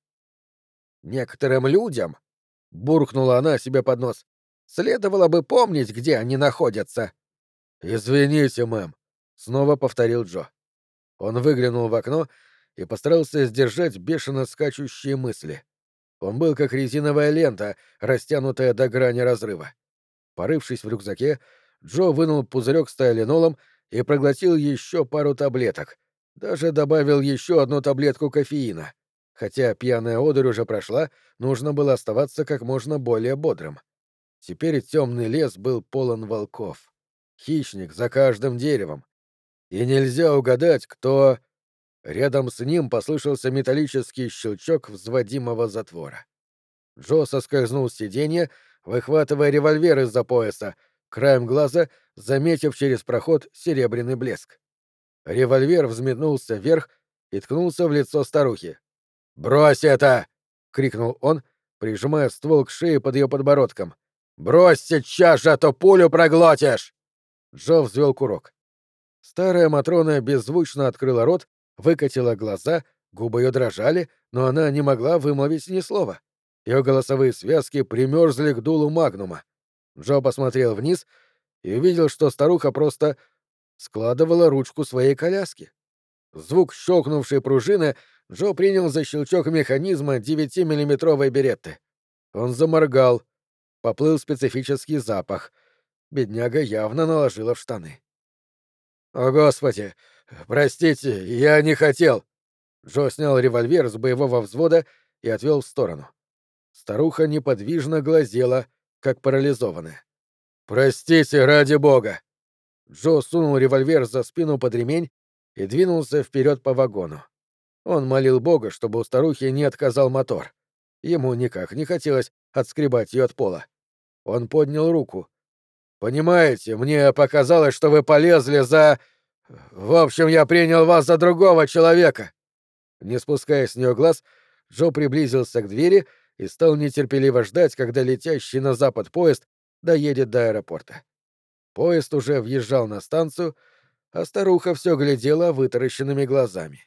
«Некоторым людям», — буркнула она себе под нос, — «следовало бы помнить, где они находятся». «Извините, мэм», — снова повторил Джо. Он выглянул в окно и постарался сдержать бешено скачущие мысли. Он был как резиновая лента, растянутая до грани разрыва. Порывшись в рюкзаке, Джо вынул пузырек с тайленолом и проглотил еще пару таблеток. Даже добавил еще одну таблетку кофеина. Хотя пьяная одурь уже прошла, нужно было оставаться как можно более бодрым. Теперь темный лес был полон волков. Хищник за каждым деревом. И нельзя угадать, кто... Рядом с ним послышался металлический щелчок взводимого затвора. Джо соскользнул с сиденья, выхватывая револьвер из-за пояса, краем глаза заметив через проход серебряный блеск. Револьвер взметнулся вверх и ткнулся в лицо старухи. «Брось это!» — крикнул он, прижимая ствол к шее под ее подбородком. «Брось сейчас же, а то пулю проглотишь!» Джо взвел курок. Старая Матрона беззвучно открыла рот, выкатила глаза, губы ее дрожали, но она не могла вымолвить ни слова. Ее голосовые связки примерзли к дулу магнума. Джо посмотрел вниз и увидел, что старуха просто складывала ручку своей коляски. Звук щелкнувшей пружины Джо принял за щелчок механизма 9-миллиметровой беретты. Он заморгал. Поплыл специфический запах. Бедняга явно наложила в штаны. «О, Господи! Простите, я не хотел!» Джо снял револьвер с боевого взвода и отвел в сторону. Старуха неподвижно глазела, как парализованная. «Простите, ради бога!» Джо сунул револьвер за спину под ремень и двинулся вперед по вагону. Он молил Бога, чтобы у старухи не отказал мотор. Ему никак не хотелось отскребать ее от пола. Он поднял руку. «Понимаете, мне показалось, что вы полезли за... В общем, я принял вас за другого человека!» Не спуская с нее глаз, Джо приблизился к двери и стал нетерпеливо ждать, когда летящий на запад поезд доедет до аэропорта. Поезд уже въезжал на станцию, а старуха все глядела вытаращенными глазами.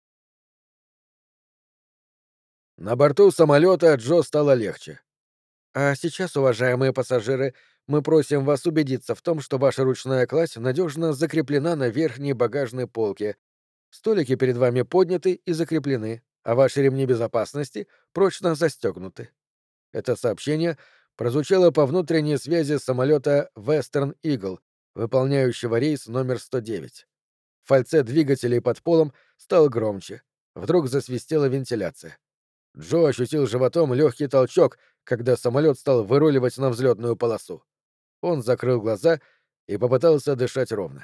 На борту самолета Джо стало легче. «А сейчас, уважаемые пассажиры, мы просим вас убедиться в том, что ваша ручная кладь надежно закреплена на верхней багажной полке. Столики перед вами подняты и закреплены, а ваши ремни безопасности прочно застегнуты». Это сообщение прозвучало по внутренней связи самолета Western Eagle, выполняющего рейс номер 109. Фальцет двигателей под полом стал громче. Вдруг засвистела вентиляция. Джо ощутил животом легкий толчок, когда самолет стал выруливать на взлетную полосу. Он закрыл глаза и попытался дышать ровно.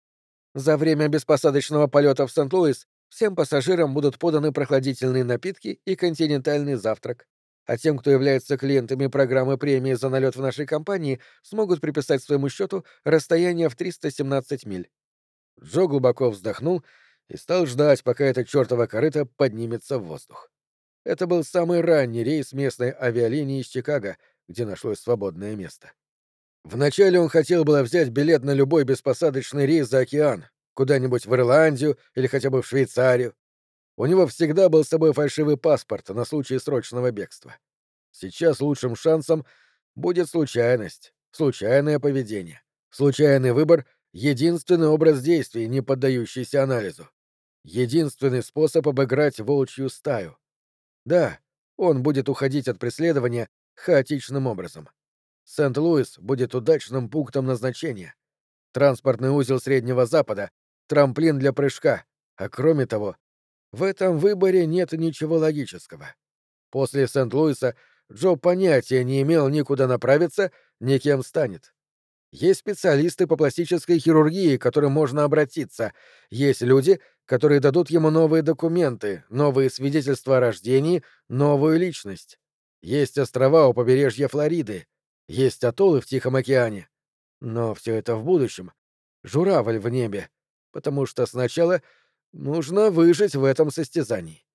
За время беспосадочного полета в Сент-Луис всем пассажирам будут поданы прохладительные напитки и континентальный завтрак. А тем, кто является клиентами программы премии за налет в нашей компании, смогут приписать своему счету расстояние в 317 миль. Джо глубоко вздохнул и стал ждать, пока эта чертова корыта поднимется в воздух. Это был самый ранний рейс местной авиалинии из Чикаго, где нашлось свободное место. Вначале он хотел было взять билет на любой беспосадочный рейс за океан, куда-нибудь в Ирландию или хотя бы в Швейцарию. У него всегда был с собой фальшивый паспорт на случай срочного бегства. Сейчас лучшим шансом будет случайность, случайное поведение, случайный выбор — единственный образ действий, не поддающийся анализу. Единственный способ обыграть волчью стаю. Да, он будет уходить от преследования хаотичным образом. Сент-Луис будет удачным пунктом назначения. Транспортный узел Среднего Запада, трамплин для прыжка. А кроме того, в этом выборе нет ничего логического. После Сент-Луиса Джо понятия не имел ни куда направиться, ни кем станет. Есть специалисты по пластической хирургии, к которым можно обратиться. Есть люди, которые дадут ему новые документы, новые свидетельства о рождении, новую личность. Есть острова у побережья Флориды. Есть атоллы в Тихом океане. Но все это в будущем. Журавль в небе. Потому что сначала нужно выжить в этом состязании.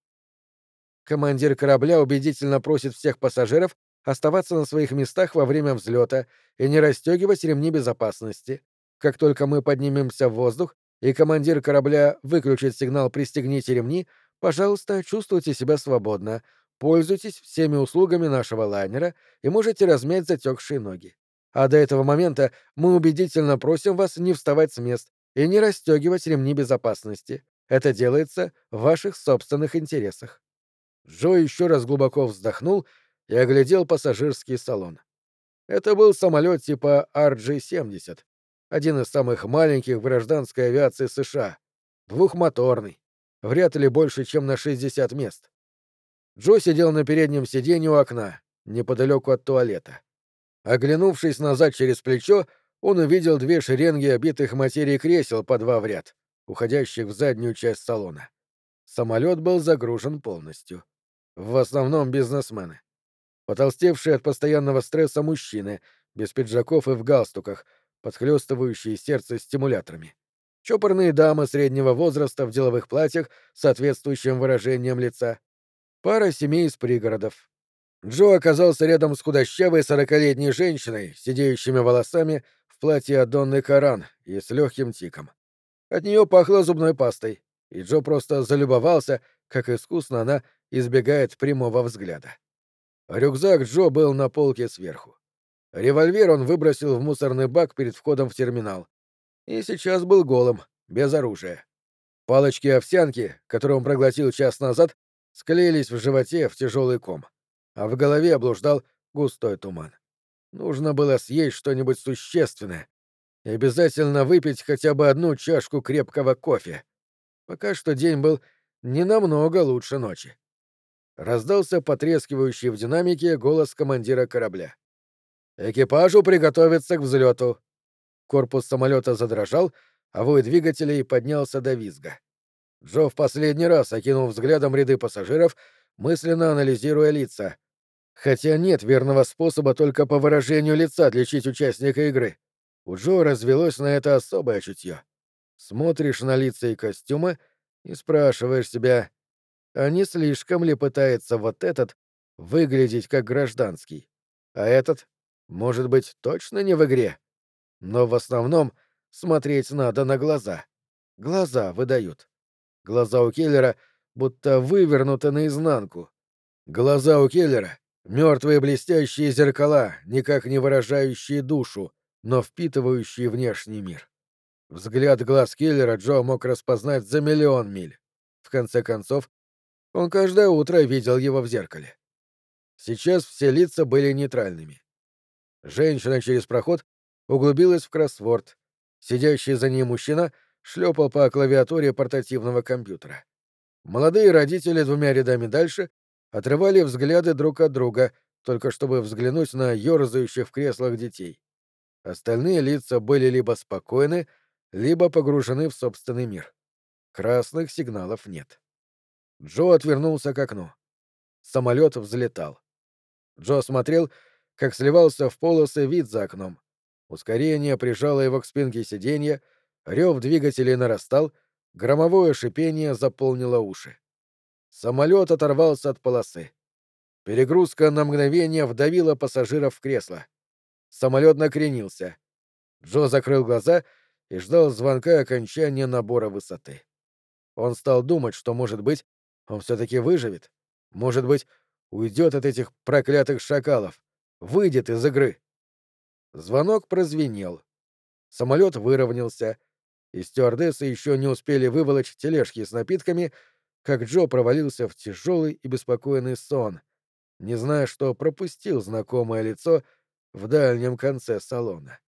Командир корабля убедительно просит всех пассажиров оставаться на своих местах во время взлета и не расстегивать ремни безопасности. Как только мы поднимемся в воздух, и командир корабля выключит сигнал «Пристегните ремни», пожалуйста, чувствуйте себя свободно, пользуйтесь всеми услугами нашего лайнера и можете размять затекшие ноги. А до этого момента мы убедительно просим вас не вставать с мест и не расстегивать ремни безопасности. Это делается в ваших собственных интересах. Джо еще раз глубоко вздохнул и оглядел пассажирский салон. Это был самолет типа RG-70, один из самых маленьких в гражданской авиации США, двухмоторный, вряд ли больше, чем на 60 мест. Джо сидел на переднем сиденье у окна, неподалеку от туалета. Оглянувшись назад через плечо, он увидел две шеренги обитых материей кресел по два в ряд, уходящих в заднюю часть салона. Самолет был загружен полностью. В основном бизнесмены. Потолстевшие от постоянного стресса мужчины, без пиджаков и в галстуках, подхлёстывающие сердце стимуляторами. Чопорные дамы среднего возраста в деловых платьях с соответствующим выражением лица. Пара семей из пригородов. Джо оказался рядом с худощавой сорокалетней женщиной, с сидеющими волосами, в платье от Донны Каран и с легким тиком. От нее пахло зубной пастой, и Джо просто залюбовался, как искусно она избегает прямого взгляда. Рюкзак Джо был на полке сверху. Револьвер он выбросил в мусорный бак перед входом в терминал. И сейчас был голым, без оружия. Палочки овсянки, которые он проглотил час назад, склеились в животе в тяжелый ком, а в голове облуждал густой туман. Нужно было съесть что-нибудь существенное и обязательно выпить хотя бы одну чашку крепкого кофе. Пока что день был не намного лучше ночи. Раздался потрескивающий в динамике голос командира корабля. «Экипажу приготовиться к взлету!» Корпус самолета задрожал, а вой двигателей поднялся до визга. Джо в последний раз окинул взглядом ряды пассажиров, мысленно анализируя лица. Хотя нет верного способа только по выражению лица отличить участника игры. У Джо развелось на это особое чутье. Смотришь на лица и костюмы и спрашиваешь себя, а не слишком ли пытается вот этот выглядеть как гражданский? А этот, может быть, точно не в игре? Но в основном смотреть надо на глаза. Глаза выдают. Глаза у Келлера будто вывернуты наизнанку. Глаза у Келлера — мертвые блестящие зеркала, никак не выражающие душу, но впитывающие внешний мир. Взгляд глаз Келлера Джо мог распознать за миллион миль. В конце концов, он каждое утро видел его в зеркале. Сейчас все лица были нейтральными. Женщина через проход углубилась в кроссворд. Сидящий за ней мужчина шлепал по клавиатуре портативного компьютера. Молодые родители двумя рядами дальше отрывали взгляды друг от друга, только чтобы взглянуть на ёрзающих в креслах детей. Остальные лица были либо спокойны, либо погружены в собственный мир. Красных сигналов нет. Джо отвернулся к окну. Самолет взлетал. Джо смотрел, как сливался в полосы вид за окном. Ускорение прижало его к спинке сиденья, рев двигателей нарастал, громовое шипение заполнило уши. Самолет оторвался от полосы. Перегрузка на мгновение вдавила пассажиров в кресло. Самолет накренился. Джо закрыл глаза и ждал звонка окончания набора высоты. Он стал думать, что, может быть, он все-таки выживет. Может быть, уйдет от этих проклятых шакалов, выйдет из игры. Звонок прозвенел. Самолет выровнялся, и стюардессы еще не успели выволочь тележки с напитками, как Джо провалился в тяжелый и беспокойный сон, не зная, что пропустил знакомое лицо в дальнем конце салона.